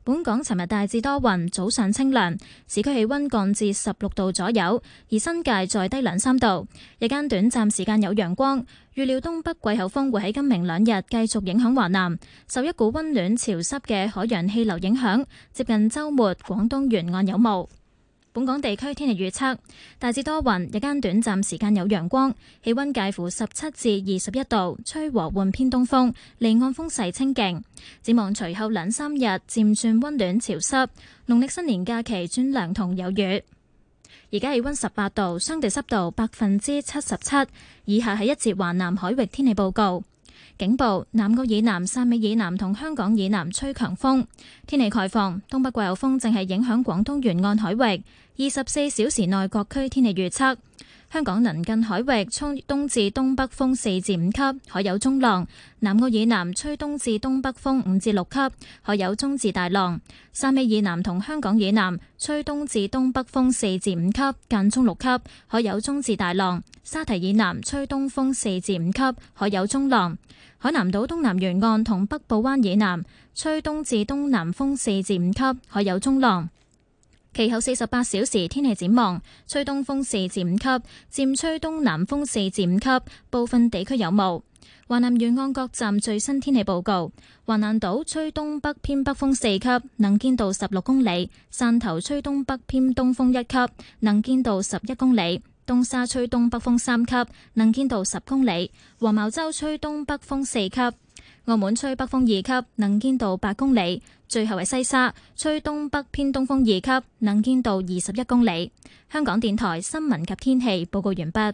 本港尋日大致多雲，早上清涼，市區氣溫降至16度左右，而新界再低2-3度。日間短暫時間有陽光，預料東北季候風會喺今明兩日繼續影響華南，受一股溫暖潮濕嘅海洋氣流影響，接近週末廣東沿岸有霧。本港地區天氣預測，大致多雲，日間短暫時間有陽光，氣溫介乎17至21度，吹和緩偏東風，離岸風勢清勁。展望隨後2-3日漸轉溫暖潮濕，農曆新年假期轉涼同有雨。而家氣溫18度，相對濕度77%。以下係一節華南海域天氣報告。警報：南澳以南、汕尾以南同香港以南吹強風。天氣概況：東北季候風正係影響廣東沿岸海域。24小時內各區天氣預測：香港鄰近海域吹東至東北風4至5級，海有中浪；南澳以南吹東至東北風5至6級，海有中至大浪；汕尾以南同香港以南吹東至東北風4至5級，間中6級，海有中至大浪；沙堤以南吹東風4至5級，海有中浪；海南島東南沿岸同北部灣以南吹東至東南風4至5級，海有中浪。其後48小時天氣展望：吹東風4至5級，漸吹東南風4至5級，部分地區有霧。華南沿岸各站最新天氣報告：橫瀾島吹東北偏北風4級，能見度16公里；汕頭吹東北偏東風1級，能見度11公里；東沙吹東北風3級，能見度10公里；黃茅洲吹東北風4級。澳門吹北風2級，能見度8公里。最後係西沙吹東北偏東風2級，能見度21公里。香港電台新聞及天氣報告完畢。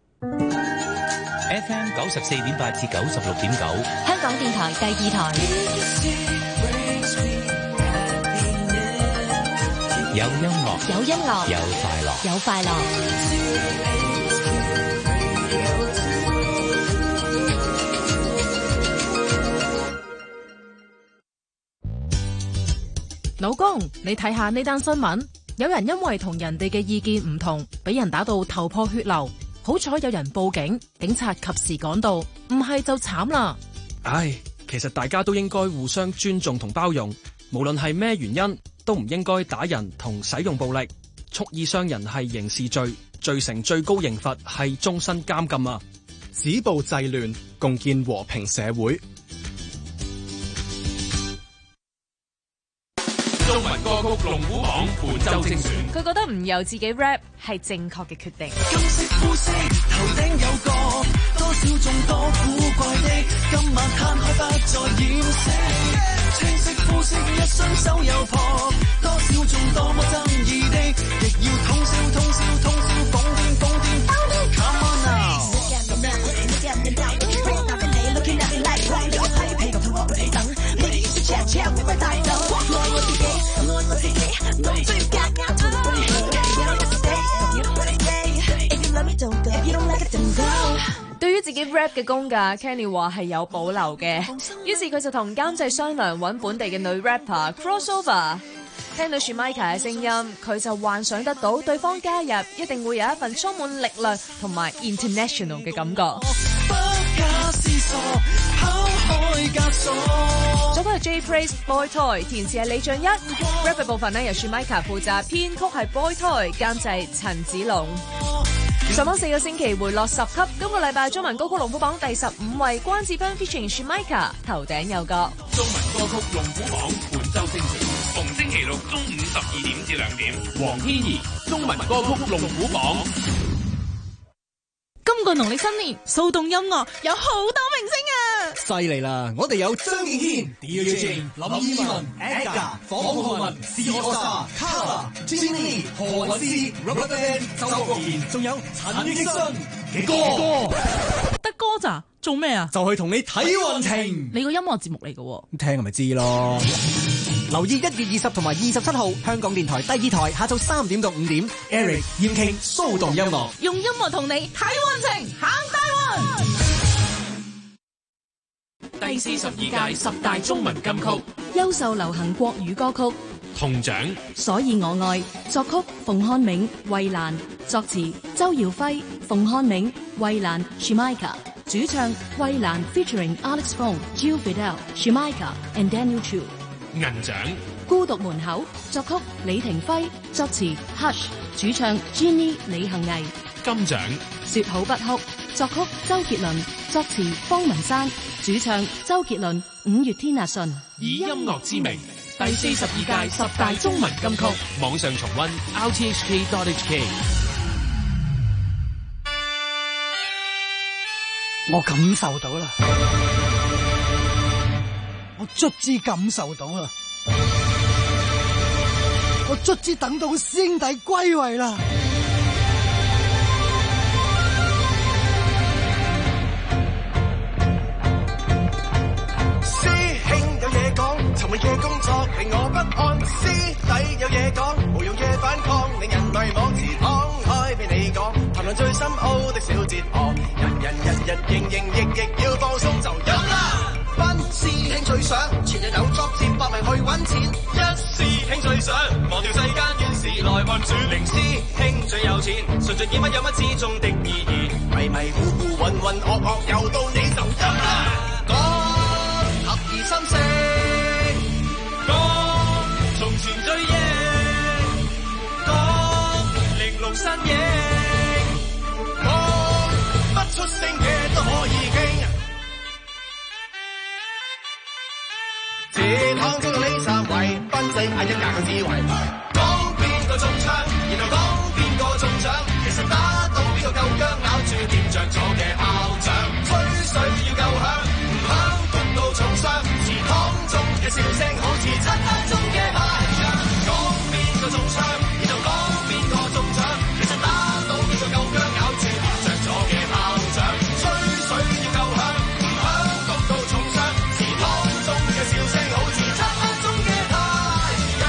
FM 94.8至96.9， 香港電台第2台。 有音樂， 有音樂， 有快樂， 有快樂。 老公，你睇下呢單新聞，有人因為同人哋嘅意見唔同，俾人打到頭破血流。好彩有人報警，警察及時趕到，唔係就慘啦。 唉，其實大家都應該互相尊重同包容，無論係咩原因，都唔應該打人同使用暴力。蓄意傷人係刑事罪，罪成最高刑罰係終身監禁啊！ 止暴制亂，共建和平社會。 中文歌曲龍虎榜本周精選， 佢覺得唔由自己 rap 係正確嘅決定。 金色膚色，頭頂有個多少眾多古怪的，今晚攤開不再掩飾。青色膚色，一雙手又破，多少眾多麼爭議的，亦要通宵瘋癲瘋癲。Come on now。 對於自己 rap 嘅功架 Kenny 話係有保留嘅，於是佢就同監製商量揾本地嘅女 rapper crossover。聽到 Shimika 嘅聲音，佢就幻想得到對方加入一定會有一份充滿力量同埋 international 嘅感覺。作曲係 J Praise Boy Toy， 填詞係李俊一。rap 嘅部分呢由 Shimika 負責，編曲係 Boy Toy， 監製陳子龍。上榜4個星期回落10級，今個禮拜中文歌曲龍虎榜第15位，關智斌 featuring Shimika 頭頂有角。 中文歌曲龍虎榜本周精選，逢星期六中午12點至2點，黃天怡中文歌曲龍虎榜。 今個農曆新年，騷動音樂有好多明星啊！ 犀利啦！我哋有張敬軒、DJ、林依文、Edgar、房浩文、C AllStar、Kala、Jenny、何韻詩、RubberBand、周國賢，仲有陳奕迅嘅歌。 得歌咋？做咩啊？ 就去同你睇運程。 你個音樂節目嚟㗎， 聽咪知咯。留意1月20同埋27號，香港電台第2台下晝3點到5點 ，Eric 燕傾騷動音樂， 用音樂同你睇運程，行大運。 第42屆10大中文金曲， 優秀流行國語歌曲銅獎。 所以我愛，作曲馮漢銘、衛蘭，作詞周耀輝、馮漢銘、衛蘭 Shimika， 主唱衛蘭 featuring Alex Fong、Jill Fidel、Shimika and Daniel Chu。 銀獎孤獨門口，作曲李庭輝，作詞 Hush， 主唱 Jenny 李幸倪。 金獎說好不哭，作曲周杰倫，作詞方文山，主唱周杰倫。五月天阿信以音樂之名，第42屆10大中文金曲，網上重溫 rthk.hk。 我感受到啦，我卒之感受到啦，我卒之等到師兄弟歸位啦。 師兄有嘢講，尋日嘅工作令我不安。師弟有嘢講，無用嘅反抗令人迷惘。自敞開俾你講，談論最深奧的小哲學。人日營役要放鬆就飲啦。分師兄最想，全日有作接搏命去揾錢。一師兄最想，忘掉世間怨事來運轉。零師兄最有錢，純粹見乜有乜之中的意義。迷迷糊糊渾渾噩噩，又到你就飲啦。講合而心聲，講從前追憶，講玲瓏身影，講不出聲嘅都可以傾。自躺中呢三位，分析下一格嘅智慧。講邊個中槍，然後講邊個中獎。其實打到邊個夠薑，咬住掂着咗嘅炮仗。吹水要夠響，唔響谷到重傷。祠堂中嘅笑聲好似漆黑中嘅太陽。講邊個中槍，然後講邊個中獎。其實打到邊個夠薑，咬住掂着咗嘅炮仗。吹水要夠響，唔響谷到重傷。祠堂中嘅笑聲好似漆黑中嘅太陽。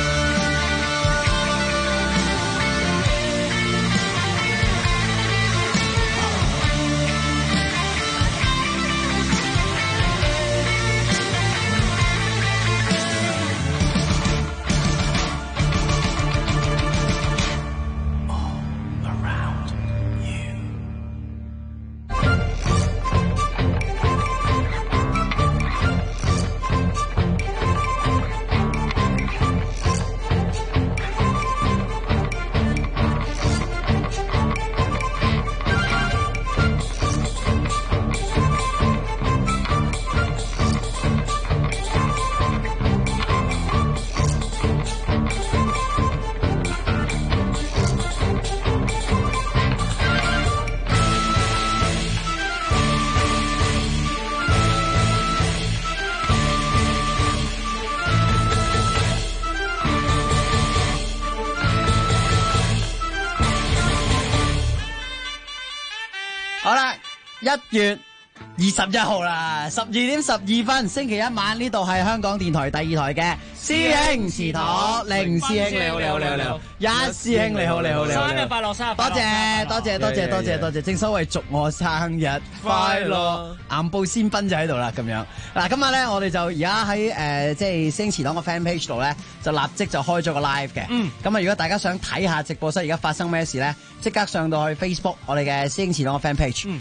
好啦，1月21號啦，12點12分，星期一晚呢度係香港電台第2台嘅師兄祠堂，凌師兄你好，一師兄你好， 生日快樂，生日快樂， 多謝，正所謂祝我生日快樂，岩布先賓就喺度啦，咁樣嗱，今日咧我哋就而家喺即係師兄祠堂個 fan page 度咧，就立即就開咗個 live 嘅，咁啊如果大家想睇下直播室而家發生咩事咧，即刻上到去 Facebook 我哋嘅師兄祠堂個 fan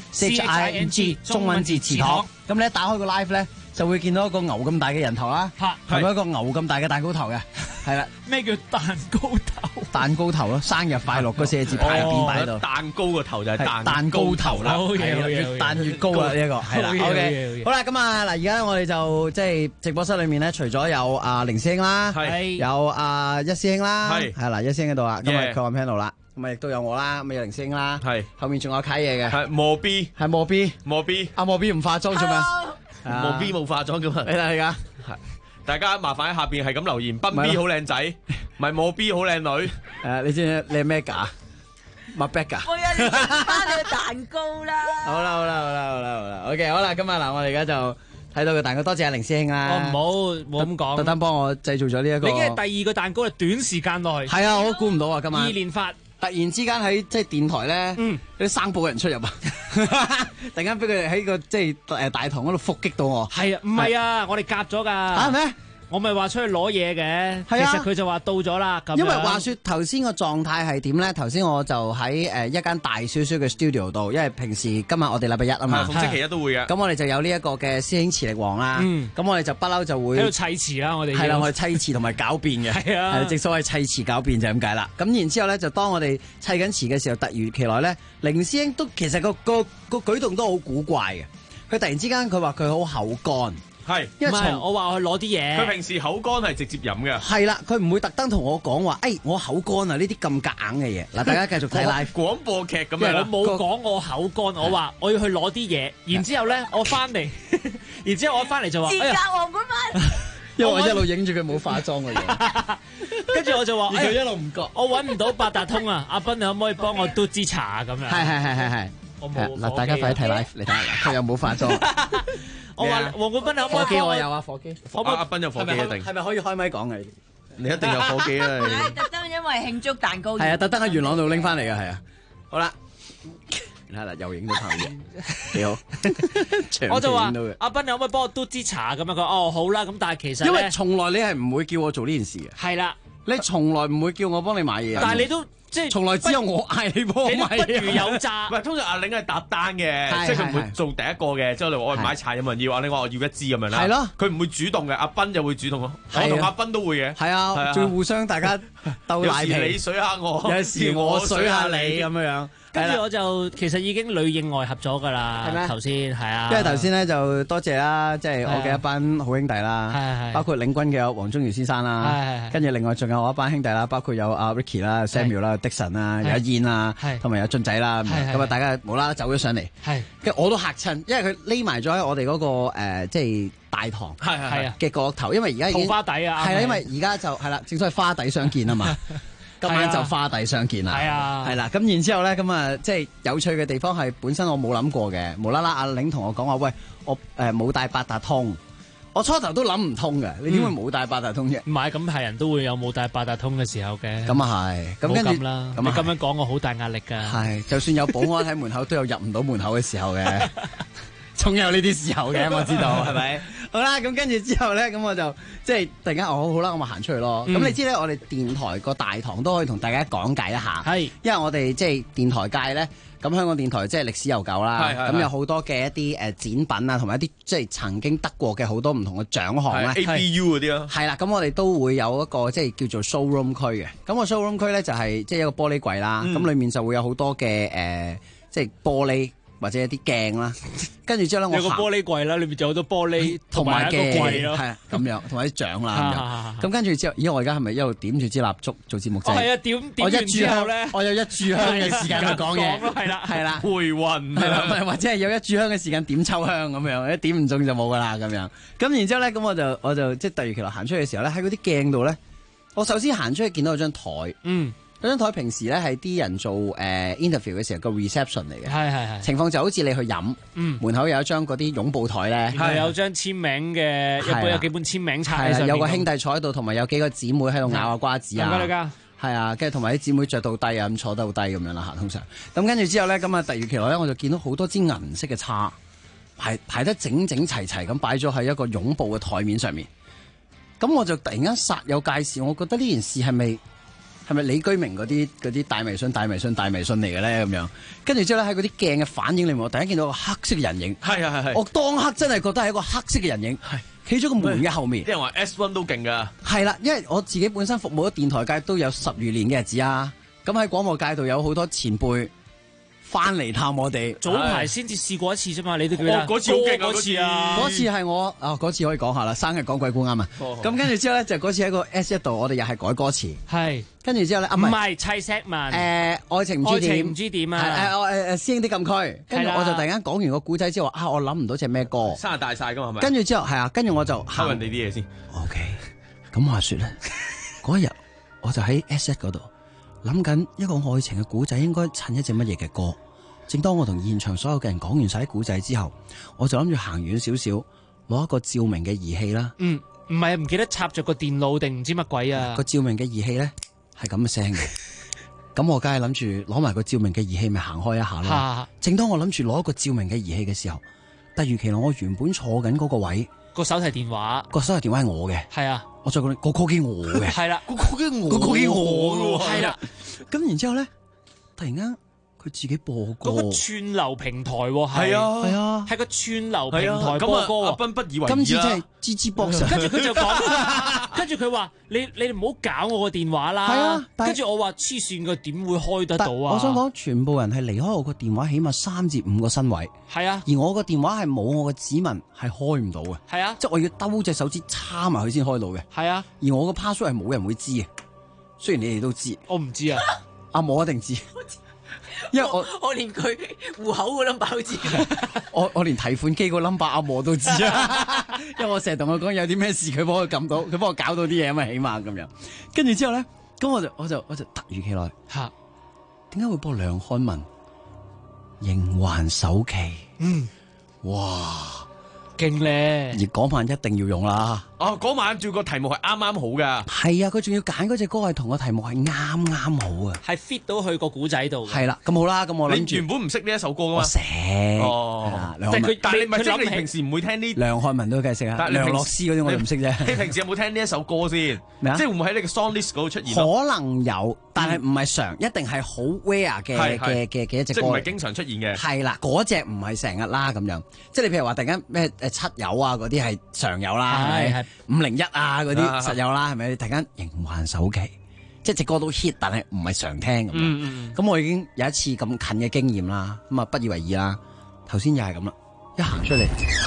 page，CHING 中文字祠堂，咁你一打開個 live 咧，就會見到一個牛咁大嘅人頭啦，同埋一個牛咁大嘅蛋糕頭嘅，係啦。 咩叫蛋糕頭？ 蛋糕頭咯，生日快樂嗰4字牌匾擺喺度。 蛋糕個頭就係蛋糕頭啦，越彈越高啦呢一個，係啦。OK， 好啦，咁啊嗱，而家我哋就即係直播室裏面咧，除咗有阿凌師兄啦，有阿一師兄啦，係啦，一師兄喺度啦，今日佢喺 panel 啦。咁啊，亦都有我啦，咁啊有凌師兄啦，係後面仲有契嘢嘅， 係莫 B， 係莫 B，阿莫 B 唔化妝做咩？ 莫 B 冇化妝噶嘛？ 你睇下， 係大家麻煩喺下邊係咁留言，賓 B 好靚仔，唔係莫 B 好靚女。 你知唔知你係咩假？麥 b 噶？ 我有你翻你個蛋糕啦！ 好啦 ，OK， 好啦，今日嗱，我哋而家就睇到個蛋糕，多謝阿凌師兄啦。 我冇咁講， 特登幫我製造咗呢一個。 你已經係第2個蛋糕啦，短時間內。 係啊，我都估唔到啊，今晚。 2連發。 突然之間喺即係電台咧，有啲生保人出入啊！突然間俾佢哋喺個即係大堂嗰度伏擊到我。 係啊，唔係啊，我哋夾咗㗎。 咩？ 我咪話出去攞嘢嘅，其係啊實佢就話到咗啦。咁樣因為話說頭先個狀態係點咧？頭先我就喺一間大少少嘅 studio 度，因為平時今日我哋禮拜一啊嘛， 逢星期一都會嘅。 咁我哋就有呢一個嘅師兄磁力王啦。咁我哋就不嬲就會喺度砌詞啦，我哋係啦，我哋砌詞同埋狡辯嘅， 係啊， 正所謂砌詞狡辯就係咁解啦。咁然之後咧，就當我哋砌緊詞嘅時候，突如其來咧，凌師兄都其實個舉動都好古怪嘅。佢突然之間佢話佢好口乾。 係， 因為我話我去攞啲嘢。 佢平時口乾係直接飲嘅。 係啦，佢唔會特登同我講話，我口乾啊！呢啲咁夾硬嘅嘢，嗱，大家繼續睇 live 廣播劇咁樣。 我冇講我口乾，我話我要去攞啲嘢，然之後咧我翻嚟，然之後我翻嚟就話， 自格皇冠班。 因為我一路影住佢冇化妝嘅嘢， 跟住我就話， 佢一路唔覺， 我揾唔到八達通啊！阿斌，你可唔可以幫我嘟支茶咁樣？ 係。 我冇嗱，大家快啲睇 live，你睇下嗱，佢又冇化妝。 我話黃冠斌有冇火機？我有啊，火機。 阿斌有火機一定。 係咪可以開咪講嘅？ 你一定有火機啊！ 係特登因為慶祝蛋糕。 係啊，特登喺元朗度拎翻嚟嘅，係啊。好啦，你睇啦，又影到頭嘢，幾好。 我就話阿斌，你可唔可以幫我嘟支茶咁樣？佢哦好啦，咁但係其實因為從來你係唔會叫我做呢件事嘅。 係啦， 你從來唔會叫我幫你買嘢。 但係你都。即係從來只有我嗌你幫我買嘢， 不如有詐。 唔係通常阿玲係搭單嘅，即係佢唔會做第一個嘅。之後你話我買茶有冇人要？阿玲話我要一支咁樣啦。 係咯， 佢唔會主動嘅，阿斌就會主動咯。我同阿斌都會嘅。 係啊，仲要互相大家鬥奶皮。 有時你水下我， 有時我水下你咁樣。 跟住我就其實已經裏應外合咗㗎啦。係咩？頭先係啊。 因為頭先咧就多謝啦，即係我嘅一班好兄弟啦，包括領軍嘅有黃宗堯先生啦，跟住另外仲有我一班兄弟啦，包括有阿 Ricky 啦、Samuel 啦、Dixon 啦、有燕啊，同埋有俊仔啦，咁啊大家無啦啦走咗上嚟，跟住我都嚇親，因為佢匿埋咗喺我哋嗰個即係大堂嘅角落頭，因為而家已經桃花底啊， 係啦，因為而家就係啦，正所謂花底相見啊嘛。今晚就花底相見啦，係啦，咁然之後咧，咁啊，即係有趣嘅地方係本身我冇諗過嘅，無啦啦阿玲同我講話，喂，我冇帶八達通，我初頭都諗唔通嘅，你點會冇帶八達通啫？ 唔係，咁係人都會有冇帶八達通嘅時候嘅。 咁啊係，咁跟住啦，你咁樣講我好大壓力㗎。 係，就算有保安喺門口，都有入唔到門口嘅時候嘅，總有呢啲時候嘅，我知道係咪？好啦，咁跟住之後咧，咁我就即係突然間，好啦，我咪行出去咯。咁你知咧，我哋電台個大堂都可以同大家講解一下。係，因為我哋即係電台界咧，咁香港電台即係歷史悠久啦。咁有好多嘅一啲展品啊，同埋一啲即係曾經得過嘅好多唔同嘅獎項咧。 ABU 嗰啲咯。係啦，咁我哋都會有一個即係叫做 showroom 區嘅。咁個 showroom 區咧就係即係一個玻璃櫃啦。咁裡面就會有好多嘅即係玻璃。或者一啲鏡啦，跟住之後咧，我有個玻璃櫃啦，裏面仲有好多玻璃同埋一個櫃咯， 係咁樣，同埋啲獎啦咁樣。咁跟住之後，咦？我而家係咪一路點住支蠟燭做節目啫？ 係啊，點完之後咧， 我有一炷香嘅時間去講嘢，係啦， 回魂係啦，或者係有一炷香嘅時間點秋香咁樣，一點唔中就冇噶啦咁樣。咁然之後咧，咁我就即係突如其來行出去嘅時候咧，喺嗰啲鏡度咧，我首先行出去見到有張台，嗰張台平時咧係啲人做interview 嘅時候個 reception 嚟嘅，係情況就好似你去飲，門口有一張嗰啲擁抱台咧， 係有張簽名嘅，有幾本簽名冊喺上面， 有個兄弟坐喺度，同埋有幾個姊妹喺度咬下瓜子啊，係啊，跟住同埋啲姊妹着到低啊，咁坐得好低咁樣啦嚇，通常。咁跟住之後咧，咁啊突如其來咧，我就見到好多支銀色嘅叉排得整整齊齊咁擺咗喺一個擁抱嘅台面上面。咁我就突然間煞有介事，我覺得呢件事係咪李居明嗰啲大迷信嚟嘅咧咁樣？跟住之後咧喺嗰啲鏡嘅反應裏面，我突然間見到個黑色嘅人影。係。我當刻真係覺得係一個黑色嘅人影，企咗個門嘅後面。 啲人話 S1 都勁㗎。係啦，因為我自己本身服務咗電台界都有10餘年嘅日子啊。咁喺廣播界度有好多前輩翻嚟探我哋。 早排先至試過一次啫嘛，你都記得？ 嗰次好勁啊！嗰次啊， 嗰次係我嗰次可以講下啦。生日講鬼故啱啊。咁跟住之後咧，就嗰次喺個 S1 度，我哋又係改歌詞。係。跟住之後咧，唔係砌石文， 愛情唔知點啊，師兄啲禁區，跟住我就突然間講完個古仔之後，我諗唔到隻咩歌， 生日大晒噶嘛，係咪？ 跟住之後係啊，跟住我就收人哋啲嘢先。 OK，咁話說咧，嗰日我就喺 S1 嗰度諗緊一個愛情嘅古仔應該襯一隻乜嘢嘅歌。正當我同現場所有嘅人講完晒啲古仔之後，我就諗住行遠少少，攞一個照明嘅儀器啦。 唔係唔記得插着個電腦定唔知乜鬼啊？ 個照明嘅儀器咧。係咁嘅聲嘅，咁我梗係諗住攞埋個照明嘅儀器，咪行開一下啦。正當我諗住攞一個照明嘅儀器嘅時候，突如其來，我原本坐緊嗰個位個手提電話， 個手提電話係我嘅， 係啊， 我再講個 call 機我嘅， 係啦， 個 call 機我， 個 call 機我嘅， 係啦。 咁然之後咧，突然間佢自己播歌， 嗰個串流平台喎， 係啊係啊， 係個串流平台播歌咁阿喎。 斌不以為意啦。 今次真係支支博神， 跟住佢就講，跟住佢話：你哋唔好搞我個電話啦。 係啊跟住我話黐線嘅點會開得到啊？ 我想講，全部人係離開我個電話，起碼3至5個身位。 係啊， 而我個電話係冇我嘅指紋，係開唔到嘅。 係啊， 即係我要兜隻手指插埋佢先開到嘅。 係啊， 而我個 password 係冇人會知嘅，雖然你哋都知。 我唔知啊， 阿我一定知，因為我連佢戶口個 number 都知。 我連提款機個 number 阿我都知啊，因為我成日同佢講有啲咩事，佢幫我撳到，佢幫我搞到啲嘢啊嘛，起碼咁樣。跟住之後咧，咁我就突如其來嚇， 點解會播梁漢文《仍還首期》？哇！ 勁咧！ 而嗰晚一定要用啦。 哦，嗰晚照個題目係啱啱好噶。 係啊，佢仲要揀嗰隻歌係同個題目係啱啱好啊。 係 fit 到去個古仔度。 係啦，咁好啦，咁我諗住你原本唔識呢一首歌噶嘛？ 我識。 哦， 但係你唔係即係你平時唔會聽呢？ 梁漢文都梗係識啊， 但梁洛施嗰啲我哋唔識啫。 你平時有冇聽呢一首歌先？ 咩啊？ 即係會唔會喺你嘅 song list 嗰度出現？ 可能有，但係唔係常，一定係好 rare 嘅一隻歌。 即係唔係經常出現嘅。 係啦，嗰隻唔係成日啦咁樣。即係你譬如話突然間咩七友啊嗰啲係常有啦，係咪？501啊嗰啲實有啦，係咪？突然間仍還首期，即係隻歌都 hit，但係唔係常聽咁樣。咁我已經有一次咁近嘅經驗啦，咁啊不以為意啦。頭先又係咁啦，一行出嚟，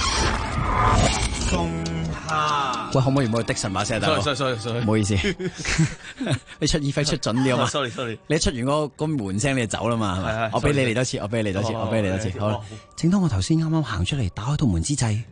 送下。 喂，可唔可以唔好去的神把聲得 ？sorry， 唔好意思，你出耳費出準啲啊嘛。 sorry， 你一出完嗰個門聲你就走啦嘛，係咪？我俾你嚟多次，我俾你嚟多次，我俾你嚟多次。好啦，正當我頭先啱啱行出嚟打開道門之際，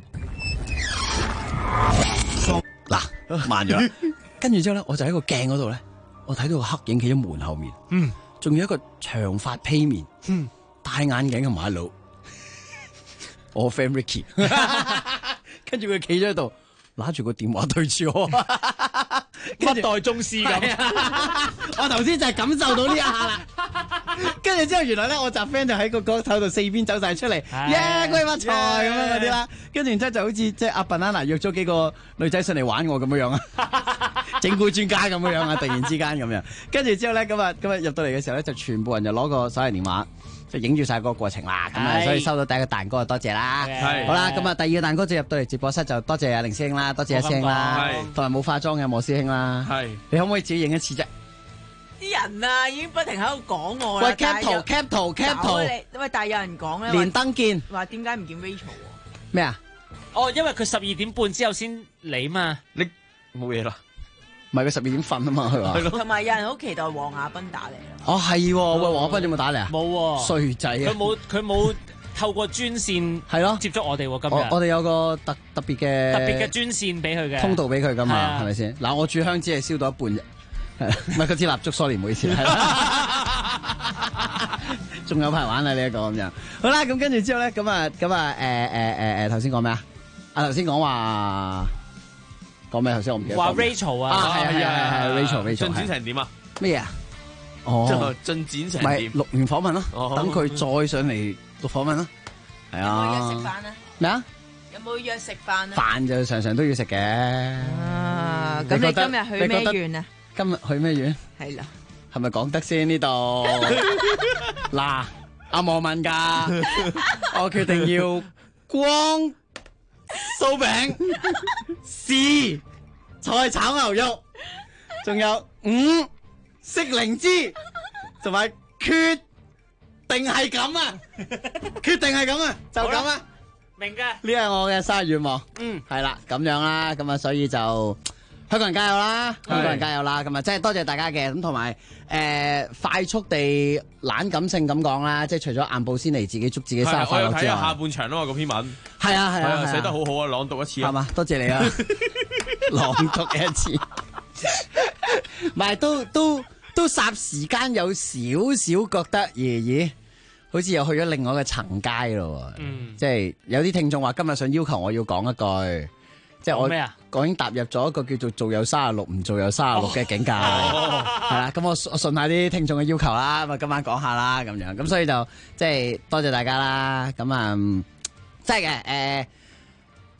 嗱慢咗啦。跟住之後咧，我就喺個鏡嗰度咧，我睇到個黑影企喺門後面，仲有一個長髮披面，戴眼鏡嘅馬佬，我 friend Ricky， 跟住佢企咗喺度，拿住個電話對住我， 乜代宗師咁。 我頭先就係感受到呢一下啦。跟住之後，原來咧我集 friend 就喺個角頭度四邊走晒出嚟，耶！恭喜發財咁樣嗰啲啦。跟住然之後就好似即係阿 Banana 約咗幾個女仔上嚟玩我咁樣樣啊，整蠱專家咁樣樣啊，突然之間咁樣。跟住之後咧，今日入到嚟嘅時候咧，就全部人就攞個手提電話，就影住晒個過程啦。咁啊，所以收到第一個蛋糕就多謝啦。好啦，咁啊，第二個蛋糕就入到嚟直播室就多謝阿凌師兄啦，多謝阿師兄啦，同埋冇化妝嘅莫師兄啦。係，你可唔可以自己影一次啫？ 啲人啊，已經不停喺度講我啦。 喂 cap 圖， 喂，但係有人講咧， 連登見話點解唔見 Rachel 咩啊？ 哦，因為佢12點半之後先嚟嘛， 你冇嘢啦。 唔係佢12點瞓啊嘛，佢話。 同埋有人好期待黃亞斌打嚟。 哦，係，喂，黃亞斌有冇打嚟啊？ 冇， 衰仔啊！ 佢冇透過專線係咯接觸我哋喎。今日我哋有個特別嘅專線俾佢嘅通道俾佢噶嘛，係咪先？嗱，我柱香只係燒到一半啫。唔係嗰支蠟燭 ，sorry，唔好意思，係啦，仲有排玩啊呢一個咁樣。好啦，咁跟住之後咧，咁啊，頭先講咩啊？頭先講話講咩？頭先我唔記得。 話 Rachel 啊， 係 Rachel， 進展成點啊？ 咩啊？哦， 進展成咪點？ 錄完訪問咯，等佢再上嚟錄訪問咯。係啊。 有冇約食飯啊？ 咩啊？ 有冇約食飯啊？ 飯就常常都要食嘅。 啊，咁你今日去咩縣啊？ 今日去咩縣？係啦，係咪講得先呢度？嗱，阿莫問噶，我決定要光酥餅、豉菜炒牛肉，仲有5色靈芝，同埋決定係咁啊！決定係咁啊！就咁啊！ 明嘅， 呢係我嘅生日願望。係啦，咁樣啦，咁啊，所以就。香港人加油啦！香港人加油啦！咁啊，真係多謝大家嘅咁，同埋快速地懶感性咁講啦，即係除咗硬步先嚟自己祝自己生日快樂之外， 我有睇下半場啊嘛，個篇文係啊， 寫得好好啊，朗讀一次係嘛？多謝你啊，朗讀一次，唔係都霎時間有少少覺得爺好似又去咗另外一個層階咯。即係有啲聽眾話今日想要求我要講一句。即係我已經踏入咗一個叫做做有36唔做有36嘅境界，係啦。咁我順下啲聽眾嘅要求啦，咁啊今晚講下啦咁樣。咁所以就即係多謝大家啦。咁啊，真係嘅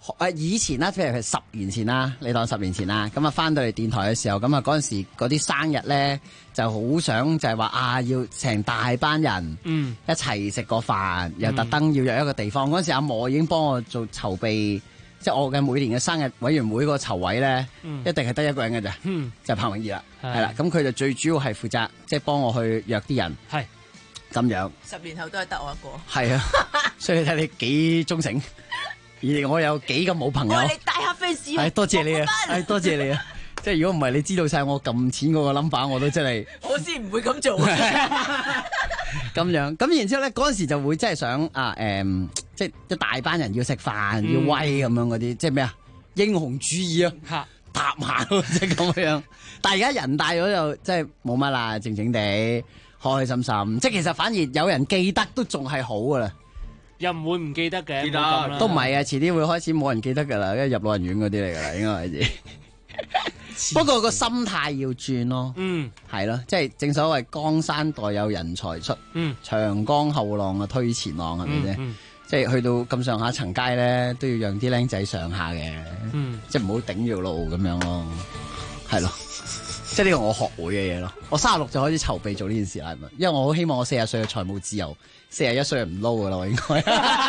以前啦，譬如10年前啦，你當10年前啦，咁啊翻到嚟電台嘅時候，咁啊嗰陣時嗰啲生日咧就好想就係話要成大班人一齊食個飯，又特登要約一個地方。嗰陣時阿莫已經幫我做籌備，即係我嘅每年嘅生日委員會個籌位咧，一定係得一個人嘅咋，就係彭永儀啦，係啦。咁佢就最主要係負責即係幫我去約啲人，係咁樣。 10年後都係得我一個。 係啊，所以你睇你幾忠誠。而我有幾咁冇朋友， 我係你大客 fans， 係多謝你啊，係多謝你啊！即係如果唔係你知道晒我撳錢嗰個 number， 我都真係我先唔會咁做。 咁樣咁然之後咧，嗰陣時就會真係想即係一大班人要食飯，要威咁樣嗰啲，即係咩啊？英雄主義啊，搭下即係咁樣。但係而家人大咗就即係冇乜啦，靜靜地，開開心心。即係其實反而有人記得都仲係好噶啦。 又唔會唔記得嘅， 都唔係啊！遲啲會開始冇人記得噶啦，因為入老人院嗰啲嚟噶啦，應該係。不過個心態要轉咯，係咯，即係正所謂江山代有人才出，長江後浪啊推前浪係咪啫？即係去到咁上下層階咧，都要讓啲僆仔上下嘅，即係唔好頂住路咁樣咯，係咯。即係呢個我學會嘅嘢咯。我36就開始籌備做呢件事啦，因為我好希望我40歲嘅財務自由，41歲就唔撈噶啦，我應該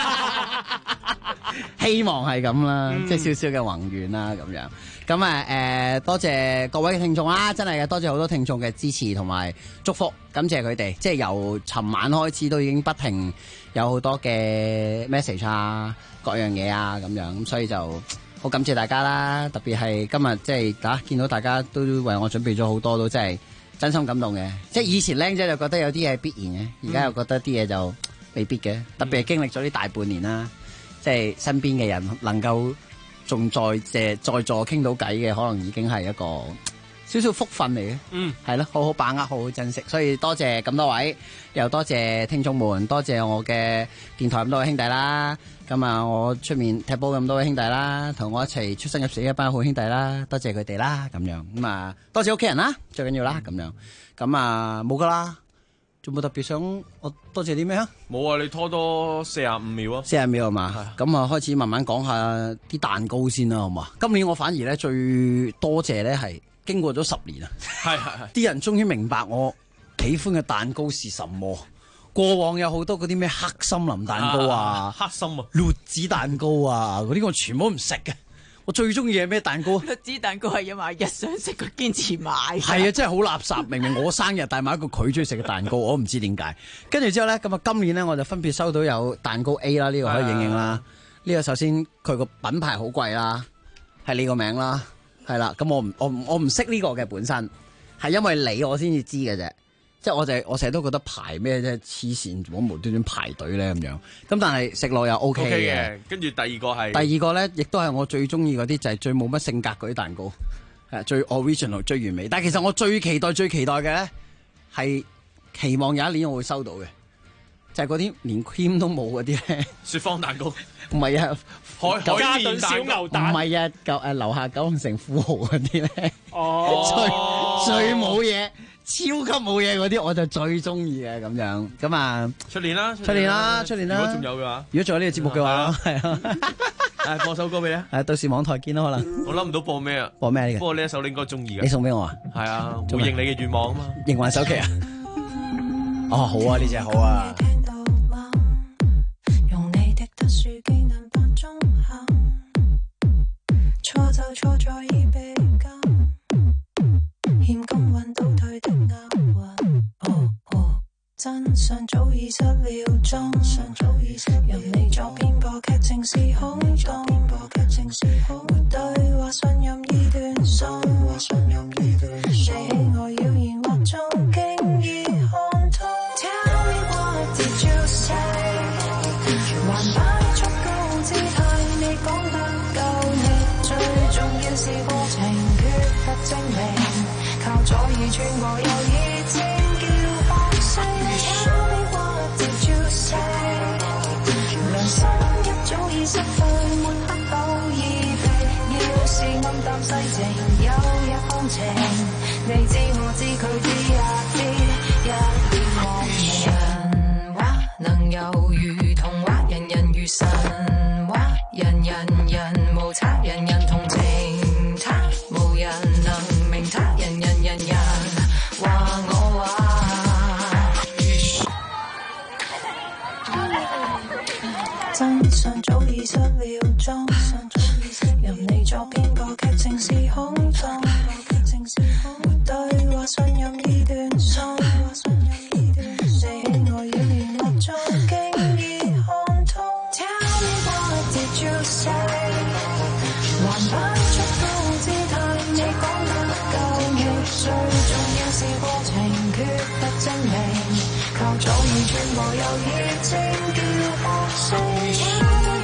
希望係咁啦，即係少少嘅宏願啦咁樣。咁多謝各位嘅聽眾啦，真係嘅多謝好多聽眾嘅支持同埋祝福，感謝佢哋。即係由尋晚開始都已經不停有好多嘅 message 啊，各樣嘢啊咁樣，咁所以就好感謝大家啦。特別係今日即係見到大家都為我準備咗好多，都真係真心感動嘅。即係以前僆仔就覺得有啲嘢必然嘅，而家又覺得啲嘢就未必嘅。特別係經歷咗呢大半年啦，即係身邊嘅人能夠仲在座傾到偈嘅，可能已經係一個少少福分嚟嘅。係咯，好好把握，好好珍惜。所以多謝咁多位，又多謝聽眾們，多謝我嘅電台咁多位兄弟啦。咁啊，我出面踢波咁多位兄弟啦，同我一齊出生入死一班好兄弟啦，多謝佢哋啦。咁樣咁啊，多謝屋企人啦，最緊要啦。咁樣咁啊，冇噶啦。仲冇特別想我多謝啲咩啊？ 冇啊！你拖多45秒啊 ！40秒係嘛？咁啊，開始慢慢講下啲蛋糕先啦，好嘛？今年我反而咧最多謝咧係經過咗10年啊，係啲人終於明白我喜歡嘅蛋糕是什麼。過往有好多嗰啲咩黑森林蛋糕啊， 黑森啊， 栗子蛋糕啊，嗰啲我全部都唔食嘅。我最中意係咩蛋糕？ 栗子蛋糕係因為日常食佢堅持買。 係啊，真係好垃圾！明明我生日帶埋一個佢中意食嘅蛋糕，我都唔知點解。跟住之後咧，咁啊今年咧我就分別收到有蛋糕 A 啦，呢個可以影影啦。呢個首先佢個品牌好貴啦，係你個名啦，係啦。咁我唔識呢個嘅本身，係因為你我先至知嘅啫。即係我成日都覺得排咩啫，黐線，我無端端排隊咧咁樣。咁但係食落又 OK 嘅。 跟住第二個係。 第二個咧，亦都係我最中意嗰啲，就係最冇乜性格嗰啲蛋糕，係最 original 最完美。但係其實我最期待嘅咧，係期望有一年我會收到嘅，就係嗰啲連 cream 都冇嗰啲咧。 雪芳蛋糕。 唔係啊， 加頓小牛蛋。 唔係啊，樓下九龍城富豪嗰啲咧。最冇嘢。超級冇嘢嗰啲我就最中意嘅咁樣，咁啊出年啦！ 如果仲有嘅話， 如果仲有呢個節目嘅話，係啊， 播首歌俾你啊！ 到時網台見啦，可能我諗唔到播咩啊？ 播咩嘅？ 不過呢一首你應該中意嘅。 你送俾我啊？ 係啊，回應你嘅願望啊嘛！ 應還首期啊！哦，好啊，呢隻好啊！ 用你的特殊技能扮中肯，錯就錯在已被禁，欠公允倒退的押韻，真相早已失了蹤，任你作編播劇情是空洞，沒對話信任已斷送，你喜愛謠言惑眾經已看通。Tell me what did you say？ 還擺出高姿態，你講得夠力，最重要是過程缺乏證明，靠左耳穿過右耳尖叫放聲。Tell me what did you say？ 良心一早已失去，抹黑到已被，要是暗淡世情，有日放晴，你知我知佢知也知，一點莫名。神話能有如童話，人人如神話，人證明，靠早已穿過有熱情叫學識。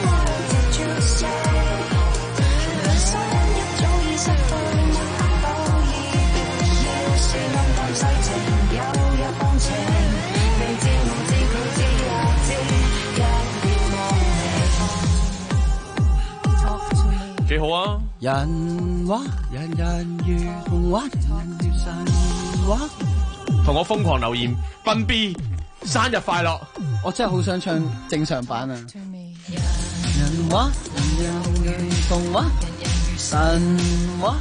良心一早已失去保險，要是暗淡世情，有日放晴，你知我知佢知也知，一秒忘記。 幾好啊！ 人話人人如童話，人人如神話。 同我瘋狂留言，斌 B 生日快樂！ 我真係好想唱正常版啊！人話人人如童話，神話。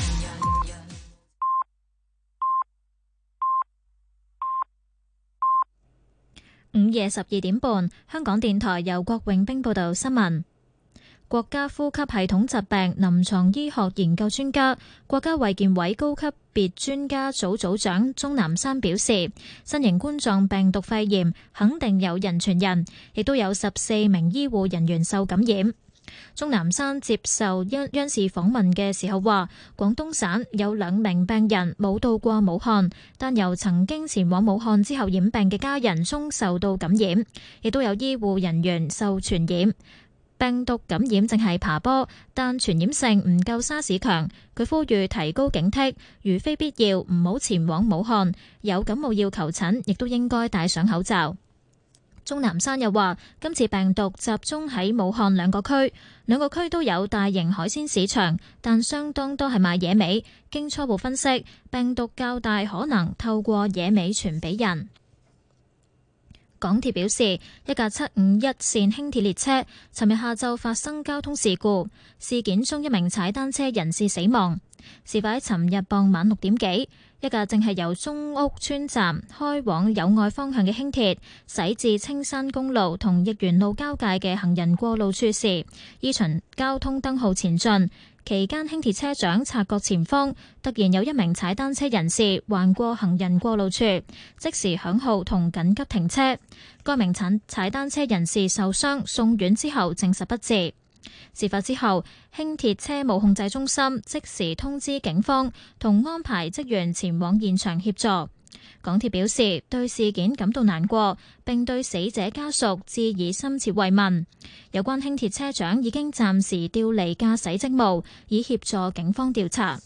午夜12點半，香港電台由郭永兵報道新聞。國家呼吸系統疾病臨床醫學研究專家、國家衛健委高級別專家組組長鍾南山表示，新型冠狀病毒肺炎肯定有人傳人，亦都有14名醫護人員受感染。鍾南山接受央視訪問嘅時候話，廣東省有2名病人冇到過武漢，但由曾經前往武漢之後染病嘅家人中受到感染，亦都有醫護人員受傳染。病毒感染正係爬坡，但傳染性唔夠沙士強。佢呼籲提高警惕，如非必要唔好前往武漢，有感冒要求診，亦都應該戴上口罩。鍾南山又話，今次病毒集中喺武漢2個區，2個區都有大型海鮮市場，但相當多係賣野味。經初步分析，病毒較大可能透過野味傳俾人。港鐵表示，一架751線輕鐵列車尋日下晝發生交通事故，事件中1名踩單車人士死亡。事發喺尋日傍晚6點幾，一架正係由中屋村站開往友愛方向嘅輕鐵駛至青山公路同逸園路交界嘅行人過路處時，依循交通燈號前進。期間，輕鐵車長察覺前方突然有1名踩單車人士橫過行人過路處，即時響號同緊急停車。該名踩單車人士受傷，送院之後證實不治。事發之後，輕鐵車務控制中心即時通知警方，同安排職員前往現場協助。港鐵表示對事件感到難過，並對死者家屬致以深切慰問。有關輕鐵車長已經暫時調離駕駛職務，以協助警方調查。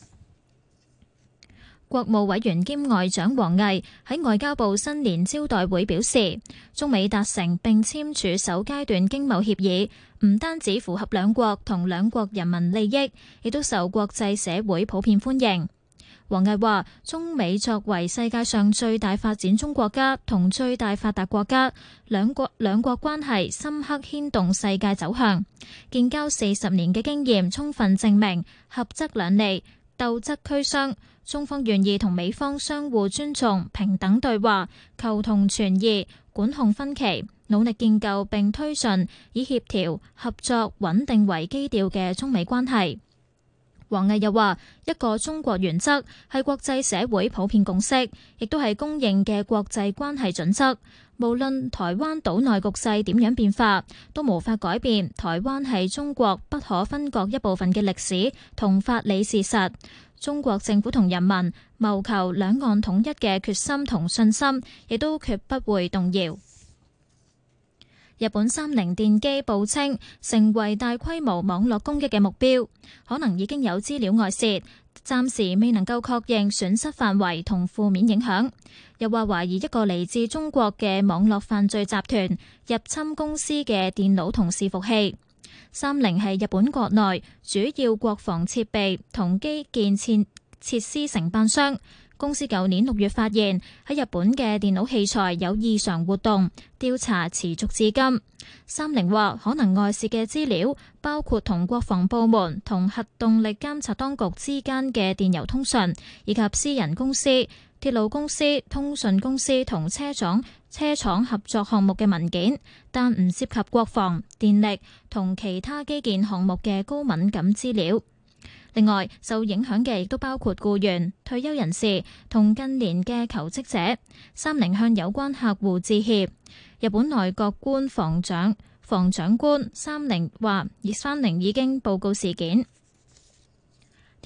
國務委員兼外長王毅喺外交部新年招待會表示，中美達成並簽署首階段經貿協議，唔單止符合兩國同兩國人民利益，亦都受國際社會普遍歡迎。王毅話，中美作為世界上最大發展中國家同最大發達國家，兩國關係深刻牽動世界走向。建交40年嘅經驗充分證明，合則兩利，鬥則俱傷。中方願意同美方相互尊重、平等對話，求同存異，管控分歧，努力建構並推進以協調、合作、穩定為基調嘅中美關係。王毅又話，一個中國原則係國際社會普遍共識，亦都係公認嘅國際關係準則。無論台灣島內局勢點樣變化，都無法改變台灣係中國不可分割一部分嘅歷史同法理事實。中國政府同人民謀求兩岸統一嘅決心同信心，亦都決不會動搖。日本三菱電機報稱成為大規模網絡攻擊嘅目標，可能已經有資料外泄，暫時未能夠確認損失範圍同負面影響。又話懷疑一個嚟自中國嘅網絡犯罪集團入侵公司嘅電腦同伺服器。三菱係日本國內主要國防設備同基建設施承辦商。公司舊年6月發現喺日本嘅電腦器材有異常活動，調查持續至今。三菱話可能外泄嘅資料包括同國防部門同核動力監察當局之間嘅電郵通訊，以及私人公司、鐵路公司、通訊公司同車廠合作項目嘅文件，但唔涉及國防、電力同其他基建項目嘅高敏感資料。另外，受影響嘅亦都包括僱員、退休人士同近年嘅求職者。三菱向有關客戶致歉。日本內閣官房長官三菱話，三菱已經報告事件。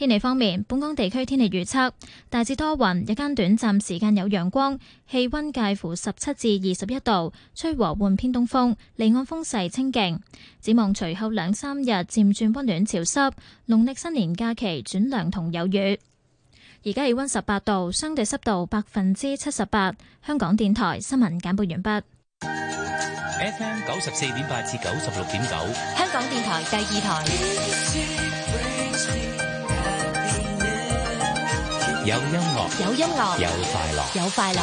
天氣方面，本港地區天氣預測大致多雲，日間短暫時間有陽光，氣溫介乎17至21度，吹和緩偏東風，離岸風勢清勁。展望隨後2-3日漸轉溫暖潮濕，農曆新年假期轉涼同有雨。而家氣溫18度，相對濕度78%。香港電台新聞簡報完畢。 FM 94.8至96.9， 香港電台第2台。 有音樂， 有音樂， 有快樂， 有快樂。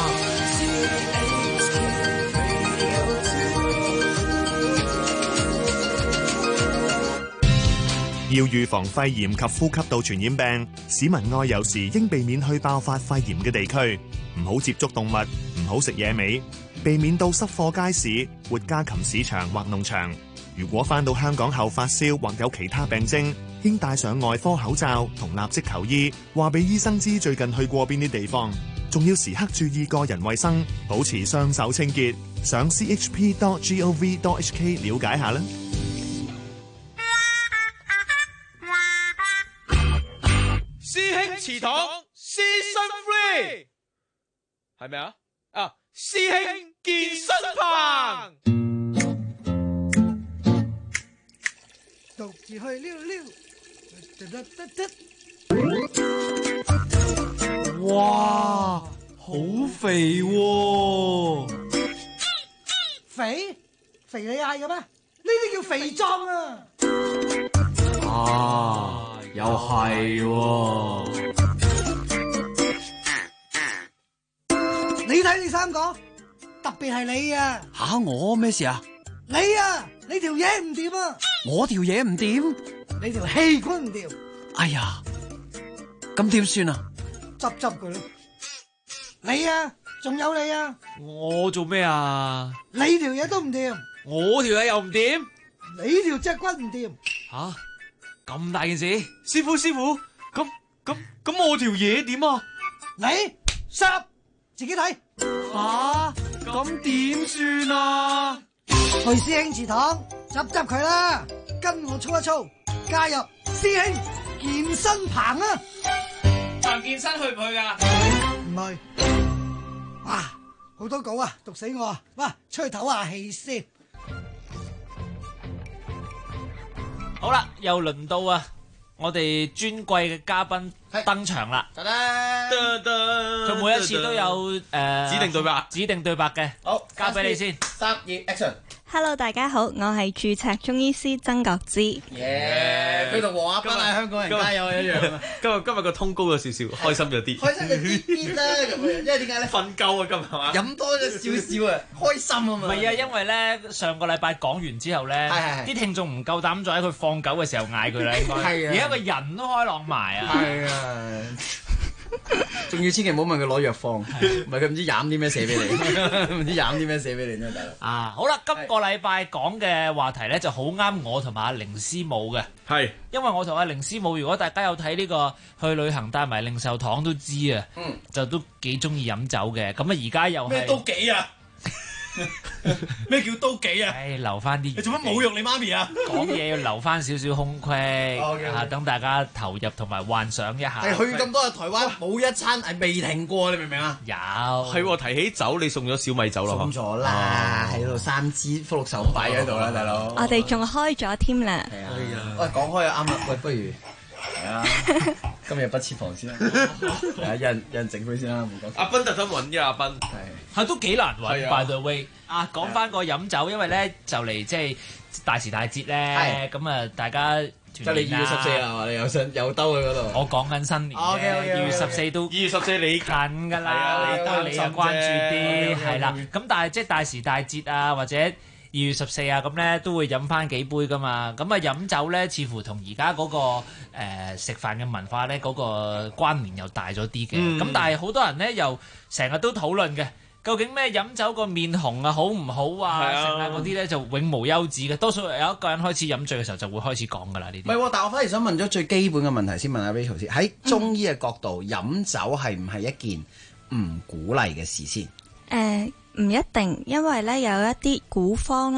要預防肺炎及呼吸道傳染病，市民外遊時應避免去爆發肺炎嘅地區，唔好接觸動物，唔好食野味，避免到濕貨街市、活家禽市場或農場。如果返到香港後發燒或有其他病徵，應戴上外科口罩同立即求醫，話俾醫生知最近去過邊啲地方，仲要時刻注意個人衛生，保持雙手清潔。上 chp.gov.hk 了解下啦。 師兄祠堂 Season 3係咪啊？啊，師兄健身棚。 獨自去溜溜， 哇，好肥喎！ 肥你嗌嘅咩？呢啲叫肥壯啊！ 啊，又係喎！ 你睇你三個，特別係你啊！ 吓，我咩事啊？ 你啊，你條嘢唔掂啊！ 我條嘢唔掂， 你條氣管唔掂。 哎呀，咁點算啊？ 執佢咯。你啊，仲有你啊！ 我做咩啊？ 你條嘢都唔掂， 我條嘢又唔掂， 你條脊骨唔掂。 吓，咁大件事？師傅，咁我條嘢點啊？ 你10自己睇。 吓，咁點算啊？ 去師兄祠堂執佢啦，跟我操一操，加入師兄健身棚啊！ 彭健身去唔去噶？ 唔去。哇，好多稿啊，讀死我啊！哇，出去唞下氣先。 好啦，又輪到啊，我哋尊貴嘅嘉賓登場啦。佢每一次都有指定對白嘅。好，交俾你先。 3、2 ，Action！Hello， 大家好，我係註冊中醫師曾國芝。 佢同黃亞斌係香港人加油一樣。 今日個通高咗少少，開心咗啲。 開心就啲啦咁樣，因為點解咧？ 瞓夠啊，今日係嘛？ 飲多咗少少啊，開心啊嘛。 唔係啊，因為咧上個禮拜講完之後咧，啲聽眾唔夠膽再喺佢放狗嘅時候嗌佢啦，應該。係啊。而家個人都開朗埋啊。係啊。 仲要千祈唔好問佢攞藥方，唔係佢唔知飲啲咩寫俾你，唔知飲啲咩寫俾你啫，大佬。 啊，好啦，今個禮拜講嘅話題咧就好啱我同埋阿凌師母嘅， 係， 因為我同阿凌師母，如果大家有睇呢個去旅行帶埋零售堂都知啊，就都幾中意飲酒嘅，咁啊而家又係咩都幾啊？咩叫都幾啊？ 唉，留翻啲。 你做乜侮辱你媽咪啊？ 講嘢要留翻少少空隙啊，等大家投入同埋幻想一下。 係去咁多日台灣，冇一餐係未停過，你明唔明啊？ 有。 係喎，提起酒，你送咗小米酒咯？ 送咗啦，喺度3支福祿壽擺喺度啦，大佬。 我哋仲開咗添啦。 係啊。喂，講開啊，啱啦，喂，不如係啊，今日不設防先啦。係啊，有人整佢先啦，唔講。 阿斌特登揾嘅，阿斌係都幾難揾。By the way，啊，講翻個飲酒，因為咧就嚟即係大時大節咧，咁啊大家即係你2月14啊嘛，你有兜去嗰度。 我講緊新年嘅2月14都 2月14你近㗎啦，你又關注啲係啦。咁但係即係大時大節啊，或者2月14啊咁咧，都會飲翻幾杯㗎嘛。咁啊飲酒咧，似乎同而家嗰個食飯嘅文化咧嗰個關聯又大咗啲嘅。咁但係好多人咧又成日都討論嘅。究竟咩飲酒個面紅啊好唔好啊？食啊嗰啲咧就永無休止嘅，多數有一個人開始飲醉嘅時候就會開始講㗎啦呢啲。 唔係喎，但我反而想問咗最基本嘅問題先，問阿 Rachel 先。喺中醫嘅角度，飲酒係唔係一件唔鼓勵嘅事先？ 唔一定，因為咧有一啲古方咧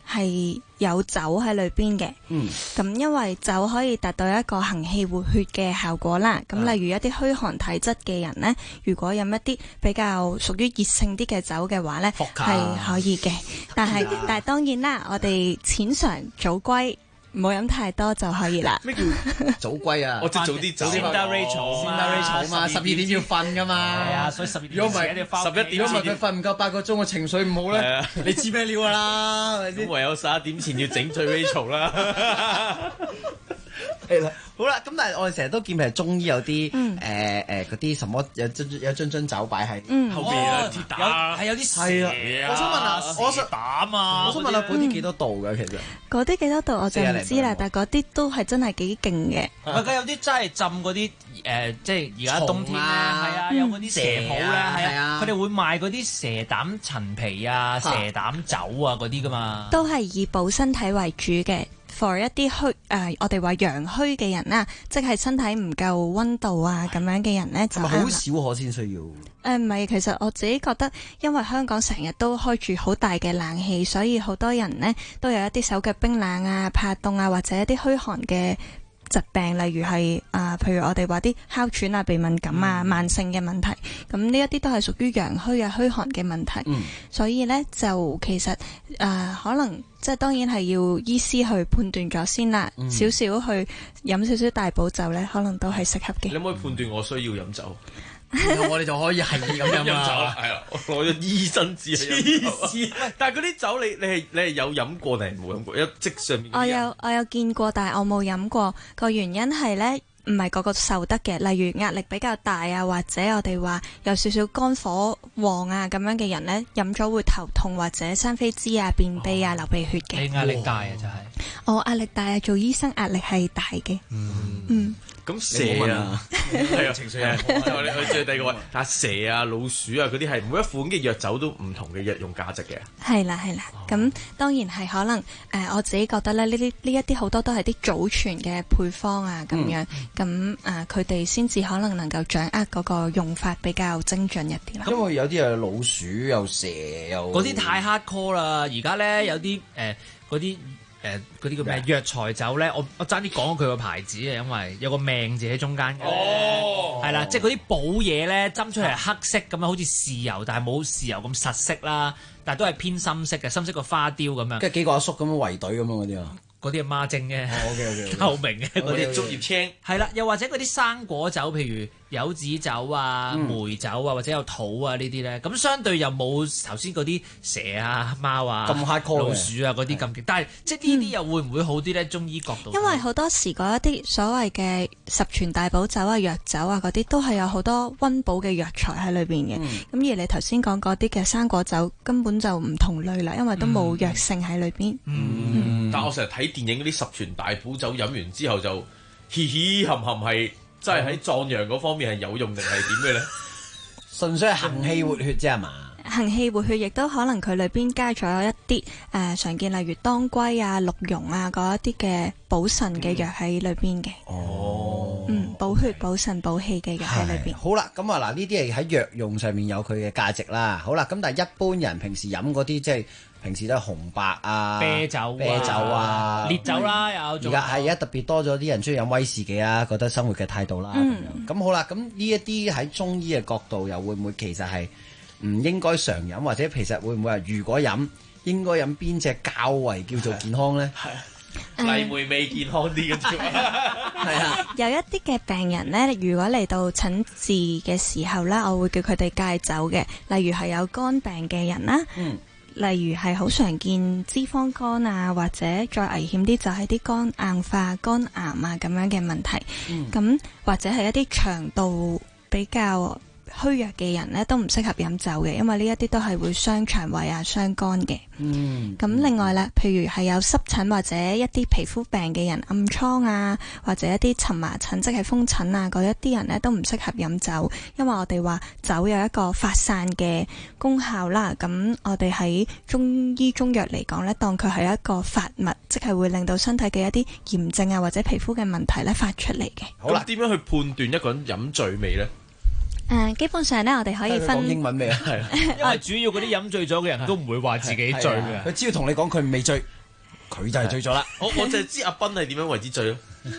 係有酒喺裏邊嘅。咁因為酒可以達到一個行氣活血嘅效果啦。咁例如一啲虛寒體質嘅人呢，如果飲一啲比較屬於熱性啲嘅酒嘅話呢，係可以嘅。但係當然啦，我哋淺嘗早歸。唔好飲太多就可以啦。 咩叫早歸啊？ 我即係早啲走。 Rachel 嘛，12點要瞓噶嘛。 係啊，所以12點。 如果唔係11點，如果唔係佢瞓唔夠8個鐘，個情緒唔好咧，你知咩料噶啦？ 咁唯有11點前要整醉 Rachel 啦。 係啦，好啦，咁但係我哋成日都見譬如中醫有啲嗰啲什麼有樽酒擺喺後邊啊，鐵打係有啲係啊。我想問下，我想問下嗰啲幾多度㗎？其實嗰啲幾多度我就唔知啦，但係嗰啲都係真係幾勁嘅。 佢有啲真係浸嗰啲即係而家冬天咧，係啊，有嗰啲蛇鋪咧，係啊，佢哋會賣嗰啲蛇膽陳皮啊、蛇膽酒啊嗰啲噶嘛， 都係以補身體為主嘅。for 一啲我哋話陽虛嘅人啦，即係身體唔夠溫度啊咁樣嘅人咧，就係咪好少可先需要？ 唔係，其實我自己覺得，因為香港成日都開住好大嘅冷氣，所以好多人呢都有一啲手腳冰冷啊、怕凍啊，或者一啲虛寒嘅疾病，例如係譬如我哋話啲哮喘啊、鼻敏感啊、慢性嘅問題，咁呢一啲都係屬於陽虛啊、虛寒嘅問題。所以呢，就其實可能即係當然係要醫師去判斷咗先啦，少少去飲少少大補酒呢，可能都係適合嘅。 你可唔可以判斷我需要飲酒？ 我哋就可以係咁飲酒啦，係啊，我攞咗醫生紙去飲酒。但係嗰啲酒你係有飲過定係冇飲過？有即上面我有見過，但係我冇飲過。個原因係呢，唔係個個受得嘅。例如壓力比較大啊，或者我哋話有少少肝火旺啊咁樣嘅人呢，飲咗會頭痛或者生痱滋啊、便秘啊、流鼻血嘅。 你壓力大啊，真係。 我壓力大啊，做醫生壓力係大嘅。 咁蛇啊，係啊，情緒啊，我最第二個位，但係蛇啊、老鼠啊嗰啲係每一款嘅藥酒都唔同嘅藥用價值嘅。 係啦，咁當然係可能我自己覺得咧，呢一啲好多都係啲祖傳嘅配方啊咁樣，咁佢哋先至可能夠掌握嗰個用法比較精準一啲啦。 因為有啲係老鼠又蛇又嗰啲太 hardcore 啦，而家咧有啲嗰啲叫咩藥材酒咧？我爭啲講佢個牌子啊，因為有個命字喺中間嘅，係啦，即係嗰啲補嘢咧，斟出嚟係黑色咁樣，好似豉油，但係冇豉油咁實色啦，但係都係偏深色嘅，深色個花雕咁樣。 跟住幾個阿叔咁樣圍隊咁樣嗰啲啊。 嗰啲係孖精嘅 ，OK， 透明嘅嗰啲竹葉青， 係啦，又或者嗰啲生果酒，譬如柚子酒啊、梅酒啊，或者有桃啊呢啲咧，咁相對又冇頭先嗰啲蛇啊、貓啊、 咁 hardcore 老鼠啊嗰啲咁勁，但係即係呢啲又會唔會好啲咧？中醫角度， 因為好多時嗰一啲所謂嘅十全大補酒啊、藥酒啊嗰啲，都係有好多溫補嘅藥材喺裏邊嘅。咁而你頭先講嗰啲嘅生果酒根本就唔同類啦，因為都冇藥性喺裏邊。 但我成日睇電影嗰啲十全大補酒飲完之後就嘻嘻冚冚，係真係喺壯陽嗰方面係有用定係點嘅咧？ 純粹係行氣活血啫係嘛？ 行氣活血亦都可能佢裏邊加咗一啲常見，例如當歸啊、鹿茸啊嗰一啲嘅補腎嘅藥喺裏邊嘅。補血、補腎、補氣嘅藥喺裏邊。 好啦，咁啊嗱，呢啲係喺藥用上面有佢嘅價值啦。好啦，咁但係一般人平時飲嗰啲即係平時都係紅白啊、 啤酒啊、烈酒啦，有。 而家特別多咗啲人中意飲威士忌啊，覺得生活嘅態度啦咁樣。咁好啦，咁呢一啲喺中醫嘅角度又會唔會其實係唔應該常飲，或者其實會唔會話如果飲應該飲邊隻較為叫做健康咧？ 荔梅味健康啲嘅啫， 係啊。 有一啲嘅病人呢，如果嚟到診治嘅時候呢，我會叫佢哋戒酒嘅，例如係有肝病嘅人啦，例如係好常見脂肪肝啊，或者再危險啲就係啲肝硬化、肝癌啊咁樣嘅問題，咁或者係一啲腸道比較虛弱嘅人呢，都唔適合飲酒嘅，因為呢一啲都係會傷腸胃啊、傷肝嘅。咁另外啦，譬如係有濕疹或者一啲皮膚病嘅人，暗瘡啊，或者一啲蕁麻疹即係風疹啊，嗰一啲人呢，都唔適合飲酒，因為我哋話酒有一個發散嘅功效啦。咁我哋喺中醫中藥嚟講呢，當佢係一個發物，即係會令到身體嘅一啲炎症啊或者皮膚嘅問題呢發出嚟嘅。 好啦，點樣去判斷一個人飲醉未呢？ 基本上咧，我哋可以分講英文未啊？係， 因為主要嗰啲飲醉咗嘅人都唔會話自己醉嘅， 佢只要同你講佢未醉， 佢就係醉咗啦。 我就係知阿斌係點樣為之醉咯。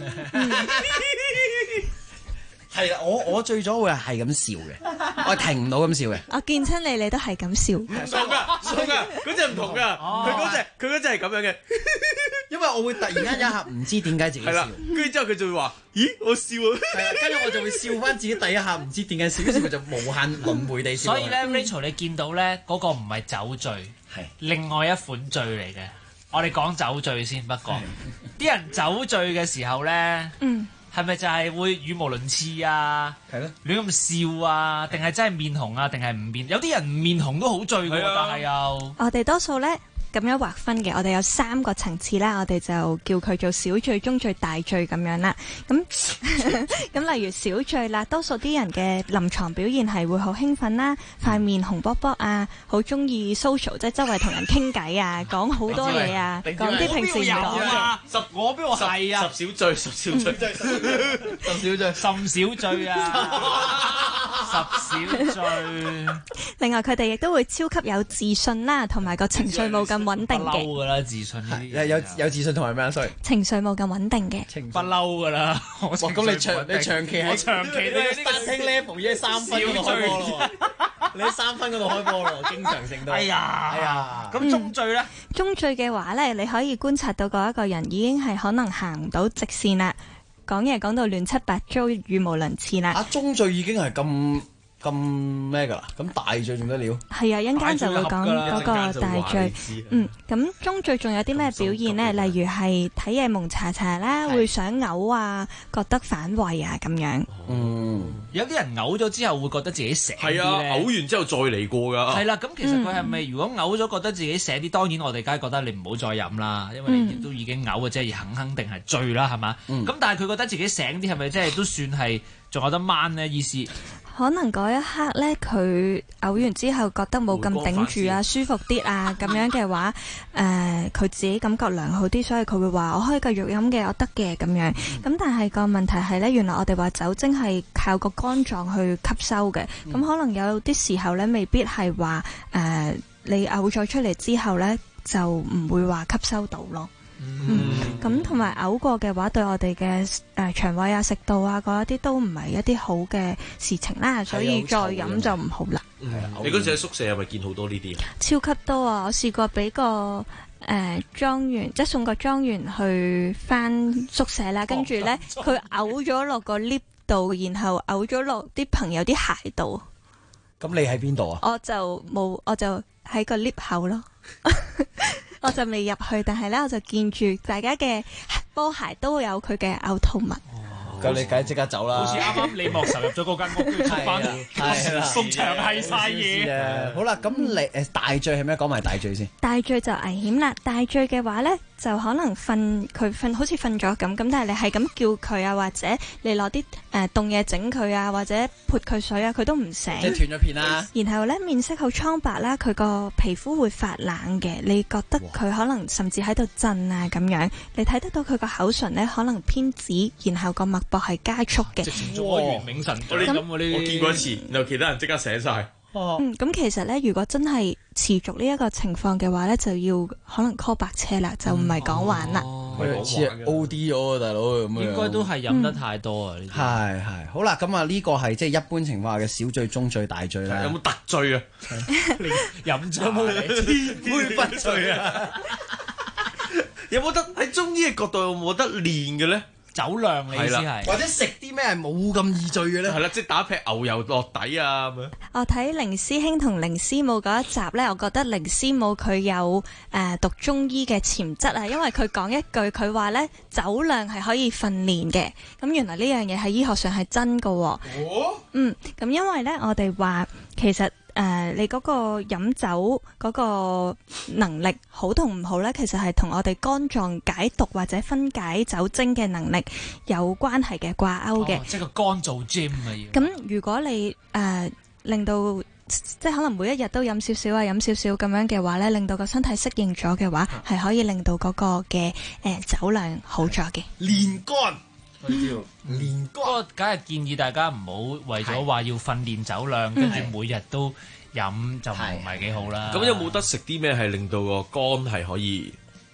係啊，我醉咗會係咁笑嘅，我係停唔到咁笑嘅。 我見親你，你都係咁笑。 唔同噶，嗰隻唔同噶，佢嗰隻係咁樣嘅， 因為我會突然間一下唔知點解自己笑， 跟住之後佢就會話：咦，我笑啊！ 係啊，跟住我就會笑翻自己第一下，唔知點解笑，於是佢就無限輪迴地笑。 所以咧，Rachel 你見到咧嗰個唔係酒醉，係另外一款醉嚟嘅。我哋講酒醉先，不過啲人酒醉嘅時候咧，係咪就係會語無倫次啊？係咯，亂咁笑啊？定係真係面紅啊？定係唔面？有啲人唔面紅都好醉㗎，但係又我哋多數咧咁樣劃分嘅，我哋有3個層次啦，我哋就叫佢做小醉、中醉、大醉咁樣啦。咁咁例如小醉啦，多數啲人嘅臨床表現係會好興奮啦，塊面紅卜卜啊，好中意 social， 即係周圍同人傾偈啊，講好多嘢啊，講啲平時唔講嘅。 我邊個係啊？ 十小醉，十小醉， 甚小醉啊！十小醉。 另外佢哋亦都會超級有自信啦，同埋個情緒冇咁穩定嘅。 不嬲噶啦，自信呢啲有自信同埋咩啊？sorry， 情緒冇咁穩定嘅。 不嬲噶啦。 咁你長期喺starting level 已經3分嗰度開波咯，你喺3分嗰度開波咯，經常性都。 哎呀，咁中醉咧？ 中醉嘅話咧，你可以觀察到嗰一個人已經係可能行唔到直線啦，講嘢講到亂七八糟、語無倫次啦。 中醉已經係咁咩㗎啦？咁大醉仲得了？ 係啊，一陣間就會講嗰個大醉。咁中醉仲有啲咩表現呢？例如係睇嘢蒙查查啦，會想嘔啊，覺得反胃啊咁樣。 有啲人嘔咗之後會覺得自己醒啲咧。 係啊，嘔完之後再嚟過㗎。 係啦，咁其實佢係咪如果嘔咗覺得自己醒啲？當然我哋梗係覺得你唔好再飲啦，因為你都已經嘔嘅啫，而肯定係醉啦，係嘛？咁但係佢覺得自己醒啲，係咪即係都算係仲有得掹呢？意思？ 可能嗰一刻咧，佢嘔完之後覺得冇咁頂住啊，舒服啲啊，咁樣嘅話，佢自己感覺良好啲，所以佢會話我可以繼續飲嘅，我得嘅咁樣。咁但係個問題係咧，原來我哋話酒精係靠個肝臟去吸收嘅，咁可能有啲時候咧，未必係話你嘔咗出嚟之後咧，就唔會話吸收到咯。咁同埋嘔過嘅話，對我哋嘅腸胃啊、食道啊嗰一啲都唔係一啲好嘅事情啦，所以再飲就唔好啦。 你嗰時喺宿舍係咪見好多呢啲？ 超級多啊！我試過俾個莊員，即係送個莊員去翻宿舍啦，跟住咧佢嘔咗落個 lift 度，然後嘔咗落啲朋友啲鞋度。 咁你喺邊度啊？ 我就喺個 lift 口咯。我就未入去，但係咧我就見住大家嘅波鞋都有佢嘅嘔吐物。 咁你梗係即刻走啦！ 好似啱啱李莫愁入咗嗰間屋，跟住出翻嚟，逢場係晒嘢。 好啦，咁你大醉係咩？講埋大醉先。 大醉就危險啦！大醉嘅話咧，就可能佢好似瞓咗咁，但係你係咁叫佢啊，或者你攞啲凍嘢整佢啊，或者潑佢水啊，佢都唔醒。 即係斷咗片啦。 然後咧面色好蒼白啦，佢個皮膚會發冷嘅，你覺得佢可能甚至喺度震啊咁樣。你睇得到佢個口唇咧可能偏紫，然後個脈搏係加速嘅。 直情做開元冥神咁我見過一次，然後其他人即刻醒晒。 咁其實咧，如果真係持續呢一個情況嘅話咧，就要可能 call 白車啦，就唔係講玩啦。 似 O.D. 咗大佬咁樣。 應該都係飲得太多啊！ 係好啦，咁啊呢個係即係一般情況下嘅小醉、中醉、大醉啦。 有冇特醉啊？ 飲咗冇天杯不醉啊？有冇得喺中醫嘅角度有冇得練嘅咧？ 酒量你意思係， 或者食啲咩係冇咁易醉嘅咧？ 係啦，即係打劈牛油落底啊咁樣。 我睇凌師兄同凌師母嗰一集咧，我覺得凌師母佢有讀中醫嘅潛質啊，因為佢講一句，佢話咧酒量係可以訓練嘅。咁原來呢樣嘢喺醫學上係真㗎喎。咁因為咧我哋話其實。你嗰個飲酒嗰個能力好同唔好呢？其實係同我哋肝臟解毒或者分解酒精嘅能力有關係嘅掛鈎嘅。 即係個肝做 gym 啊要。 咁如果你令到即係可能每一日都飲少少啊，飲少少咁樣嘅話呢，令到個身體適應咗嘅話，係可以令到嗰個嘅酒量好咗嘅。 練肝。 練肝，不過梗係建議大家唔好為咗話要訓練酒量，跟住每日都飲就唔係幾好啦。 咁有冇得食啲咩係令到個肝係可以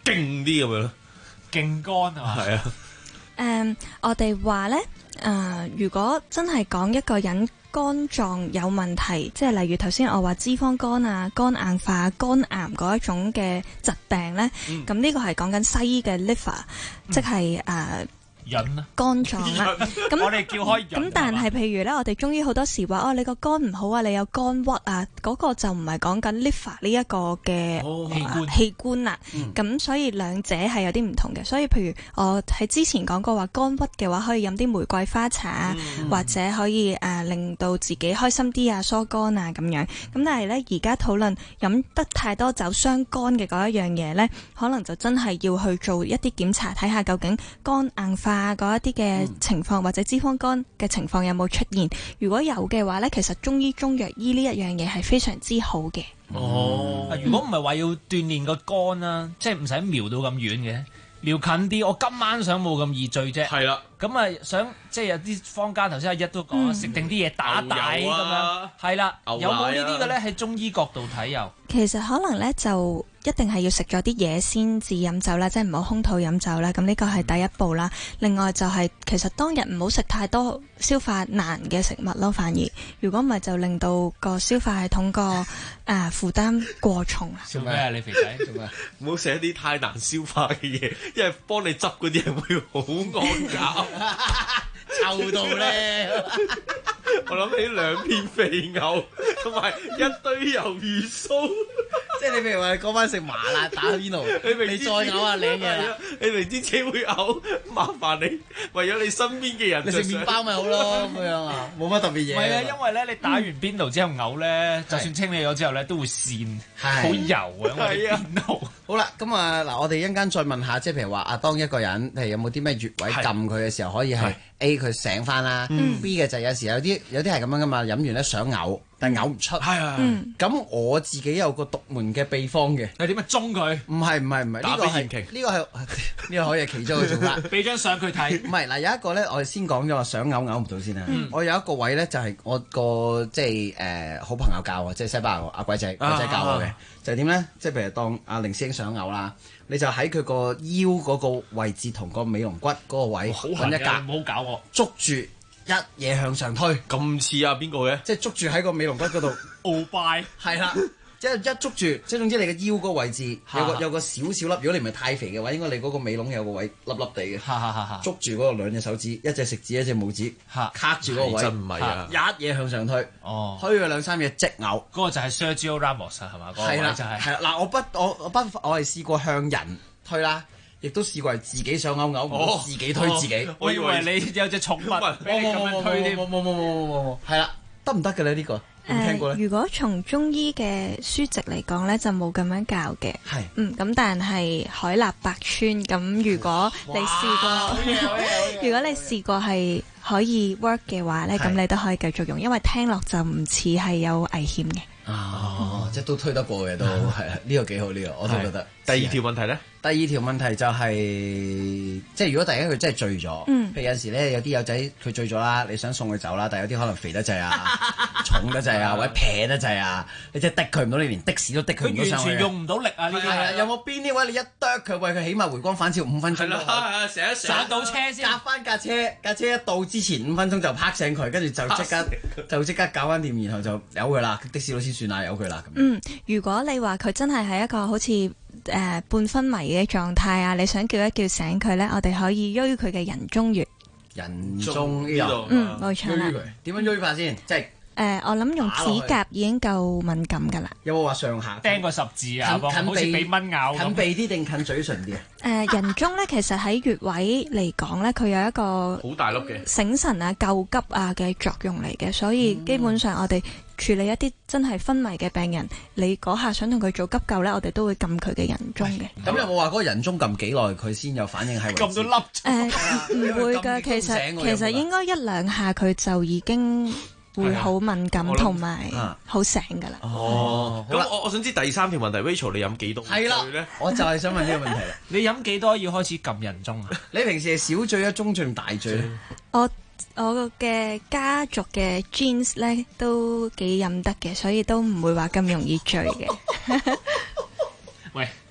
勁啲咁樣咧？ 勁乾啊！ 係啊。 我哋話咧，如果真係講一個人肝臟有問題，即係例如頭先我話脂肪肝啊、肝硬化、肝癌嗰一種嘅疾病咧，咁呢個係講緊西醫嘅 liver，即係潤啊， 肝臟啦。咁我哋叫開潤。 咁但係譬如咧，我哋中醫好多時話你個肝唔好啊，你有肝鬱啊，嗰個就唔係講緊 liver 呢一個嘅器官啦。咁所以兩者係有啲唔同嘅。所以譬如我喺之前講過話，肝鬱嘅話可以飲啲玫瑰花茶啊，或者可以令到自己開心啲啊、疏肝啊咁樣。咁但係咧，而家討論飲得太多酒傷肝嘅嗰一樣嘢咧，可能就真係要去做一啲檢查，睇下究竟肝硬化嗰一啲嘅情況，或者脂肪肝嘅情況有冇出現？如果有嘅話呢，其實中醫中藥醫呢一樣嘢係非常之好嘅。 如果唔係話要鍛煉個肝啦，即係唔使瞄到咁遠嘅，瞄近啲。我今晚想冇咁易醉啫。 係啦。 咁啊想即係有啲坊間頭先阿一都講食定啲嘢打底咁樣。係啦。有冇呢啲嘅咧？喺中醫角度睇又？ 其實可能呢就一定係要食咗啲嘢先至飲酒啦，即係唔好空肚飲酒啦。咁呢個係第一步啦。另外就係其實當日唔好食太多消化難嘅食物咯，反而如果唔係就令到個消化系統個負擔過重啦。 做咩啊？你肥仔做咩？ 唔好食一啲太難消化嘅嘢，因為幫你執嗰啲人會好惡搞， 臭到咧！ 我諗起兩片肥牛同埋一堆魷魚酥， 即係你譬如話你講翻食麻辣打邊爐，你再嘔下領嘢啦， 你明知自己會嘔，麻煩你為咗你身邊嘅人， 你食麵包咪好咯咁樣啊，冇乜特別嘢。 唔係啊，因為咧你打完邊爐之後嘔咧，就算清理咗之後咧都會跣，好油啊！我哋邊爐。 好啦，咁嗱，我哋一陣間再問下，即係譬如話當一個人譬如有冇啲咩穴位撳佢嘅時候，可以係 A 佢醒翻啦，B 嘅就有時有啲係咁樣噶嘛，飲完咧想嘔，但係嘔唔出。咁我自己有個獨門嘅秘方嘅。 係點啊？中佢？ 唔係，呢個可以係其中嘅做法。 俾張相佢睇。 唔係嗱，有一個咧，我哋先講咗話想嘔唔到先啦。我有一個位咧，就係我個即係好朋友教我，即係西班牙阿鬼仔教我嘅，就係點咧？即係譬如當阿凌師兄想嘔啦，你就喺佢個腰嗰個位置同個尾龍骨嗰個位揾一格， 唔好搞我， 捉住一嘢向上推， 咁似啊邊個嘅？ 即係捉住喺個尾龍骨嗰度， 鰲拜係啦。即係一捉住，即係總之你嘅腰嗰個位置有個少少粒。如果你唔係太肥嘅話，應該你嗰個尾龍有個位粒粒地嘅。捉住嗰個兩隻手指，一隻食指，一隻拇指，卡住嗰個位， 真唔係啊！ 一嘢向上推，推佢兩三嘢即嘔。 嗰個就係 Sergio Ramos 係嘛？ 係啦，就係嗱，我係試過向人推啦，亦都試過係自己想嘔，自己推自己。 我以為你有隻寵物俾你咁樣推添。 冇，係啦，得唔得嘅咧呢個？ 如果從中醫嘅書籍嚟講咧，就冇咁樣教嘅。咁但係海納百川。咁如果你試過，如果你試過係可以 work 嘅話咧，咁你都可以繼續用，因為聽落就唔似係有危險嘅。 即係都推得過嘅都係啊，呢個幾好，呢個我都覺得。 第二條問題咧？ 第二條問題就係，即係如果大家佢真係醉咗，譬如有陣時咧有啲友仔佢醉咗啦，你想送佢走啦，但係有啲可能肥得滯啊、重得滯啊，或者撇得滯啊，你真係滴佢唔到，你連的士都滴佢唔到上去。 佢完全用唔到力啊！呢啲係有冇邊啲位你一啄佢，為佢起碼回光返照5分鐘？ 係啦，成日上到車先， 夾翻架車一到之前5分鐘就拍醒佢，跟住就即刻搞翻掂，然後就由佢啦，的士佬先算啦，由佢啦咁。 如果你話佢真係一個好似半昏迷嘅狀態啊，你想叫一叫醒佢咧，我哋可以喐佢嘅人中穴。 人中穴， 冇錯啦。 點樣喐法先？即係我諗用指甲已經夠敏感㗎啦。 有冇話上下釘個十字啊？好似俾蚊咬咁。 近鼻啲定近嘴唇啲啊？ 人中咧，其實喺穴位嚟講咧，佢有一個好大粒嘅醒神啊、救急啊嘅作用嚟嘅，所以基本上我哋處理一啲真係昏迷嘅病人，你嗰下想同佢做急救咧，我哋都會撳佢嘅人中嘅。 咁有冇話嗰個人中撳幾耐佢先有反應係？ 撳到粒唔會㗎，其實應該1-2下佢就已經會好敏感同埋好醒㗎啦。 咁我想知第三條問題 ，Rachel 你飲幾多醉咧？ 我就係想問呢個問題啦。 你飲幾多要開始撳人中啊？ 你平時係小醉啊、中醉定大醉咧？ 我嘅家族嘅 genes 咧都幾飲得嘅，所以都唔會話咁容易醉嘅。 喂，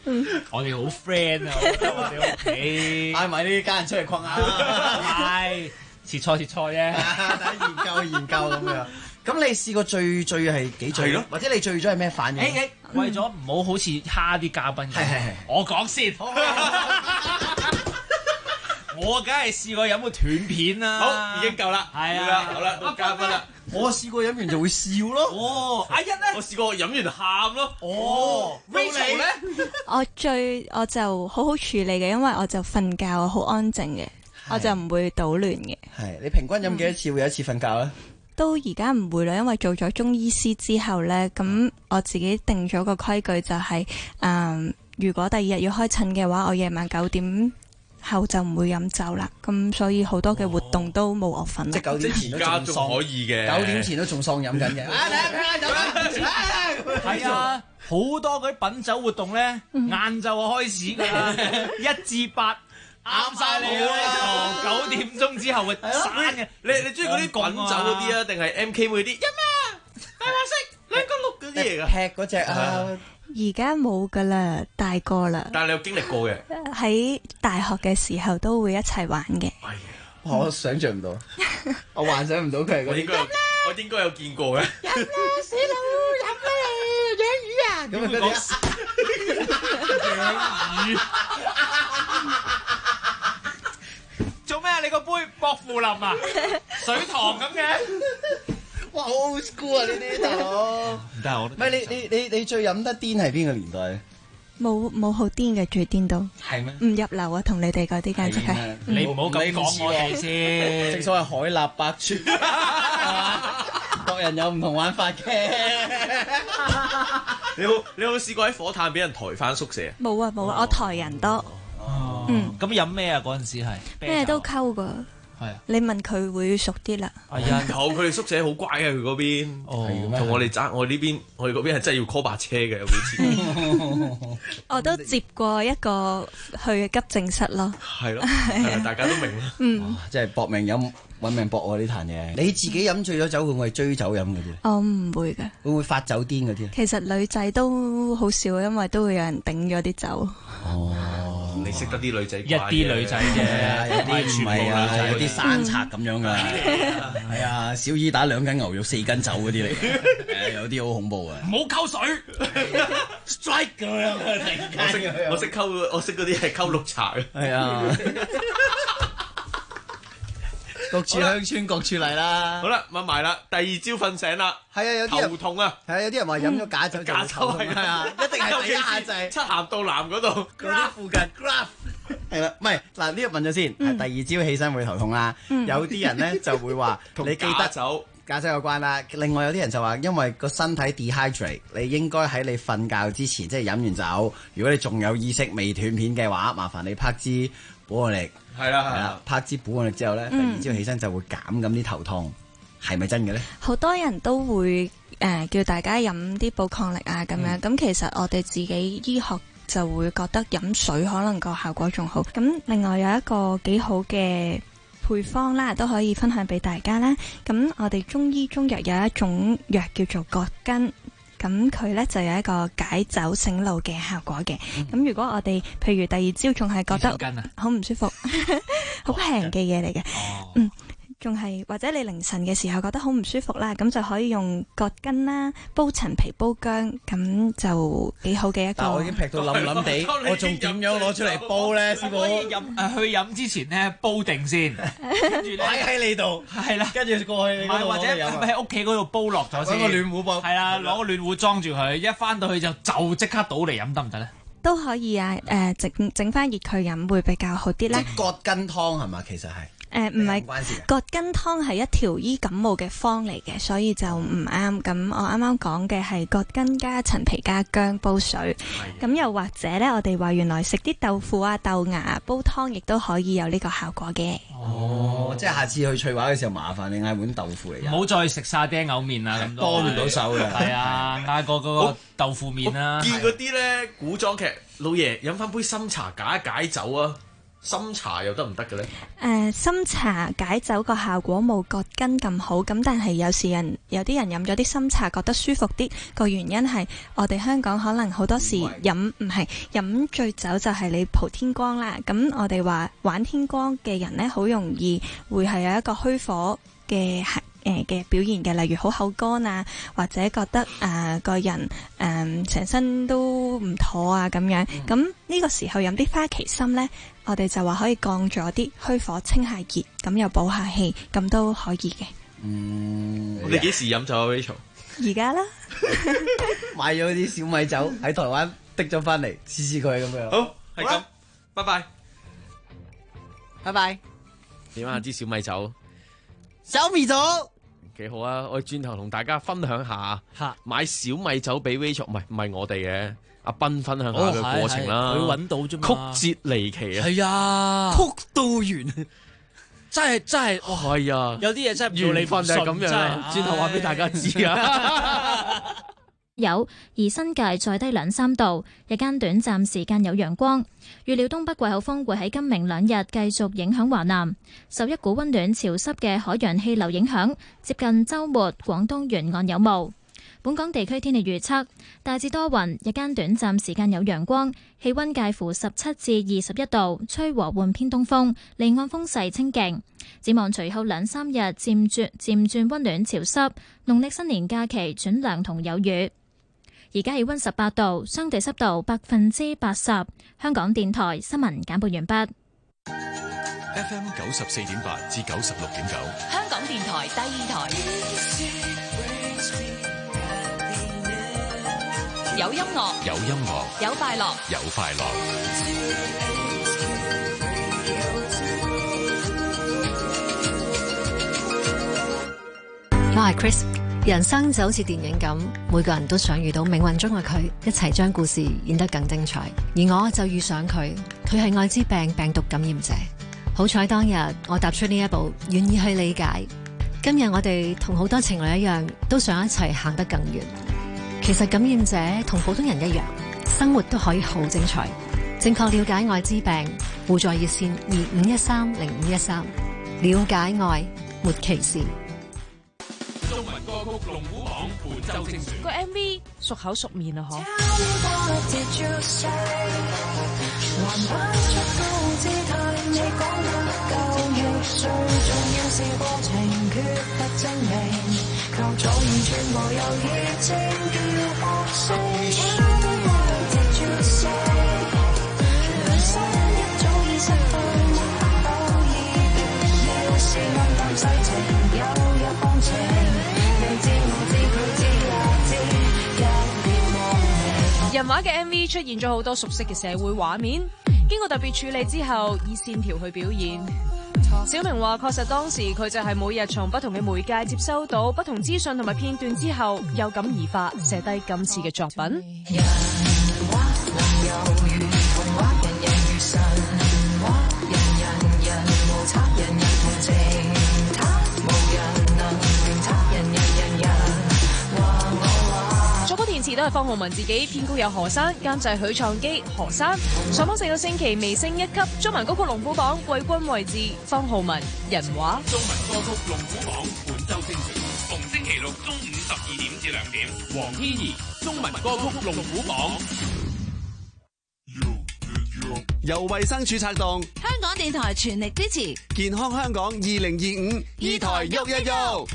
我哋好 friend 啊，我覺得我哋屋企嗌埋呢家人出嚟困下， 係切菜啫， 大家研究咁樣。咁你試過醉係幾醉咯？或者你醉咗係咩反應？ 為咗唔好好似蝦啲嘉賓咁，我講先。我梗係試過飲過斷片啦。 好，已經夠啦。 係啊， 好啦，到嘉賓啦。 我試過飲完就會笑咯。 哦，阿欣咧， 我試過飲完喊咯。 哦 ，Rachel 咧， 我就好好處理嘅，因為我就瞓覺好安靜嘅，我就唔會搗亂嘅。 係你平均飲幾多次會有一次瞓覺咧？ 都而家唔會啦，因為做咗中醫師之後呢，咁我自己定咗個規矩就係、如果第二日要開診嘅話，我夜晚9點後就唔會飲酒啦。咁所以好多嘅活動都冇我份啦。 即係9點前都仲可以嘅 ，9點前都仲喪飲緊嘅。 係啊，好多嗰啲品酒活動呢，晏晝就開始㗎啦，1至8。啱晒你啦！9點鐘之後會散嘅。 你中意嗰啲滾酒嗰啲啊，定係 MK 嗰啲？飲啊！大話識2個6嗰啲嚟㗎。 劈嗰隻啊！ 而家冇㗎啦，大個啦。 但係你有經歷過嘅。 喺大學嘅時候都會一齊玩嘅。 我想像唔到，我幻想唔到佢係嗰啲。 我應該有見過嘅。 飲啦，死佬！飲啦，養魚啊！咁啊養魚。做咩啊？你個杯薄扶林啊？水塘咁嘅？ 哇，好 old school 啊！呢啲大佬。 唔得，我唔係你最飲得癲係邊個年代？ 冇好癲嘅，最癲到係咩？ 唔入流啊！同你哋嗰啲簡直係。 你唔好咁講我哋先。 正所謂海納百川，各人有唔同玩法嘅。 你有冇試過喺火炭俾人抬翻宿舍啊？ 冇啊，我台人多。 咁飲咩啊？嗰陣時係咩都溝噶。 係啊， 你問佢會熟啲啦。 有佢哋宿舍好乖嘅，佢嗰邊。同我哋我呢邊，我哋嗰邊係真係要 call 白車嘅，有幾次。 我都接過一個去急症室咯。 係咯，大家都明啦。 即係搏命飲，揾命搏喎呢壇嘢。你自己飲醉咗酒會唔會追酒飲嗰啲？ 我唔會㗎。 會唔會發酒癲嗰啲？ 其實女仔都好少，因為都會有人頂咗啲酒。 你識得啲女仔， 一啲女仔啫， 有啲唔係啊，有啲山賊咁樣噶，係啊，小耳打2斤牛肉4斤酒嗰啲嚟嘅，有啲好恐怖啊！ 唔好溝水 ，strike 咁樣， 我識嗰啲係溝綠茶嘅， 係啊，各處鄉村各處嚟啦。 好啦，問埋啦，第2朝瞓醒啦， 係啊，有啲人頭痛啊， 係啊，有啲人話飲咗假酒就頭痛啊，一定係第一下就係漆咸道南嗰度嗰啲附近 graph。係啦，唔係嗱呢個問咗先，係第2朝起身會頭痛啦。有啲人咧就會話你記得假酒有關啦。另外有啲人就話因為個身體 dehydrate， 你應該喺你瞓覺之前，即係飲完酒，如果你仲有意識未斷片嘅話，麻煩你拍支補汗力。係啦，拍支補汗力之後咧，第2朝起身就會減咁啲頭痛，係咪真嘅咧？ 好多人都會叫大家飲啲補抗力啊咁樣。咁其實我哋自己醫學就會覺得飲水可能個效果仲好。咁另外有一個幾好嘅配方啦，都可以分享俾大家啦。咁我哋中醫中藥有一種藥叫做葛根，咁佢呢就有一個解酒醒腦嘅效果嘅。咁如果我哋譬如第2朝仲係覺得好唔舒服，好平嘅嘢嚟嘅，仲係或者你凌晨嘅時候覺得好唔舒服啦，咁就可以用葛根啦，煲陳皮煲薑，咁就幾好嘅一個。 但我已經劈到冧地，我仲點樣攞出嚟煲咧？師傅去飲之前咧煲定先，跟住擺喺你度， 係啦， 跟住過去你嗰度或者喺屋企嗰度煲落咗先， 攞個暖壺煲， 係啦，攞個暖壺裝住佢，一翻到去就即刻倒嚟飲得唔得咧？ 都可以啊，整翻熱佢飲會比較好啲啦。 葛根湯係嘛？其實係。 唔係，葛根湯係一條醫感冒嘅方嚟嘅，所以就唔啱。咁我啱啱講嘅係葛根加陳皮加薑煲水。咁又或者呢，我哋話原來食啲豆腐啊、豆芽煲湯，亦都可以有呢個效果嘅。 即係下次去翠華嘅時候，麻煩你嗌碗豆腐嚟。 唔好再食沙爹牛麵啦，咁多唔到手嘅。 係啊，嗌個嗰個豆腐麵啦。 見嗰啲咧古裝劇，老爺飲翻杯參茶解一解酒啊！ 深茶又得唔得嘅咧？ 深茶解酒個效果冇葛根咁好，咁但係有啲人飲咗啲深茶覺得舒服啲，個原因係我哋香港可能好多時飲醉酒就係你蒲天光啦，咁我哋話玩天光嘅人呢，好容易會係有一個虛火嘅表現嘅，例如好口乾啊，或者覺得個人成身都唔妥啊咁樣。咁呢個時候飲啲花旗參呢，我哋就話可以降咗啲虛火，清下熱，咁又補下氣，咁都可以嘅。 你幾時飲酒啊 Rachel？ 而家啦， 買咗啲小米酒喺台灣滴咗翻嚟，試佢咁樣。 好，係咁，拜拜， 拜拜。 點啊？支小米酒， 小米酒。 幾好啊！我轉頭同大家分享下買小米酒俾 Rachel， 唔係我哋嘅，阿斌分享下嘅過程啦。 佢揾到啫嘛， 曲折離奇啊！ 係啊， 曲到完， 真係， 係啊！ 有啲嘢真係唔做你緣分就係咁樣啦。轉頭話俾大家知啊！ 有，而新界再低2-3度，日間短暫時間有陽光。預料東北季候風會喺今明2日繼續影響華南，受一股溫暖潮濕嘅海洋氣流影響，接近週末廣東沿岸有霧。本港地區天氣預測大致多雲，日間短暫時間有陽光，氣溫介乎17至21度，吹和緩偏東風，離岸風勢清勁。展望隨後2-3日漸轉溫暖潮濕，農曆新年假期轉涼同有雨。而家氣溫18度，相對濕度80%。香港電台新聞簡報完畢。 FM 94.8至96.9， 香港電台第2台，有音樂， 有音樂， 有快樂， 有快樂。 我係 Chris。人生就好似電影咁，每個人都想遇到命運中嘅佢，一齊將故事演得更精彩。而我就遇上佢，佢係愛滋病病毒感染者。好彩當日我踏出呢一步，願意去理解。今日我哋同好多情侶一樣，都想一齊行得更遠。其實感染者同普通人一樣，生活都可以好精彩。正確了解艾滋病，互助熱線25130513，了解愛，沒歧視。 中文歌曲龍虎榜本周精選， 個 MV 熟口熟面啊！嗬。人畫嘅 MV 出現咗好多熟悉嘅社會畫面，經過特別處理之後，以線條去表現。小明話：確實當時佢就係每日從不同嘅媒介接收到不同資訊同埋片段之後，有感而發，寫低今次嘅作品。填詞都係方浩文自己，編曲有何山，監製許創基、何山。上榜4個星期，微升1級。中文歌曲龍虎榜季軍位置，方浩文人話。 中文歌曲龍虎榜本周精選，逢星期六中午12點至2點。黃天怡，中文歌曲龍虎榜。 由衛生署策動， 香港電台全力支持健康香港2025，二台喐一喐。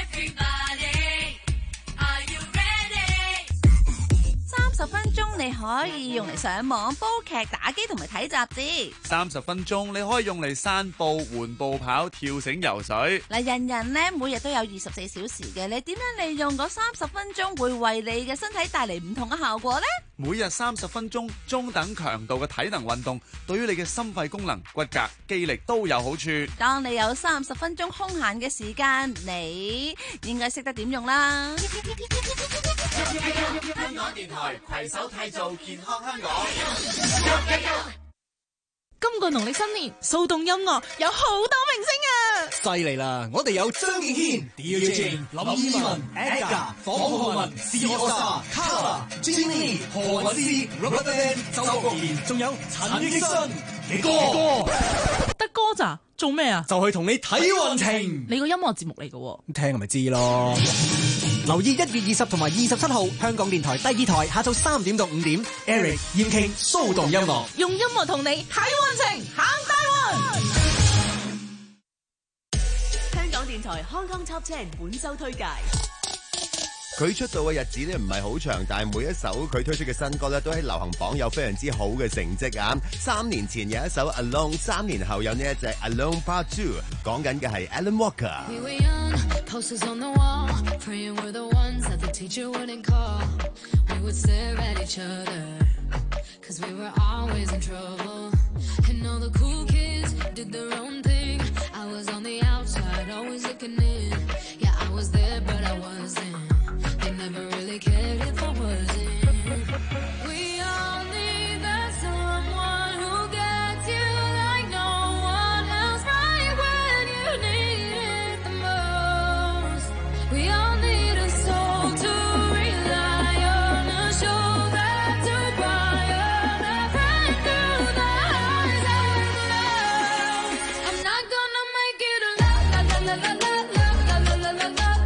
30分鐘你可以用嚟上網、煲劇、打機同埋睇雜誌。 30分鐘你可以用嚟散步、緩步跑、跳繩、游水。 嗱，人人咧每日都有24小時嘅，你點樣利用嗰30分鐘會為你嘅身體帶嚟唔同嘅效果呢？ 每日30分鐘中等強度嘅體能運動，對於你嘅心肺功能、骨骼、肌力都有好處。 當你有30分鐘空閒嘅時間，你應該識得點用啦。 香港電台攜手締造健康香港。 今個農曆新年，騷動音樂有好多明星啊！ 犀利啦！我哋有張敬軒、DJ、林二汶、Edgar、房浩文、C.O.Star、Kara、Jenny、何韻詩、RubberBand、周國賢，仲有陳奕迅。 嘅歌。 得歌咋？做咩啊？ 就去同你睇運程。 你個音樂節目嚟嘅喎， 聽咪知咯。留意1月20同埋27號，香港電台第2台下晝3點到5點 ，Eric 燕傾騷動音樂， 用音樂同你睇運程，行大運。 香港電台康康 Top 10本周推介。 佢出道嘅日子咧唔係好長，但係每一首佢推出嘅新歌咧都喺流行榜有非常之好嘅成績啊！3年前有一首 Alone，3年後有呢一隻 Alone Part 2，講緊嘅係 Alan Walker。 Never really cared if I wasn't. We all need that someone who gets you like no one else, right when you need it the most. We all need a soul to rely on, a shoulder to cry on, a friend through the highs and lows. I'm not gonna make it alone, la la la la la la la la la la.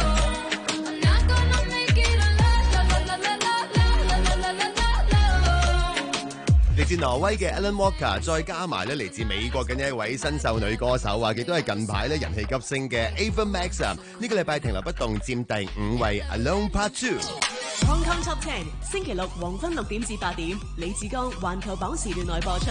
嚟自挪威嘅 Alan Walker， 再加埋咧嚟自美國嘅呢一位新秀女歌手啊，亦都係近排咧人氣急升嘅 Ava Max 啊，呢個禮拜停留不動，佔第5位 Alone Part 2。 Hong Kong Top 10星期六黃昏6點至8點，李志剛環球榜時段內播出。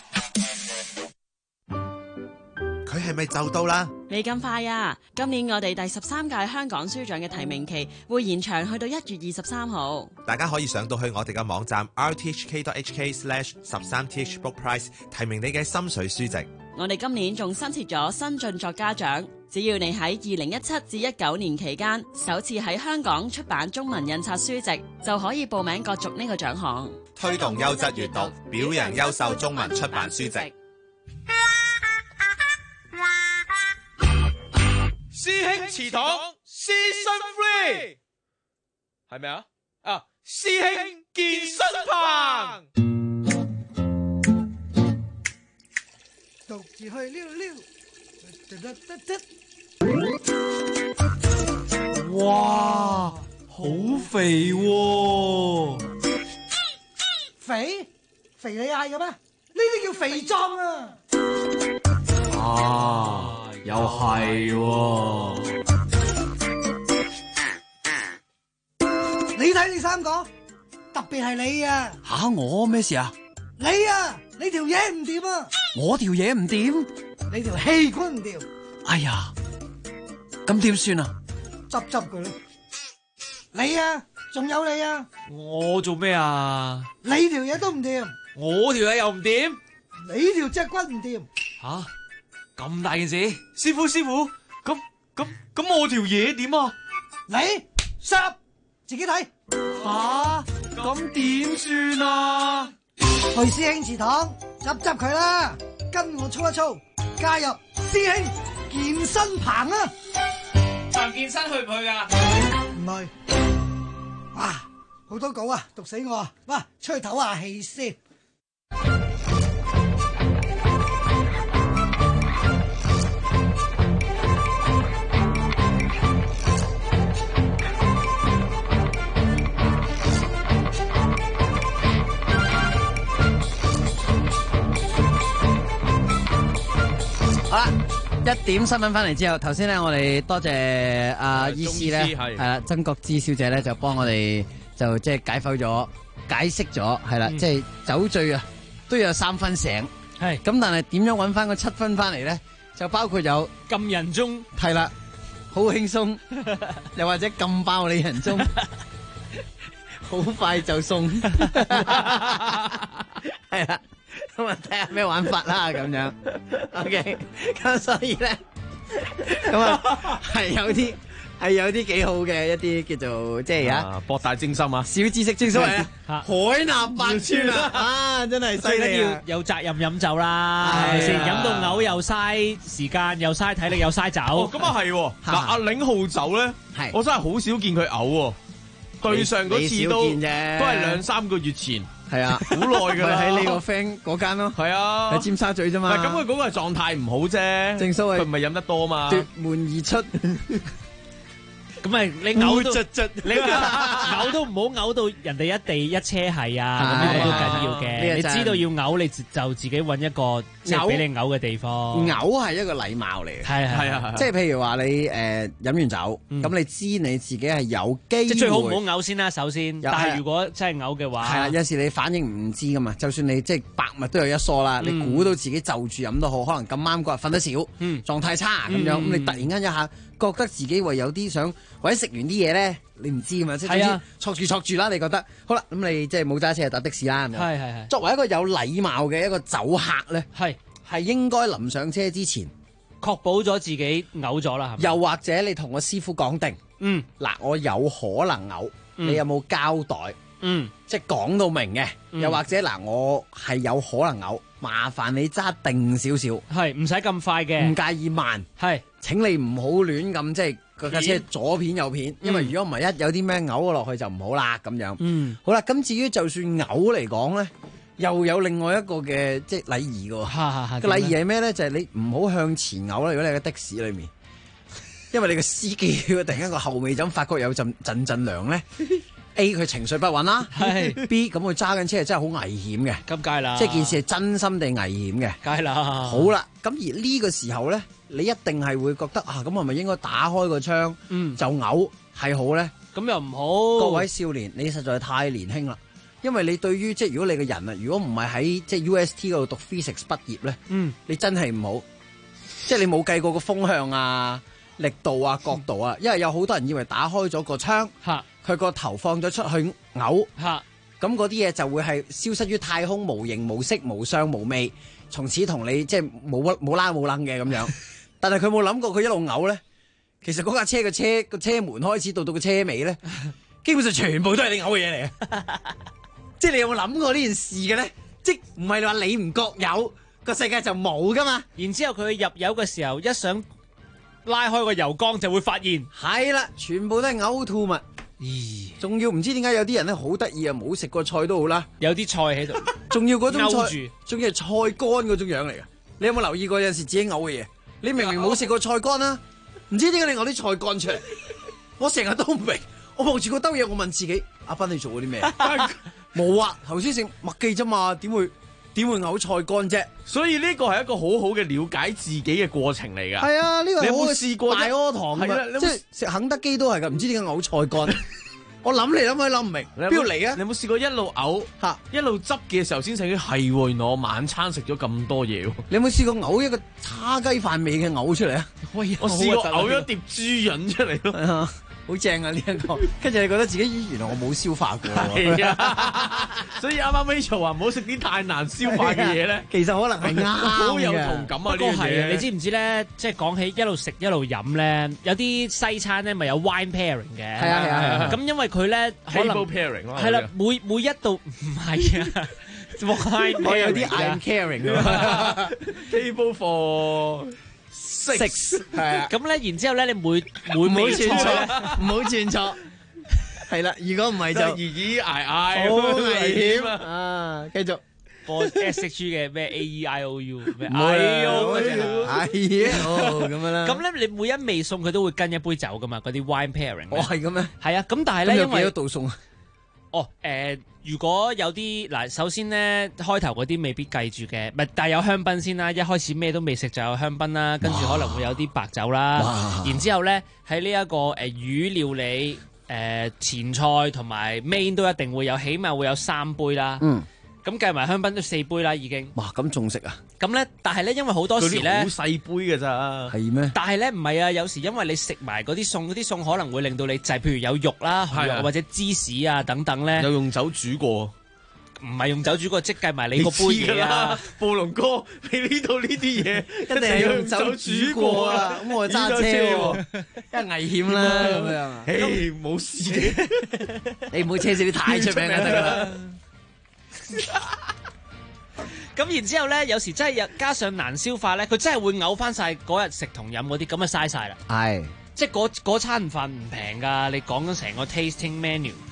佢係咪就到啦？ 未咁快啊！今年我哋第13屆香港書獎嘅提名期會延長去到1月23號。 大家可以上到去我哋嘅網站 rthk.hk/13thbookprize 提名你嘅心水書籍。 我哋今年仲新設咗新晉作家獎，只要你喺2017至19年期間首次喺香港出版中文印刷書籍，就可以報名角逐呢個獎項。 推動優質閱讀，表揚優秀中文出版書籍。 師兄祠堂 Season 3係咪啊？啊，師兄健身棚， 獨自去溜溜，哇，好肥喎！肥你嗌嘅咩？呢啲叫肥壯啊！啊，又係喎！你睇你三個，特別係你啊！ 吓，我咩事啊？ 你啊，你條嘢唔掂啊！ 我條嘢唔掂， 你條氣管唔掂。 哎呀，咁點算啊？ 執佢啦！你啊，仲有你啊！ 我做咩啊？ 你條嘢都唔掂， 我條嘢又唔掂， 你條脊骨唔掂。 吓，咁大件事， 師傅，咁我條嘢點啊？ 你濕自己睇。 吓，咁點算啊？ 去師兄祠堂執佢啦，跟我操一操，加入師兄健身棚啊！ 彭健身去唔去啊？ 唔去。哇，好多稿啊，讀死我啊！哇，出去唞下氣先。 好啦，1點新聞翻嚟之後，頭先咧我哋多謝阿醫師咧，係啦，曾國芝小姐咧就幫我哋就即係解釋咗，係啦，即係酒醉啊都有3分醒，係咁，但係點樣搵翻個7分翻嚟咧？就包括有撳人中， 係啦，好輕鬆，又或者撳爆你人中，好快就送，係啦。咁啊，睇下咩玩法啦，咁樣，OK，咁所以咧，咁啊係有啲幾好嘅一啲叫做即係博大精深啊， 小知識正所謂啊，海納百川啊，真係犀利啊！ 要有責任飲酒啦，係咪先？飲到嘔又嘥時間，又嘥體力，又嘥酒。 咁啊係喎，嗱阿領號酒咧，我真係好少見佢嘔喎。對上嗰次都係2-3個月前。 係啊， 好耐㗎啦， 咪喺你個 friend 嗰間咯， 係啊， 喺尖沙咀啫嘛。 唔係咁，佢嗰個係狀態唔好啫， 正所謂佢唔係飲得多嘛， 奪門而出。 咁咪你嘔到窒， 你嘔都唔好嘔到人哋一地一車係啊，咁呢個都緊要嘅。你知道要嘔，你就自己揾一個即係俾你嘔嘅地方。 嘔係一個禮貌嚟嘅， 係啊， 即係譬如話你飲完酒，咁你知你自己係有機會， 即係最好唔好嘔先啦，首先。但係如果真係嘔嘅話， 係啦，有時你反應唔知噶嘛，就算你即係百物都有一疏啦，你估到自己就住飲都好，可能咁啱嗰日瞓得少，狀態差咁樣，咁你突然間一下覺得自己會有啲想，或者食完啲嘢咧，你唔知噶嘛，即係坐住啦，你覺得好啦，咁你即係冇揸車就搭的士啦， 係。 作為一個有禮貌嘅一個酒客咧，係應該臨上車之前確保咗自己嘔咗啦，係咪？ 又或者你同個師傅講定，嗱，我有可能嘔，你有冇膠袋？即係講到明嘅，又或者嗱，我係有可能嘔，麻煩你揸定少少， 係唔使咁快嘅， 唔介意慢， 係， 請你唔好亂咁即係個架車左片右片，因為如果唔係一有啲咩嘔咗落去就唔好啦咁樣。好啦，咁至於就算嘔嚟講咧，又有另外一個嘅即係禮儀嘅，個禮儀係咩咧？就係你唔好向前嘔啦。如果你喺的士裏面，因為你個司機突然間個後尾枕發覺有陣涼咧。A 佢情緒不穩啦，係 B 咁佢揸緊車係真係好危險嘅， 咁梗係啦， 即係件事係真心地危險嘅，梗係啦。 好啦，咁而呢個時候咧，你一定係會覺得啊，咁係咪應該打開個窗，就嘔係好咧？ 咁又唔好。 各位少年，你實在太年輕啦，因為你對於即係如果你個人啊，如果唔係喺即係 UST 嗰度讀 physics 畢業咧，你真係唔好，即係你冇計過個風向啊、力度啊、角度啊，因為有好多人以為打開咗個窗。佢個頭放咗出去嘔，咁嗰啲嘢就會係消失於太空，無形無色無相無味，從此同你即係冇拉冇楞嘅咁樣。但係佢冇諗過佢一路嘔咧，其實嗰架車個車門開始到個車尾咧，基本上全部都係你嘔嘅嘢嚟嘅。即係你有冇諗過呢件事嘅咧？即唔係話你唔覺有，個世界就冇噶嘛？ 然之後佢入油嘅時候，一想拉開個油缸就會發現係啦，全部都係嘔吐物。咦，仲要唔知點解有啲人咧好得意啊，冇食過菜都好啦， 有啲菜喺度， 仲要嗰種勾菜，仲要係菜乾嗰種樣嚟嘅。你有冇留意過有陣時自己嘔嘅嘢？你明明冇食過菜乾啦，唔知點解你嘔啲菜乾出嚟？我成日都唔明，我望住個兜嘢，我問自己：阿斌你做過啲咩？冇啊，頭先食麥記啫嘛，點會嘔菜乾啫？ 所以呢個係一個好好嘅了解自己嘅過程嚟㗎。 係啊，呢個你有冇試過大屙糖㗎？即係食肯德基都係㗎，唔知點解嘔菜乾。我諗嚟諗去諗唔明，邊度嚟啊？ 你有冇試過一路嘔嚇，一路執嘅時候先醒起係喎？原來我晚餐食咗咁多嘢喎。 你有冇試過嘔一個叉雞飯味嘅嘔出嚟啊？ 我試過嘔咗碟豬膶出嚟咯。 好正啊！呢一個，跟住你覺得自己原來我冇消化過， 所以啱啱 Rachel 話唔好食啲太難消化嘅嘢咧， 其實可能係啱嘅， 好有同感啊！呢樣嘢你知唔知咧？即係講起一路食一路飲咧，有啲西餐咧咪有 wine pairing 嘅， 係啊。 咁因為佢咧可能 table pairing 咯， 係啦，每一道唔係啊 ，wine pairing 我有啲 I'm caring 啊 ，table for。 Six 係啊， 咁咧，然之後咧，你每唔好轉錯，唔好轉錯，係啦。如果唔係就咦嗌好危險啊！繼續播 SHG 嘅咩 AEIOU 咩係啊，咁樣啦。 咁咧，你每一味餸佢都會跟一杯酒噶嘛？嗰啲 wine pairing。 哦，係咁咩？ 係啊，咁但係咧，因為有幾多道餸啊？ 哦，如果有啲嗱，首先咧開頭嗰啲未必計住嘅，唔係，但係有香檳先啦。一開始咩都未食就有香檳啦，跟住可能會有啲白酒啦。然之後咧喺呢一個魚料理、前菜同埋 main 都一定會有，起碼會有3杯啦。咁計埋香檳都4杯啦，已經。 哇！咁仲食啊？ 咁咧，但係咧，因為好多時咧， 好細杯嘅咋。 係咩？ 但係咧唔係啊，有時因為你食埋嗰啲餸可能會令到你就係譬如有肉啦，或者芝士啊等等咧。 有用酒煮過？ 唔係用酒煮過，即計埋你個杯嘢啊！ 暴龍哥，你呢度呢啲嘢一定係用酒煮過啊！咁我揸車喎，因為危險啦咁樣。 誒，冇事嘅， 你唔好車死啲太出名就得㗎啦。 咁然之後咧，有時真係加上難消化咧，佢真係會嘔翻晒嗰日食同飲嗰啲，咁啊嘥晒啦。 係， 即係嗰餐飯唔平㗎，你講緊成個 tasting menu，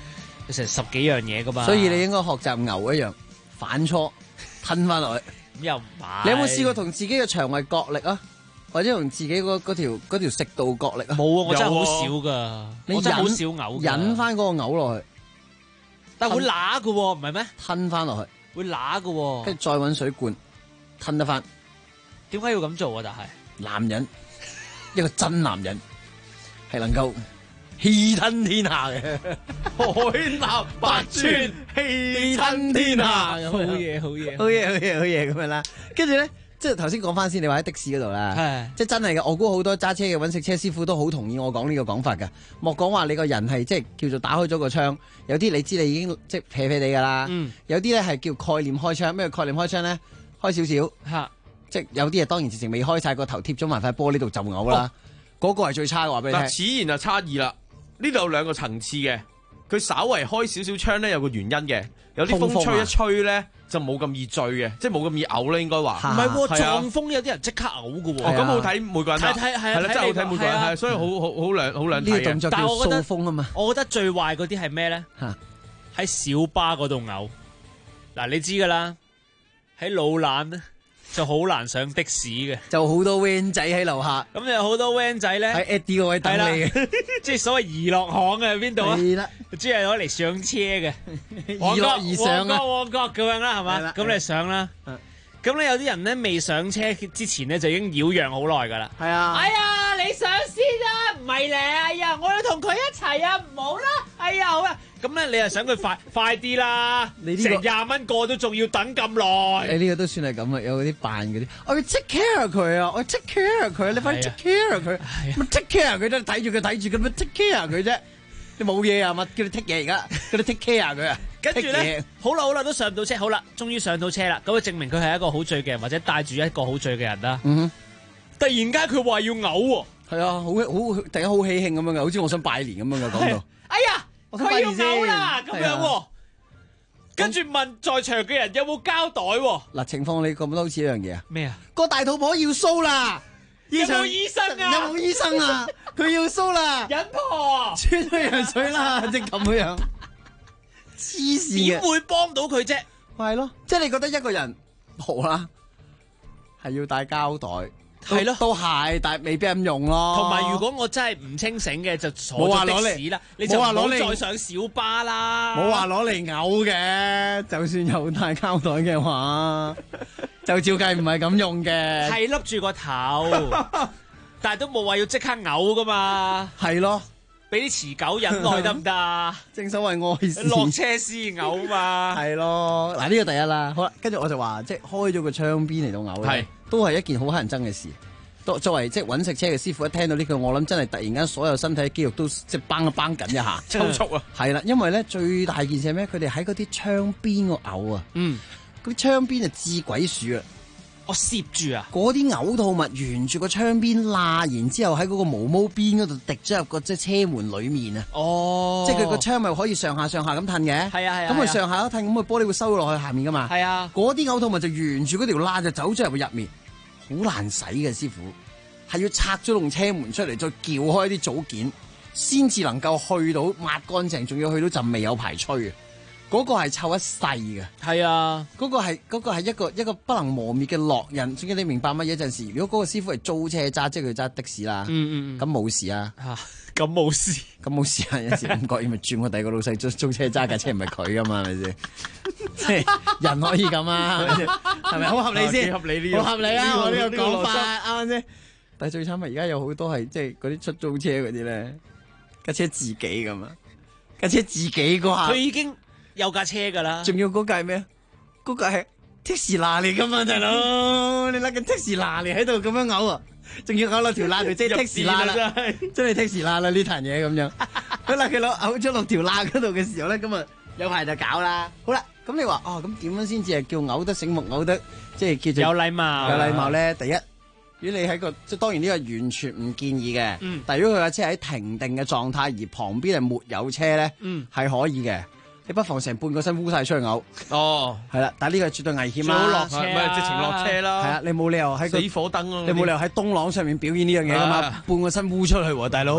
有成10幾樣嘢噶嘛。 所以你應該學習牛一樣反芻吞翻落去。 咁又唔係。 你有冇試過同自己嘅腸胃角力啊？或者同自己嗰條食道角力啊？ 冇啊，我真係好少噶， 你我真係好少嘔㗎。 忍翻嗰個嘔落去， 但係會乸㗎喎，唔係咩？ 吞翻落去， 會乸㗎喎。 跟住再揾水罐吞得翻。 點解要咁做啊？但係男人一個真男人係能夠氣吞天下嘅， 海納百川，氣吞天下。 好嘢，好嘢， 好嘢，好嘢，好嘢咁樣啦。跟住咧。即係頭先講翻先，你話喺的士嗰度啦，即係真係嘅。我估好多揸車嘅揾食車師傅都好同意我講呢個講法㗎。莫講話你個人係即係叫做打開咗個窗，有啲你知你已經即係撇撇地㗎啦。有啲咧係叫概念開窗，咩概念開窗咧？開少少，即係有啲嘢當然直情未開晒，個頭貼咗埋塊玻璃度就嘔啦。嗰個係最差嘅話俾你聽。 此言就差異啦，呢度有兩個層次嘅，佢稍為開少少窗咧有個原因嘅，有啲風吹一吹咧。就冇咁易醉嘅，即係冇咁易嘔咧，應該話。 唔係喎，撞風有啲人即刻嘔嘅喎。 哦，咁好睇每個人啦。 係啦，真係好睇每個人，係，所以好兩睇嘅。 呢個動作叫掃風啊嘛。 我覺得最壞嗰啲係咩咧？喺小巴嗰度嘔。嗱，你知㗎啦，喺老蘭咧就好難上的士嘅， 就好多 van 仔喺樓下。 咁有好多 van 仔咧喺 Eddie 嗰位等你嘅， 即係所謂娛樂行嘅邊度啊？ 係啦， 只係攞嚟上車嘅， 娛樂而上啊， 旺角咁樣啦，係嘛？咁你上啦。咁咧有啲人咧未上車之前咧就已經擾攘好耐㗎啦。 係啊。 哎呀，你上先啦，唔係咧。哎呀，我要同佢一齊啊，唔好啦。哎呀，好啊。咁咧你又想佢快啲啦？你成20蚊個都仲要等咁耐。 呢個都算係咁啊，有嗰啲扮嗰啲，我要 take care 佢啊，我 take care 佢，你快 take care 佢，咪 take care 佢啫，睇住佢咪 take care 佢啫。你冇嘢啊嘛，叫你 take 嘢而家，叫你 take care 佢啊。 跟住咧，好啦，都上唔到車，好啦，終於上到車啦。咁就證明佢係一個好醉嘅人，或者帶住一個好醉嘅人啦。突然間佢話要嘔喎。 係啊，好突然間好喜慶咁樣嘅，好似我想拜年咁樣嘅講到。 哎呀，佢要嘔啦咁樣喎。跟住問在場嘅人有冇膠袋喎？ 嗱，情況你覺唔覺得好似一樣嘢啊？ 咩啊？ 個大肚婆要騷啦！ 有冇醫生啊？ 有冇醫生啊？佢要騷啦！ 忍婆穿咗羊水啦，即係咁樣。黐線點會幫到佢啫？ 係咯，即係你覺得一個人好啦，係要帶膠袋， 係咯， 都係，但係未必咁用咯。 同埋如果我真係唔清醒嘅，就坐咗的士啦，你就唔好再上小巴啦。 冇話攞嚟嘔嘅，就算有帶膠袋嘅話，就照計唔係咁用嘅。 係笠住個頭，但係都冇話要即刻嘔噶嘛。 係咯。 俾啲持久忍耐得唔得啊？ 正所謂愛是落車先嘔嘛。 係咯，嗱呢個第一啦。好啦，跟住我就話，即係開咗個窗邊嚟到嘔咧，都係一件好乞人憎嘅事。作為即係揾食車嘅師傅，一聽到呢句，我諗真係突然間所有身體肌肉都即係繃一繃緊一下， 抽搐啊！ 係啦，因為咧最大件事係咩？佢哋喺嗰啲窗邊個嘔啊，嗰啲窗邊就至鬼鼠啊！ 我攝住啊！ 嗰啲嘔吐物沿住個窗邊罅，然之後喺嗰個毛毛邊嗰度滴咗入個即係車門裡面啊！ 哦， 即係佢個窗咪可以上下咁褪嘅。係啊係啊。咁佢上下一褪，咁個玻璃會收落去下面噶嘛。 係啊。 嗰啲嘔吐物就沿住嗰條罅就走咗入去入面，好難洗嘅師傅，係要拆咗棟車門出嚟，再撬開啲組件，先至能夠去到抹乾淨，仲要去到陣味有排吹啊！嗰個係臭一世嘅， 係啊！ 嗰個係一個不能磨滅嘅烙印。總之你明白乜嘢？有陣時，如果嗰個師傅係租車揸，即係佢揸的士啦，咁冇事啊， 咁冇事， 咁冇事啊！有時唔覺意咪轉個第二個老細租車揸架車，唔係佢噶嘛，係咪先？即係人可以咁啊，係咪先？係咪好合理先？ 合理呢個， 好合理啊！我呢個講法啱唔啱先？但係最慘係而家有好多係即係嗰啲出租車嗰啲咧，架車自己咁啊，架車自己嗰下， 佢已經有架車噶啦， 仲要嗰架係咩啊？嗰架係 Tesla 嚟噶嘛，大佬，你拉緊 Tesla嚟喺度咁樣嘔啊！仲要嘔落條罅度，即係 Tesla 啦，真係 Tesla 啦呢壇嘢咁樣。好啦，佢嘔咗落條罅嗰度嘅時候咧，咁啊有排就搞啦。好啦，咁你話哦，咁點樣先至係叫嘔得醒目，嘔得即係叫做有禮貌？有禮貌咧，第一，如果你喺個即係當然呢個完全唔建議嘅。但係如果佢架車喺停定嘅狀態，而旁邊係沒有車咧，係可以嘅。你不妨成半個身烏晒出去嘔。 哦， 係啦，但係呢個係絕對危險啦。 落車，唔係直情落車啦。 係啊，你冇理由喺死火燈咯。 你冇理由喺東廊上面表演呢樣嘢噶嘛？半個身烏出去喎，大佬，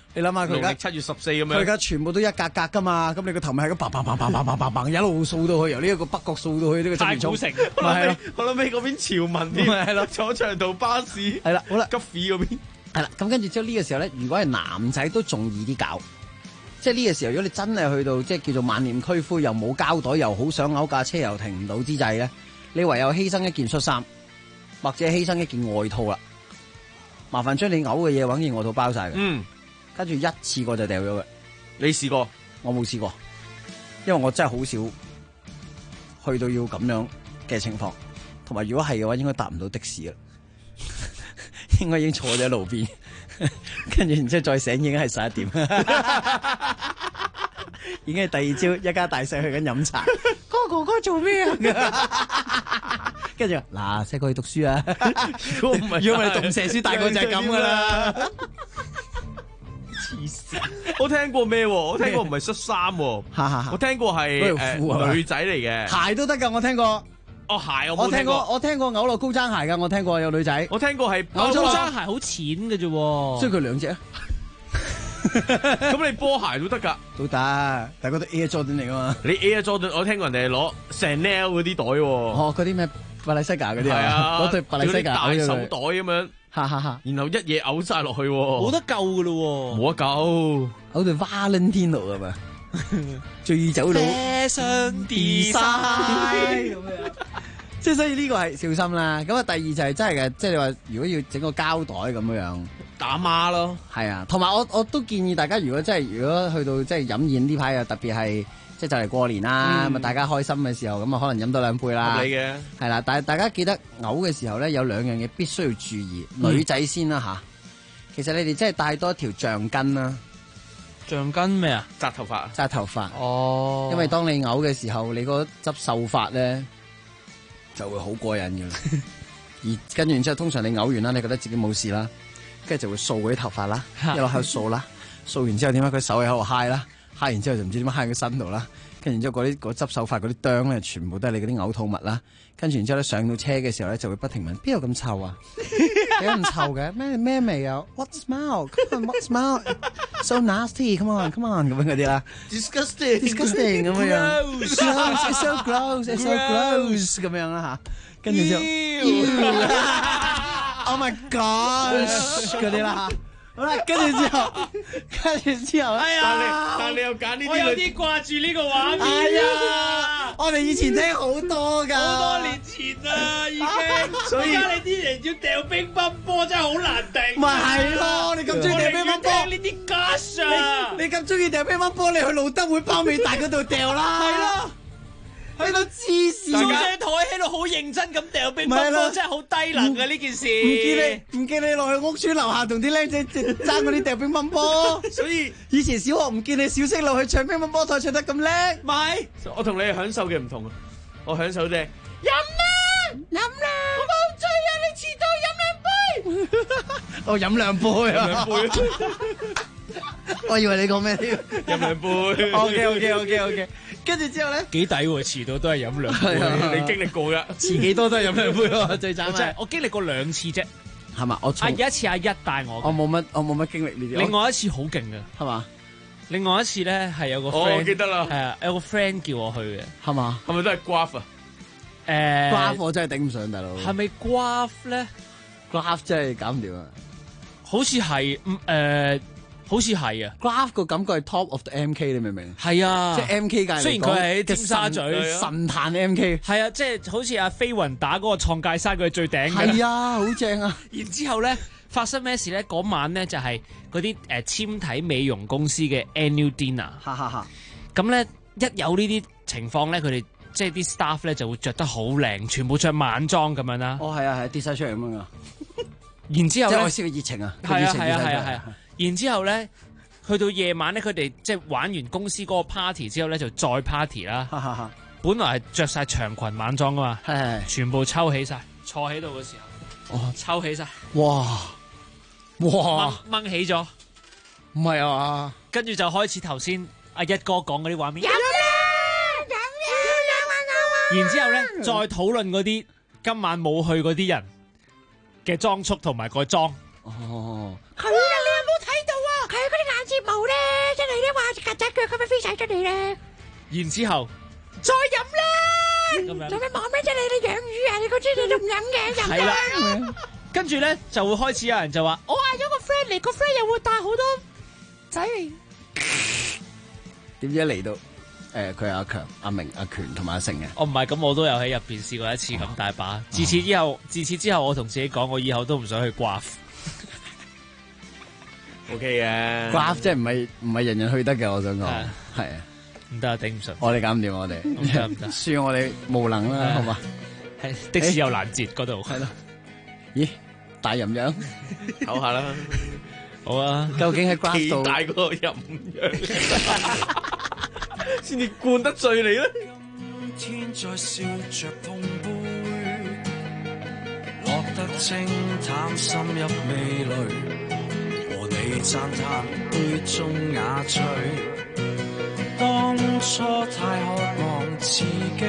你諗下佢而家 7月14咁樣， 佢而家全部都一格格噶嘛，咁你個頭咪係咁砰一路掃到去，由呢一個北角掃到去呢個太古城， 咪係咯， 我諗起嗰邊潮文添， 係咯， 坐長途巴士， 係啦，好啦， 吉匪嗰邊， 係啦，咁跟住之後呢個時候咧，如果係男仔都仲易啲搞，即係呢個時候，如果你真係去到即係叫做萬念俱灰，又冇膠袋，又好想嘔架車，又停唔到之際咧，你唯有犧牲一件恤衫，或者犧牲一件外套啦。麻煩將你嘔嘅嘢揾件外套包晒嘅，跟住一次過就掉咗佢。 你試過？ 我冇試過，因為我真係好少去到要咁樣嘅情況，同埋如果係嘅話，應該搭唔到的士啦，應該已經坐咗喺路邊，跟住然之後再醒，已經係11點，已經係第二朝，一家大細去緊飲茶。哥哥做咩啊？跟住嗱，細個去讀書啊！如果唔係你讀蛇書，大個就係咁噶啦。 黐線！我聽過咩？我聽過唔係恤衫，我聽過係女仔嚟嘅鞋都得噶，我聽過。 哦，鞋我聽過，我聽過嘔落高踭鞋噶，我聽過有女仔。 我聽過係高踭鞋好淺嘅啫， 所以佢兩隻啊。 咁你波鞋都得噶， 都得，但係嗰對 Air Jordan 嚟噶嘛？ 你 Air Jordan，我聽過人哋係攞 Chanel 嗰啲袋喎。 哦，嗰啲咩巴黎西加嗰啲啊？攞對巴黎西加大手袋咁樣，然後一嘢嘔晒落去， 冇得救噶咯， 冇得救， 嘔對 Valentino 係咪？醉酒佬 Fashion Design 咁樣。即係所以呢個係小心啦。咁啊，第二就係真係嘅，即係你話如果要整個膠袋咁樣打孖咯。 係啊，同埋我都建議大家，如果去到即係飲宴呢排啊，特別係即係就嚟過年啦，咁啊大家開心嘅時候，咁啊可能飲多兩杯啦。 合理嘅。 係啦，但係大家記得嘔嘅時候咧，有兩樣嘢必須要注意。女仔先啦吓，其實你哋真係帶多一條橡筋啦。 橡筋咩啊？ 紮頭髮。 紮頭髮。 哦。 因為當你嘔嘅時候，你嗰執秀髮咧就會好過癮嘅啦。而跟住然之後，通常你嘔完啦，你覺得自己冇事啦，跟住就會掃嗰啲頭髮啦，一路喺度掃啦，掃完之後點解佢手喺度揩啦，揩完之後就唔知點解揩喺個身度啦，跟住然之後嗰執手髮嗰啲釘咧，全部都係你嗰啲嘔吐物啦。跟住然之後咧，上到車嘅時候咧，就會不停問邊有咁臭啊？點解咁臭嘅？咩味啊 ？What smell? Come on, what smell? So nasty! Come on, come on 咁樣嗰啲啦。Disgusting 咁樣。It's so gross, it's so gross 咁樣啦吓。跟住之後 ，Oh my gosh 嗰啲啦吓。好啦，跟住之後， 哎呀！ 但你又揀呢啲， 我有啲掛住呢個畫面啊！ 我哋以前聽好多㗎， 好多年前啦已經。所以而家你啲人要掉乒乓波真係好難頂。 咪係咯，你咁中意掉乒乓波？ 呢啲家常， 你咁中意掉乒乓波，你去路德會包尾大嗰度掉啦。 係咯。 喺度黐線， 坐張台喺度好認真咁掉乒乓波，真係好低能嘅呢件事。 唔見你落去屋村樓下同啲僆仔爭嗰啲掉乒乓波， 所以以前小學唔見你小息落去唱乒乓波台唱得咁叻， 咪我同你享受嘅唔同啊！我享受啫， 飲啦，我冇醉啊！你遲到飲兩杯， 我飲兩杯啊！我以為你講咩添？ 飲兩杯。 OK。跟住之後咧， 幾抵喎！遲到都係飲兩杯， 你經歷過噶， 遲幾多都係飲兩杯咯。最慘係我經歷過2次啫， 係嘛？ 有一次阿一帶我， 我冇乜經歷呢啲。 另外一次好勁嘅， 係嘛？ 另外一次咧係有個 friend， 我記得啦， 係啊，有個 friend 叫我去嘅， 係嘛？ 係咪都係 graph 啊 ？graph 我真係頂唔順，大佬。 係咪 graph 咧 ？graph 真係搞唔掂啊！ 好似係好似係啊 ，graph 個感覺係 top of the MK， 你明唔明？ 係啊， 即係 MK 界嚟講， 雖然佢係喺尖沙咀神壇 MK， 係啊，即係好似阿飛雲打嗰個創界山佢係最頂嘅。 係啊，好正啊！ 然之後咧發生咩事咧？嗰晚咧就係嗰啲纖體美容公司嘅 annual dinner。咁咧一有呢啲情況咧，佢哋即係啲 staff 咧就會着得好靚，全部着晚裝咁樣啦。 哦，係啊，跌晒出嚟咁樣啊！ 然之後咧， 即係我燒嘅熱情啊！ 係啊。然之後咧，去到夜晚咧，佢哋即係玩完公司嗰個 party 之後咧，就再 party 啦。本來係着晒長裙晚裝噶嘛，全部抽起晒，坐喺度嘅時候，抽起晒， 哇， 掹起咗， 唔係啊， 跟住就開始頭先阿一哥講嗰啲畫面，然之後咧再討論嗰啲今晚冇去嗰啲人嘅裝束同埋個妝。 哦， 係啊！你有冇睇到啊？係嗰啲顏睫毛咧，真係咧話曱甴腳咁樣飛晒出嚟咧。 然之後再飲啦！ 咁樣做咩忙咩啫？你養魚啊？你嗰啲你都唔飲嘅，飲係啦。 啦，跟住咧就會開始有人就話： 我嗌咗個 friend 嚟，個 friend 又會帶好多仔嚟。 點知嚟到佢係阿強、阿明、阿權同埋阿成嘅。 我唔係咁，我都有喺入邊試過一次咁大把。自此之後，我同自己講，我以後都唔想去刮。 O K 嘅 ，graph 即係唔係人人去得嘅，我想講係啊， 唔得啊，頂唔順。 我哋搞唔掂，我哋唔得， 算我哋無能啦，好嘛？ 係的士又難截嗰度， 係咯。咦，大淫樣， 唞下啦。 好啊， 究竟喺 graph 度大嗰個淫樣，先至灌得醉你咧。 天在笑着碰杯，落得清淡，深入味蕾。和你讚嘆杯中雅趣，當初太渴望刺激，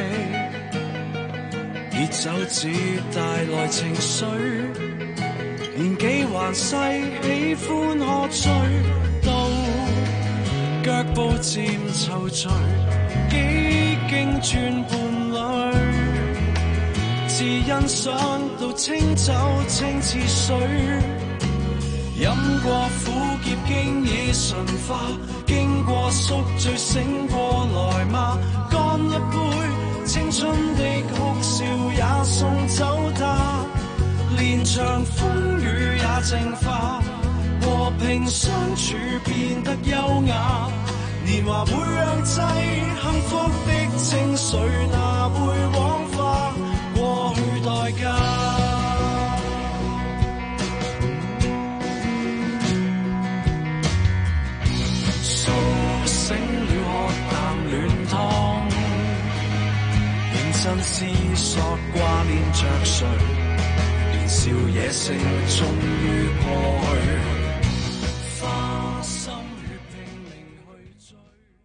烈酒只帶來情緒，年紀還細，喜歡喝醉，到腳步漸躊躇，幾經轉伴侶，自欣賞到清酒清似水。飲過苦澀經已馴化，經過宿醉醒過來嗎？乾一杯青春的哭笑也送走它，連場風雨也淨化，和平相處變得優雅。年華會釀製幸福的精髓，哪會枉花過去代價？認真思索掛念着誰，年少野性終於過去，花心血拼命去追。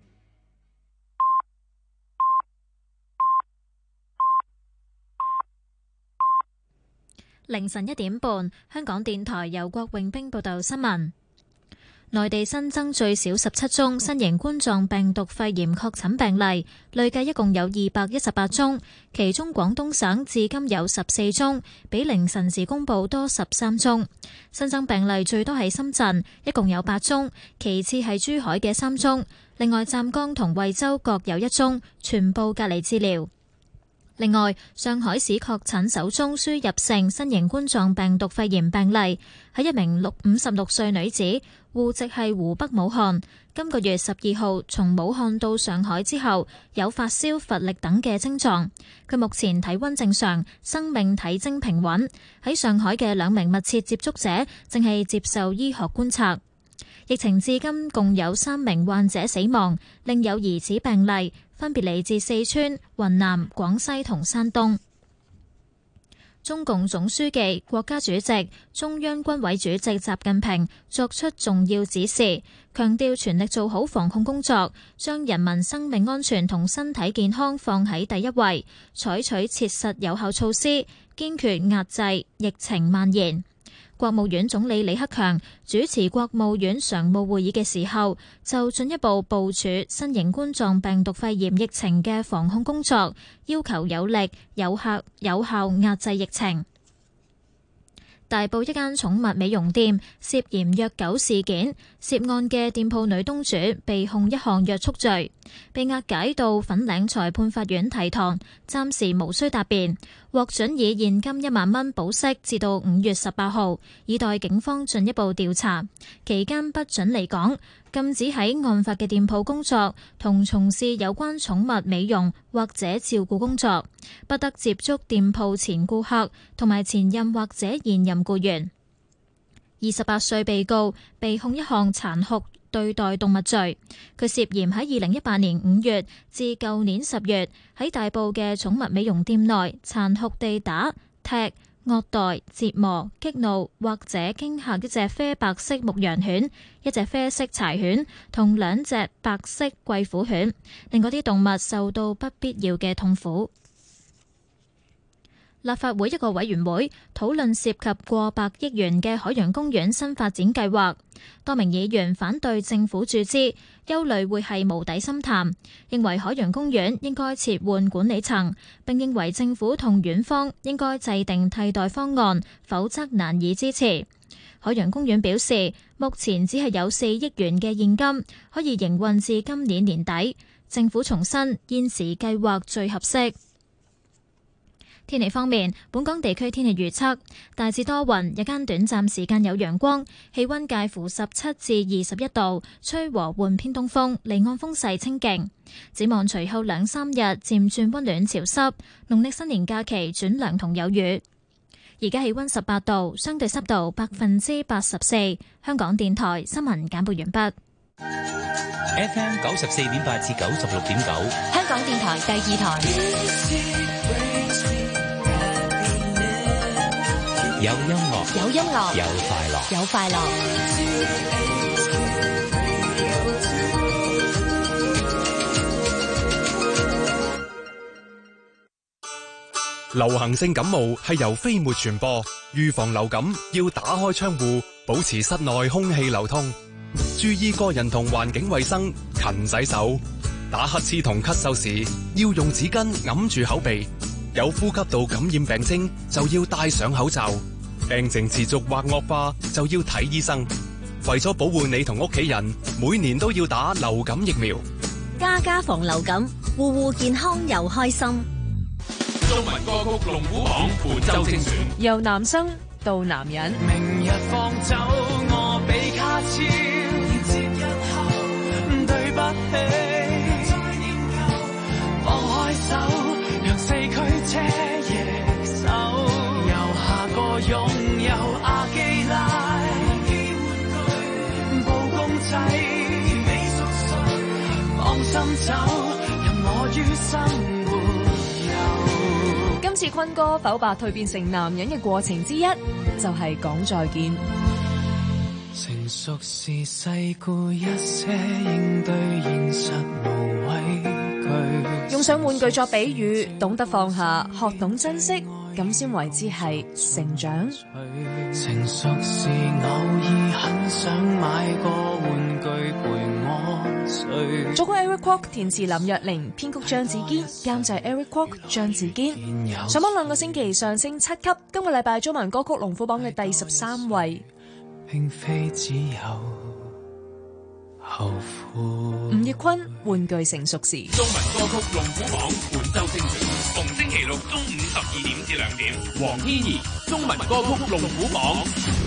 凌晨1點半，香港電台由郭永兵報道新聞。內地新增最少17宗新型冠狀病毒肺炎確診病例，累計一共有218宗，其中廣東省至今有14宗，比凌晨時公佈多13宗。新增病例最多係深圳，一共有8宗，其次係珠海嘅3宗，另外湛江同惠州各有1宗，全部隔離治療。另外，上海市確診首宗輸入性新型冠狀病毒肺炎病例，係一名56歲女子，戶籍係湖北武漢。今個月12號從武漢到上海之後，有發燒、乏力等嘅症狀。佢目前體溫正常，生命體徵平穩。喺上海嘅2名密切接觸者正係接受醫學觀察。疫情至今共有3名患者死亡，另有疑似病例，分別嚟自四川、雲南、廣西同山東。中共總書記、國家主席、中央軍委主席習近平作出重要指示，強調全力做好防控工作，將人民生命安全同身體健康放喺第一位，採取切實有效措施，堅決壓制疫情蔓延。國務院總理李克強主持國務院常務會議嘅時候，就進一步部署新型冠狀病毒肺炎疫情嘅防控工作，要求有力、有效壓制疫情。大埔一間寵物美容店涉嫌虐狗事件，涉案嘅店鋪女東主被控一項約束罪，被押解到粉嶺裁判法院提堂，暫時無需答辯，獲准以現金1萬蚊保釋至到5月18號，以待警方進一步調查。期間不准離港，禁止喺案發嘅店鋪工作同從事有關寵物美容或者照顧工作，不得接觸店鋪前顧客同埋前任或者現任僱員。28歲被告被控一項殘酷對待動物罪，佢涉嫌喺2018年5月至舊年10月喺大埔嘅寵物美容店內殘酷地打、踢、惡待、折磨、激怒或者驚嚇一隻啡白色牧羊犬、一隻啡色柴犬同2隻白色貴婦犬，令嗰啲動物受到不必要嘅痛苦。 立法會一個委員會討論涉及過百億元嘅海洋公園新發展計劃，多名議員反對政府注資，憂慮會係無底深潭，認為海洋公園應該撤換管理層，並認為政府同園方應該制定替代方案，否則難以支持。海洋公園表示，目前只係有4億元嘅現金可以營運至今年年底，政府重申現時計劃最合適。天氣方面，本港地區天氣預測大致多雲，日間短暫時間有陽光，氣溫介乎17至21度，吹和緩偏東風，離岸風勢清勁。展望隨後2-3日漸轉溫暖潮濕，農曆新年假期轉涼同有雨。而家氣溫18度，相對濕度84%。香港電台新聞簡報完畢。 FM 94.8至96.9， 香港電台第2台。 有音樂， 有音樂， 有快樂， 有快樂。 流行性感冒係由飛沫傳播，預防流感要打開窗戶，保持室內空氣流通，注意個人同環境衛生，勤洗手。打乞嗤同咳嗽時要用紙巾揞住口鼻，有呼吸道感染病徵就要戴上口罩，病情持續或惡化就要睇醫生。為咗保護你同屋企人，每年都要打流感疫苗。 家家防流感，戶戶健康又開心。 中文歌曲龍虎榜本周精選， 由男生到男人。 明日放走我比卡超，節日後對不起，再念舊，放開手，讓四驅車野獸，由下個擁有阿基拉，布公仔，美熟睡，放心走，任我於生活。 今次坤哥剖白蛻變成男人嘅過程之一，就係講再見。 成熟是細故一些，應對現實無畏懼。 用上玩具作比喻，懂得放下，學懂珍惜，咁先為之係成長。 成熟是偶爾很想買個玩具陪我睡。 作曲 Eric Kwok， 填詞林若寧，編曲張子堅，監製 Eric Kwok、張子堅。上榜2個星期上升7級，今個禮拜中文歌曲龍虎榜嘅第13位。 並非只有後悔。 吳業坤玩具成熟時。 中文歌曲龍虎榜本周精選，逢星期六中午12點至2點。黃天怡中文歌曲龍虎榜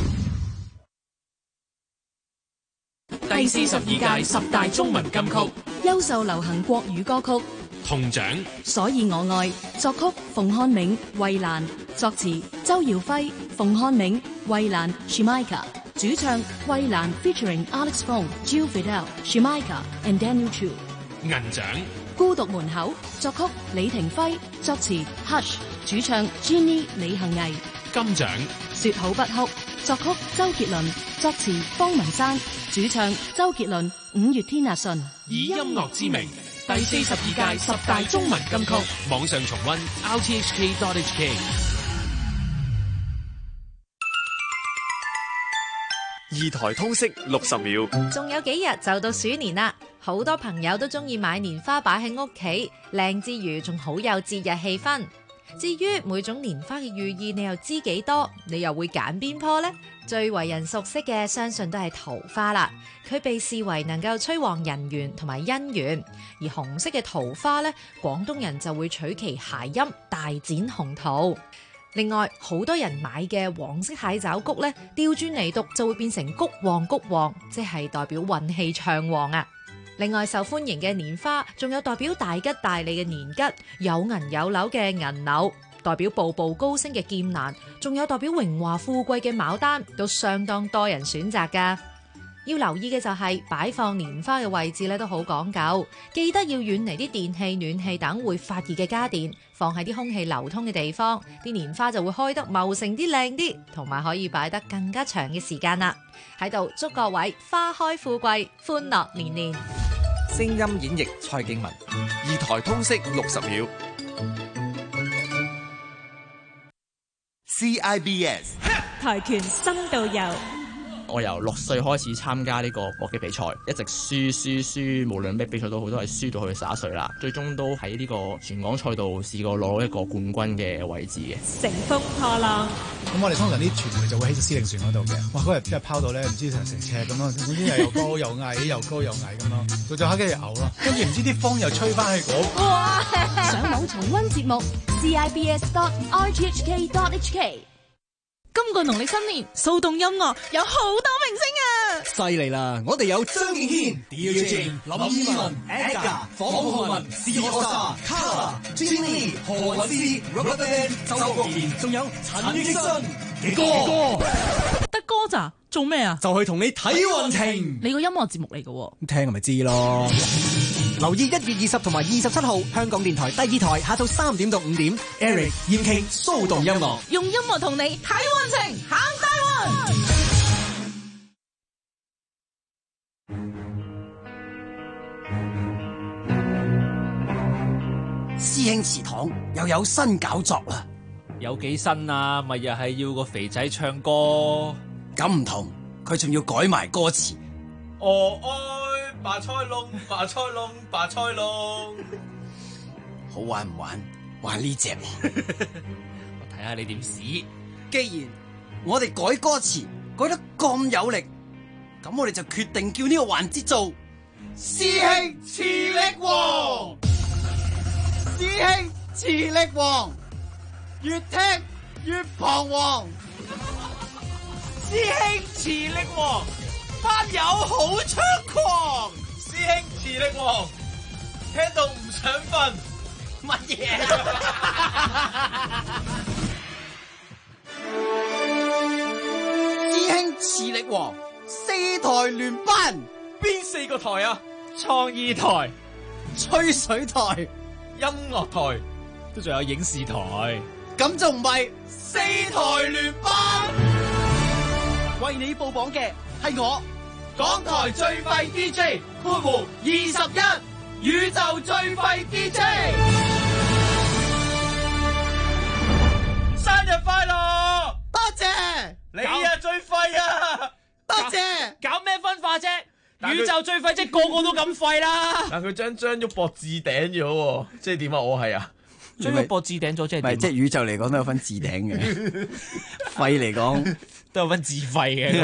第42屆10大中文金曲，優秀流行國語歌曲銅獎。 所以我愛，作曲馮漢銘、衛蘭，作詞周耀輝、馮漢銘、衛蘭 Shimika， 主唱衛蘭 featuring Alex Fong、Jill Fidel、Shimika and Daniel Chu。 銀獎。 孤獨門口，作曲李庭輝，作詞 Hush， 主唱 Jenny 李幸倪。 金獎。 說好不哭，作曲周杰倫，作詞方文山，主唱周杰倫、五月天阿信。 以音樂之名，第42屆10大中文金曲，網上重溫 rthk.hk。 二台通識60秒， 仲有幾日就到鼠年啦，好多朋友都中意買年花擺喺屋企，靚之餘仲好有節日氣氛。至於每種年花嘅寓意，你又知幾多？你又會揀邊棵呢？最為人熟悉嘅，相信都係桃花啦。佢被視為能夠催旺人緣同埋姻緣，而紅色嘅桃花呢，廣東人就會取其諧音，大展宏圖。另外，好多人買嘅黃色蟹爪菊呢，調轉嚟讀就會變成菊旺菊旺，即係代表運氣暢旺啊！另外，受歡迎嘅年花，仲有代表大吉大利嘅年桔，有銀有樓嘅銀柳，代表步步高升嘅劍蘭，仲有代表榮華富貴嘅牡丹，都相當多人選擇㗎。要留意嘅就係擺放年花嘅位置咧，都好講究，記得要遠離啲電器、暖氣等會發熱嘅家電，放喺啲空氣流通嘅地方，啲年花就會開得茂盛啲、靚啲，同埋可以擺得更加長嘅時間啦。喺度祝各位花開富貴，歡樂年年。 聲音演繹蔡敬文，二台通識60秒。 CIBS 跆拳深度遊。 我由6歲開始參加呢個搏擊比賽，一直輸，無論咩比賽都好，都係輸到去11歲啦。最終都喺呢個全港賽道試過攞一個冠軍嘅位置嘅。 乘風破浪。 咁我哋通常啲傳媒就會喺個司令船嗰度嘅。哇！嗰日真係拋到咧，唔知成尺咁咯，總之又高又矮，又高又矮咁咯。到最後跟住嘔咯，跟住唔知啲風又吹翻去嗰。 哇！ 上網重溫節目 CIBS.RTHK.HK。 今個農曆新年，騷動音樂有好多明星啊！ 犀利啦！我哋有張敬軒、DJ、林依文、Edgar、房浩文、C.O.S.A、Kara、Jenny、何韻詩、RubberBand、周國賢，仲有陳奕迅嘅歌。 得歌咋？做咩啊？ 就去同你睇運程。 你個音樂節目嚟嘅喎， 聽咪知咯。留意1月20同埋27號，香港電台第2台下晝3點到5點 ，Eric 燕傾騷動音樂， 用音樂同你睇運程，行大運。 師兄祠堂又有新搞作啦， 有幾新啊？咪又係要個肥仔唱歌， 咁唔同，佢仲要改埋歌詞。 哦愛白菜窿，白菜窿，白菜窿， 好玩唔玩？玩呢隻， 我睇下你點試。 既然我哋改歌詞改得咁有力，咁我哋就決定叫呢個環節做師兄磁力王。師兄磁力王，越聽越彷徨。 師兄磁力王，班友好猖狂。師兄磁力王，聽到唔想瞓。乜嘢？ 師兄磁力王，4台聯班， 邊4個台啊？創意台、 吹水台、 音樂台， 都仲有影視台， 咁就唔係 4台聯班。 為你報榜嘅係我， 港台最廢 DJ ·21，宇宙最廢 DJ。生日快樂！ 多謝你啊，最廢啊！ 多謝。 搞咩分化啫？宇宙最廢，即係個個都咁廢啦。 但佢將張旭博置頂咗喎，即係點啊？我係啊， 張旭博置頂咗，即係點？ 即係宇宙嚟講都有分置頂嘅，廢嚟講都有分自廢嘅。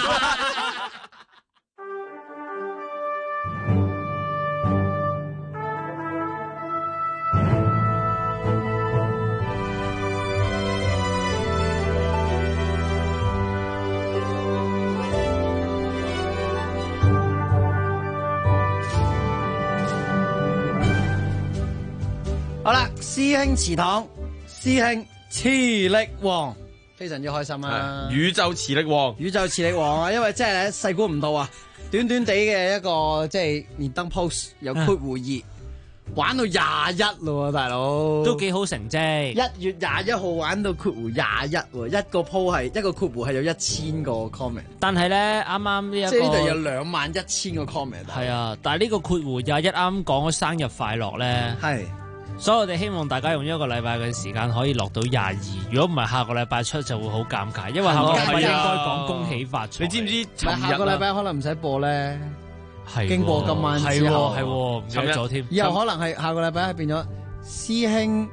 好啦，師兄祠堂，師兄磁力王，非常之開心啊！ 宇宙磁力王， 宇宙磁力王啊！因為即係咧細估唔到啊，短短地嘅一個即係連登 post 有括弧2，玩到21咯，大佬都幾好成績。 1月21號玩到括弧21喎，一個 post 係一個括弧係有1000個 comment， 但係咧啱啱呢一個即係呢度有21000個 comment。 係啊，但係呢個括弧21啱講咗生日快樂咧， 係。 所以我哋希望大家用一個禮拜嘅時間可以落到22，如果唔係下個禮拜出就會好尷尬，因為下個禮拜應該講恭喜發財。 你知唔知？ 下個禮拜可能唔使播咧， 係經過今晚之後， 係唔記得咗添。 以後可能係下個禮拜係變咗師兄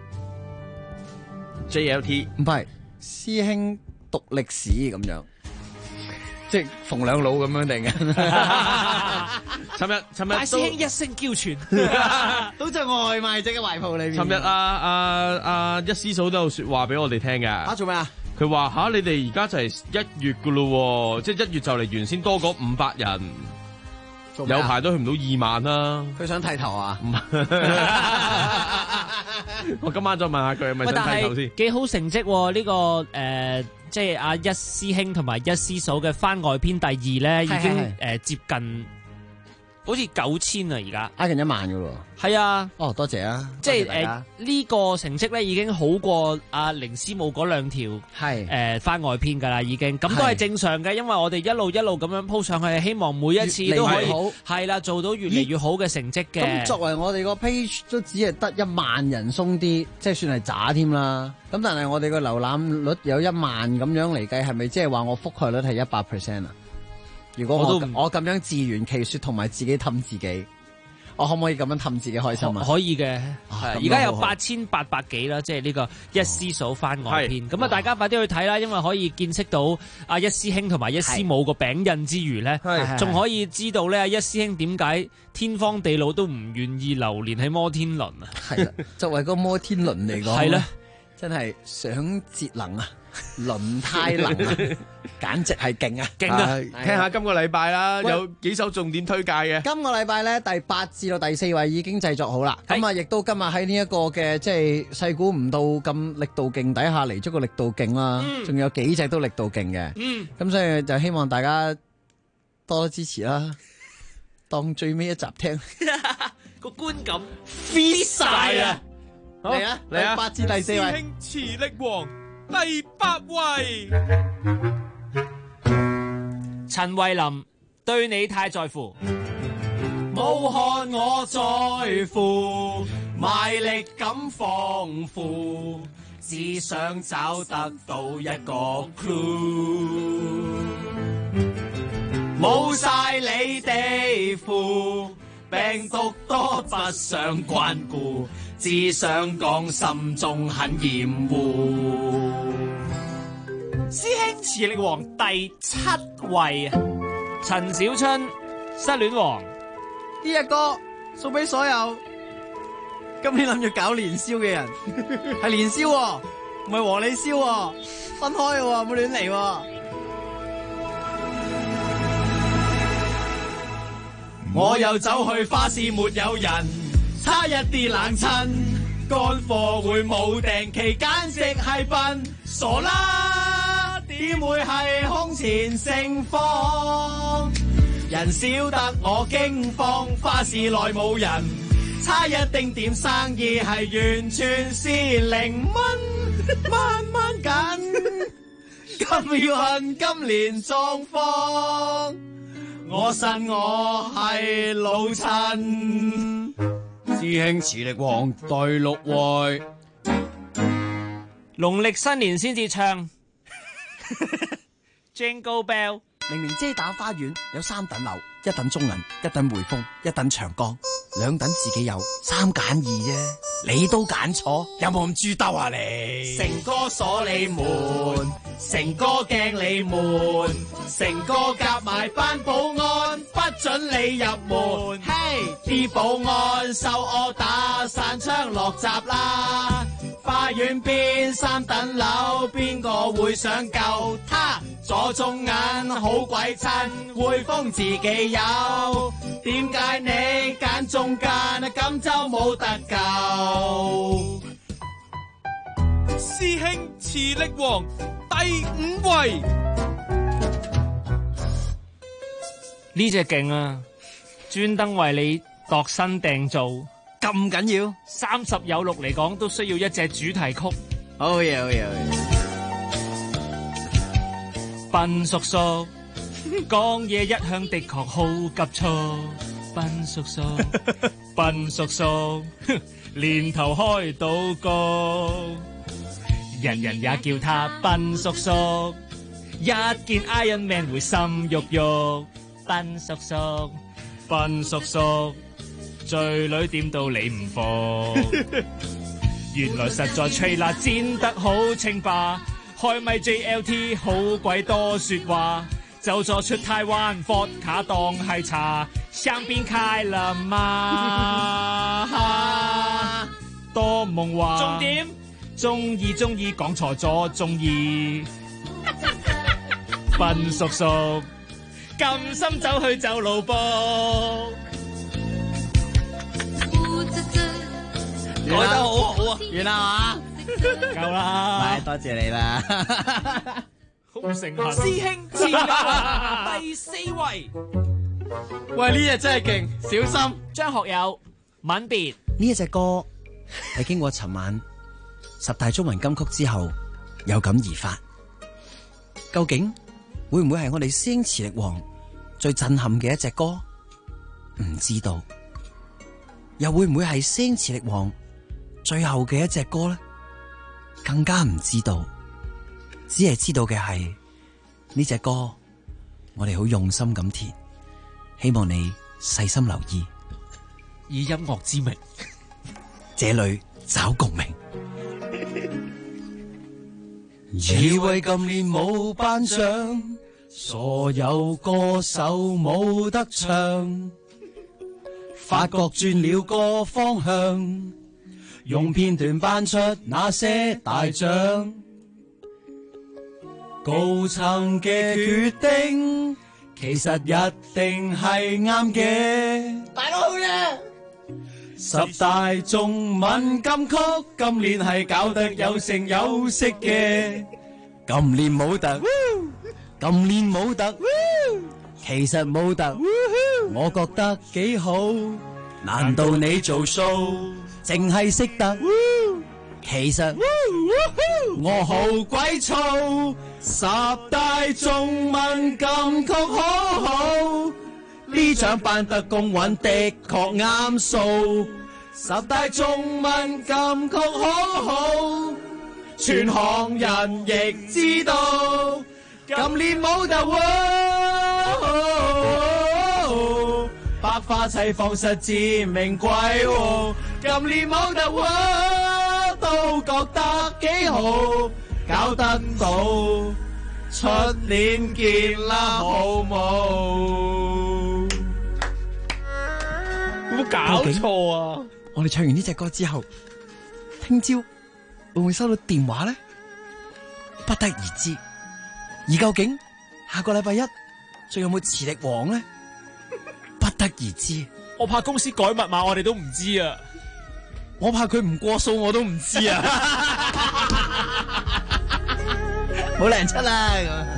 JLT， 唔係師兄讀歷史咁樣。即係馮兩老咁樣定嘅。 尋日大師兄一聲嬌喘， 都在外賣者嘅懷抱裏面。 尋日一師嫂都有說話俾我哋聽嘅。 做咩啊？ 佢話你哋而家就係1月噶咯，即係1月就嚟完先多嗰500人，有排都去唔到2萬啦。 佢想剃頭啊？ 我今晚再問下佢係咪想剃頭先。 幾好成績呢個即係阿一師兄同埋一師嫂嘅番外篇第2咧，已經接近好似9000啊，而家挨近1萬噶咯。 係啊， 哦，多謝啊， 即係呢個成績咧已經好過阿凌師母嗰2條係番外篇㗎啦，已經咁都係正常嘅，因為我哋一路咁樣鋪上去，希望每一次都可以係啦，做到越嚟越好嘅成績嘅。 咁作為我哋個 page 都只係得1萬人鬆啲，即係算係渣添啦。咁但係我哋個瀏覽率有1萬咁樣嚟計，係咪即係話我覆蓋率係100%啊？如果我咁樣自圓其說同埋自己氹自己，我可唔可以咁樣氹自己開心啊？ 可以嘅，而家有8800幾啦，即係呢個一師嫂番外篇。咁啊，大家快啲去睇啦，因為可以見識到阿一師兄同埋一師母個餅印之餘咧，仲可以知道咧一師兄點解天荒地老都唔願意留連喺摩天輪啊？ 係啦，作為個摩天輪嚟講， 係啦， 真係想節能啊！輪胎能啊，簡直係勁啊！ 勁啊！聽下今個禮拜啦，有幾首重點推介嘅。 今個禮拜咧，第8至到第4位已經製作好啦。咁啊，亦都今日喺呢一個嘅即係細估唔到咁力度勁底下嚟咗個力度勁啦，仲有幾隻都力度勁嘅。咁所以就希望大家多多支持啦，當最尾一集聽個觀感 fit 晒啊！ 嚟啊嚟啊！8至第4位， 師兄磁力王。第8位， 陳慧琳對你太在乎， 武漢我在乎，賣力咁豐富，只想找得到一個 clue， 冇晒你哋符，病毒多不想關顧。只想講心中很厭惡。 師兄磁力王第7位啊，陳小春失戀王呢隻歌送俾所有今年諗住搞年宵嘅人，係年宵喎，唔係和你宵喎，分開喎，唔好亂嚟喎。 我又走去花市沒有人，差一啲冷親，乾貨會冇定期，簡直係笨，傻啦，點會係空前盛況？人少得我驚慌，花市內冇人，差一丁點生意係完全是0蚊，慢慢緊，咁要恨今年狀況，我信我係老襯。 師兄磁力王第6位， 農曆新年先至唱Jingle Bell。 明明遮打花園有3等樓，1等中銀，1等匯豐，1等長江，2等自己有，3揀2啫，你都揀錯，有冇咁豬兜啊你？ 成哥鎖你門，成哥驚你悶，成哥夾埋班保安，不准你入門。嘿，啲保安收我打散槍落閘啦！花園邊3等樓，邊個會想救他？左中眼好鬼襯，匯豐自己有，點解你揀中間啊？咁就冇得救。 師兄磁力王第5位， 呢隻勁啊！專登為你度身訂造， 咁緊要 ，30有6嚟講都需要一隻主題曲。 好嘢，好嘢，好嘢！ 笨叔叔講嘢一向的確好急促，笨叔叔，笨叔叔年頭開到高，人人也叫他笨叔叔，一見 Iron Man 會心郁郁，笨叔叔，笨叔叔，醉女點到你唔服，原來實在吹啦煎得好清吧。開咪 JLT 好鬼多說話，就坐出台灣伏卡當係茶，香檳開了嗎？多夢話重點，中意講錯咗中意，笨叔叔咁心走去走路步， 改得好好啊，完啦嘛？ 夠啦， 多謝你啦， 好誠懇。 師兄磁力王第4位， 喂，呢隻真係勁，小心。 張學友吻別呢一隻歌係經過尋晚10大中文金曲之後有感而發，究竟會唔會係我哋師兄磁力王最震撼嘅一隻歌？唔知道。又會唔會係師兄磁力王最後嘅一隻歌呢？更加唔知道。只係知道嘅係呢隻歌我哋好用心咁填，希望你細心留意， 以音樂之名這裏找共鳴。以為今年冇頒獎，所有歌手冇得唱，發覺轉了個方向，用片段頒出那些大獎。高層嘅決定其實一定係啱嘅，大佬好嘢！10大中文金曲今年係搞得有聲有色嘅，今年冇得，今年冇得，其實冇得，我覺得幾好。難道你做 show 淨係識得？其實我好鬼燥，10大中文金曲好好，呢獎頒得公允的確啱數。10大中文金曲好好，全行人亦知道，今年冇得喎，百花齊放實至名歸喎，今年冇得喎。都覺得幾好，搞得到，出年見啦，好冇？有冇搞錯啊？我哋唱完呢隻歌之後，聽朝會唔會收到電話咧？不得而知。而究竟下個禮拜一仲有冇磁力王咧？不得而知。 我怕公司改密碼，我哋都唔知啊。 我怕佢唔過數，我都唔知啊！冇人出啦！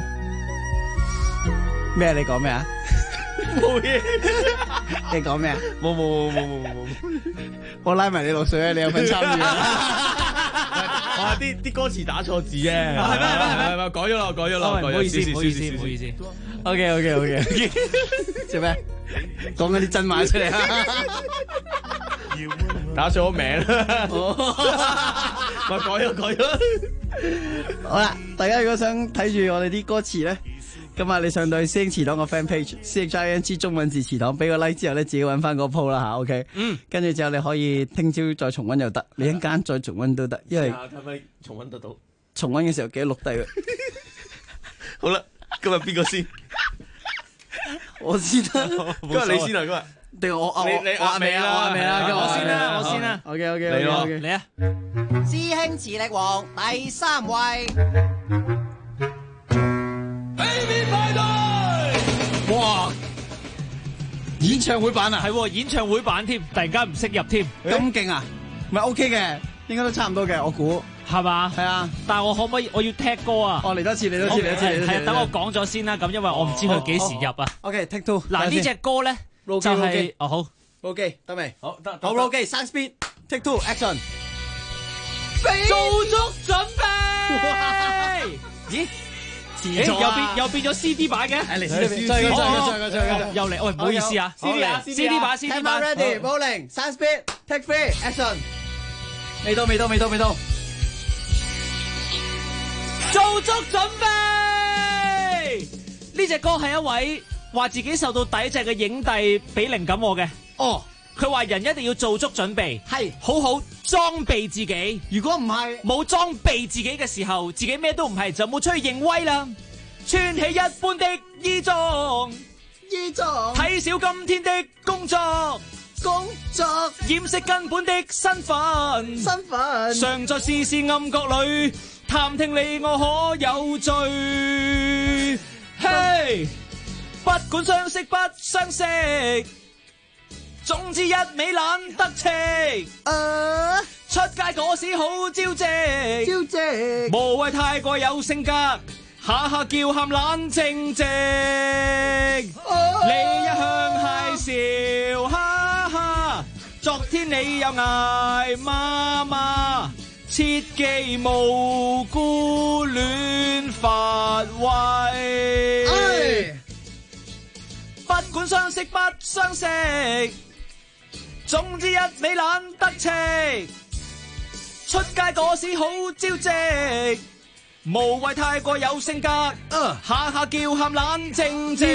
咩？你講咩啊？冇嘢。你講咩啊？冇。我拉埋你落水啊！你有份參與啊？ 哇！啲歌詞打錯字啫。 係咩？ 改咗啦。 唔好意思。 OK。做咩？講緊啲真話出嚟啊！ 打錯名啦，咪改咗。 好啦，大家如果想睇住我哋啲歌詞咧，今日你上到去師兄祠堂個 fan page CHING 中文字祠堂，俾個 like 之後咧，自己揾翻個 po 啦吓 ，OK。跟住之後你可以聽朝再重溫又得，你一陣間再重溫都得，因為係咪重溫得到？ 重溫嘅時候記得錄低佢。 好啦，今日邊個先？ 我先啦， 今日你先啦，今日。 定我你阿尾啦， 我先啦。 OK， 嚟啊！ 師兄磁力王第3位。哇！演唱會版啊， 係演唱會版添，突然間唔識入添， 咁勁啊！咪 OK 嘅，應該都差唔多嘅，我估係嘛？ 係啊， 但係我可唔可以？我要踢歌啊！ 嚟多次。 係等我講咗先啦，咁因為我唔知佢幾時入啊。 OK，take two。 嗱呢隻歌咧。就係好 ，OK 得未？ 好得 ，OK， sound speed take two action， 做足準備。咦？又變咗 CD 版嘅？ 再又嚟，喂，唔好意思啊 ，CD 版。 Ready rolling sound speed take three action， 未到。 做足準備。呢隻歌係一位話自己受到抵制嘅影帝俾靈感我嘅。佢話人一定要做足準備， 係好好裝備自己。 如果唔係冇裝備自己嘅時候，自己咩都唔係，就冇出去認威啦。穿起一般的衣裝，睇小今天的工作，掩飾根本的身份，常在視線暗角裏探聽你我可有罪。嘿，不管相識不相識，總之一味懶得戚。出街嗰時好招積，無謂太過有性格， 下下叫喊冷靜靜，你一向係笑哈哈，昨天你又嗌媽媽，切忌無故亂發威。不管相識不相識，總之一味懶得戚，出街嗰時好招積，無謂太過有性格，下下叫喊冷靜靜。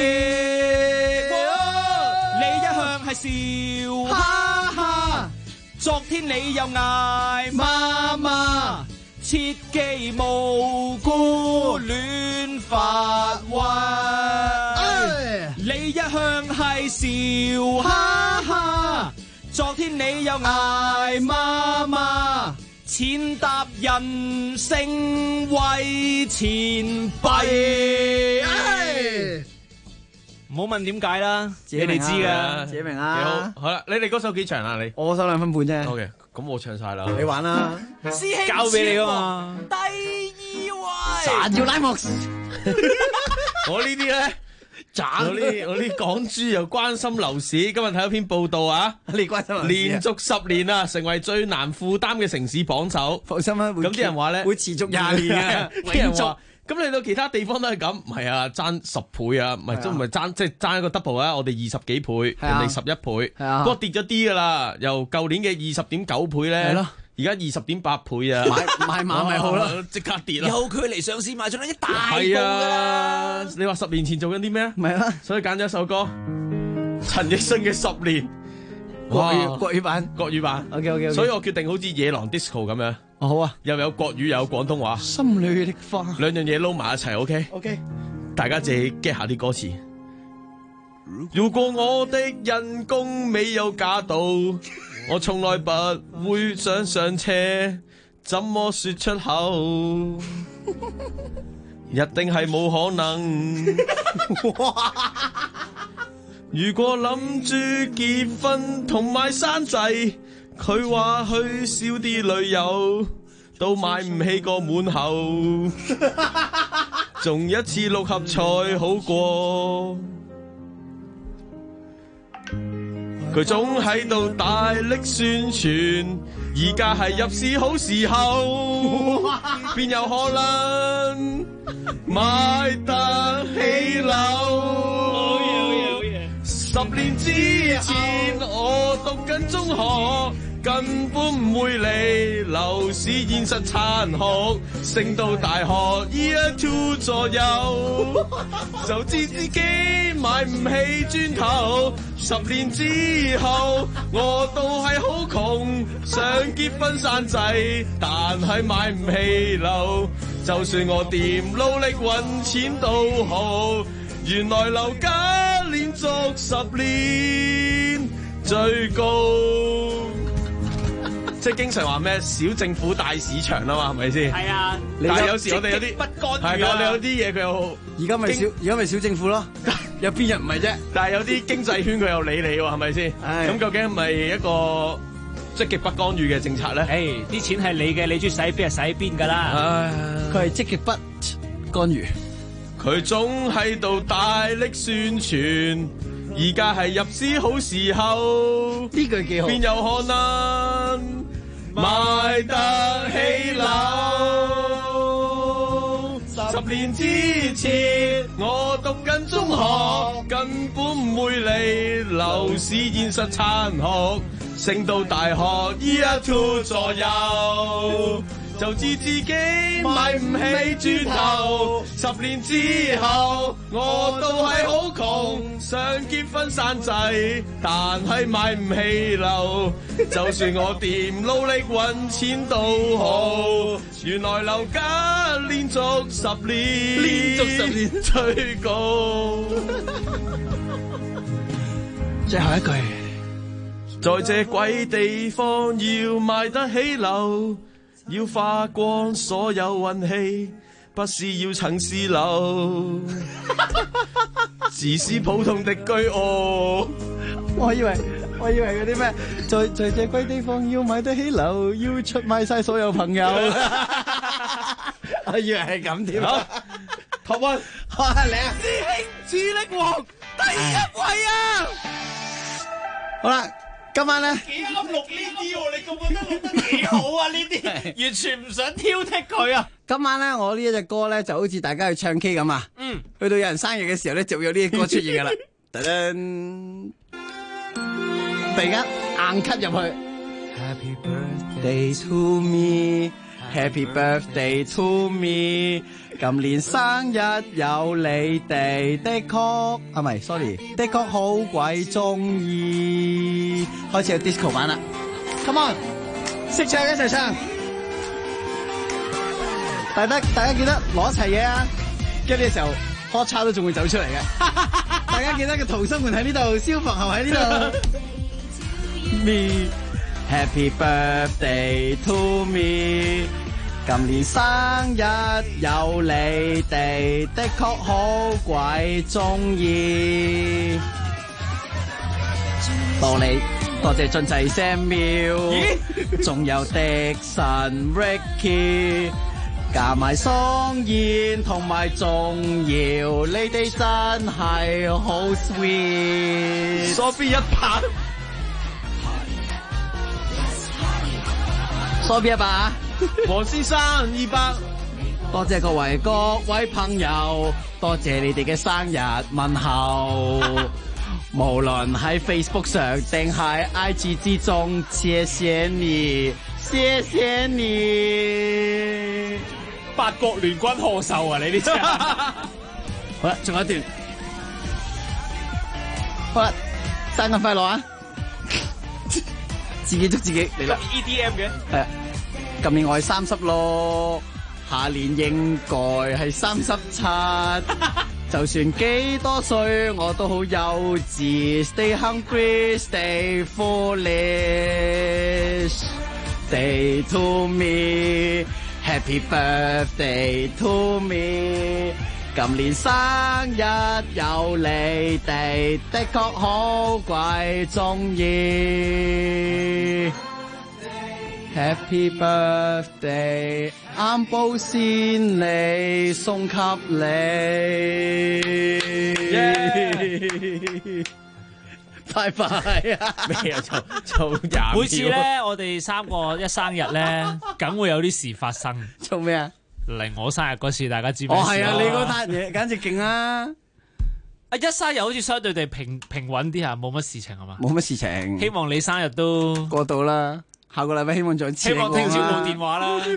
你一向係笑哈哈，昨天你又嗌媽媽，切忌無故亂發威。你一向係笑哈哈，昨天你又嗌媽媽，踐踏人性為前輩。唔好問點解啦，你哋知噶， 自己明啊。 幾好，好啦，你哋嗰首幾長啊？你我首2分半啫。 OK，咁我唱晒啦。 你玩啦， 師兄交俾你噶嘛。第二位， 賺要拉幕。 我呢啲咧。我啲港豬又關心樓市，今日睇咗篇報道啊， 你關心樓市連續10年啊，成為最難負擔嘅城市榜首。 放心啦， 咁啲人話咧會持續20年啊， 啲人話咁你到其他地方都係咁，唔係啊，爭10倍啊，唔係都唔係爭，即係爭一個 double 啊，我哋20幾倍，人哋11倍，不過跌咗啲噶啦，由舊年嘅20.9倍咧。而家20.8倍啊！ 買馬咪好啦， 即刻跌啦！ 有距離上市賣咗一大步㗎啦！ 你話10年前做緊啲咩啊？ 唔係啊， 所以揀咗一首歌，陳奕迅嘅《10年》 國語版。OK， 所以我決定好似野狼 disco 咁樣。 好啊， 又有國語又有廣東話， 心裏的花， 兩樣嘢撈埋一齊。OK， 大家自己 get 下啲歌詞。如果我的人工沒有加到，我從來不會想上車，怎麼說出口？一定係冇可能。如果諗住結婚同埋生仔，佢話去少啲旅遊，都買唔起個門口，仲一次6合彩好過。佢總喺度大力宣傳，而家係入市好時候，邊有可能買得起樓？10年之前我讀緊中學，根本唔會理樓市現實殘酷，升到大學 Year 2左右，就知自己買唔起磚頭。10年之後我都係好窮，想結婚生仔，但係買唔起樓。就算我點努力揾錢都好，原來樓價連續10年最高。即係經常話咩小政府大市場啊嘛，係咪先？係啊，但係有時我哋有啲不干預啊，我哋有啲嘢佢又而家咪小政府咯，有邊日唔係啫？但係有啲經濟圈佢又理你喎，係咪先？咁究竟係咪一個積極不干預嘅政策咧？ 啲錢係你嘅，你中意使邊就使邊㗎啦。 佢係積極不干預。 佢總喺度大力宣傳，而家係入市好時候。 呢句幾好。 邊有可能買得起樓？10年之前我讀緊中學，根本唔會理樓市現實殘酷，升到大學 Year 2左右，就知自己買唔起磚頭。10年之後我都係好窮，想結婚生仔，但係買唔起樓。就算我點努力揾錢都好，原來樓價連續10年最高。 最後一句， 在這鬼地方要買得起樓，要花光所有運氣，不是要層市樓，只是普通的居屋。 我以為嗰啲咩，在這鬼地方要買得起樓，要出賣晒所有朋友。我以為係咁添。 Top one， 嚟啊！ 師兄磁力王第一位啊！ 好啦，今晚咧幾啱錄呢啲喎，你覺得錄得幾好啊？呢啲完全唔想挑剔佢啊！ 今晚咧，我呢一隻歌咧就好似大家去唱 K 咁啊。去到有人生日嘅時候咧，就會有呢啲歌出現噶啦。噔噔，突然間硬咳入去。Happy birthday to me, Happy birthday to me。今年生日有你哋的曲，啊唔係 ，sorry， 的曲好鬼中意。開始有 disco 版啦 ，come on， 識唱一齊唱。大家記得攞齊嘢啊！跟住呢個時候 hot 叉都仲會走出嚟嘅。大家記得個逃生門喺呢度，消防喉喺呢度。Me Happy birthday to me， 今年生日有你哋的確好鬼中意。多謝俊仔 Samuel， 仲有迪神 Ricky。加埋桑燕同埋仲瑤，你哋真係好 sweet。 Sophie 100， Sophie 100， 黃先生200。 多謝各位朋友，多謝你哋嘅生日問候，無論喺 Facebook 上定係 IG 之中，謝謝你，謝謝你。 八國聯軍賀壽啊！你呢隻好啦，仲有一段。好啦，生日快樂啊！自己祝自己嚟啦。 EDM 嘅係啊，今年我係30咯，下年應該係37。就算幾多歲，我都好幼稚。Stay hungry, stay foolish. Day to me, happy birthday to me。今年生日有你哋，的確好鬼中意。Happy birthday， 啱報先你送給你。拜拜啊！ 咩啊？做廿秒。每次咧，我哋3個一生日咧，梗會有啲事發生。 做咩啊？ 嚟我生日嗰次，大家知咩事？ 係啊！你嗰單嘢簡直勁啊！ 一生日好似相對地平穩啲嚇，冇乜事情係嘛？ 冇乜事情。 希望你生日都過到啦。下個禮拜希望再次。 希望聽朝冇電話啦。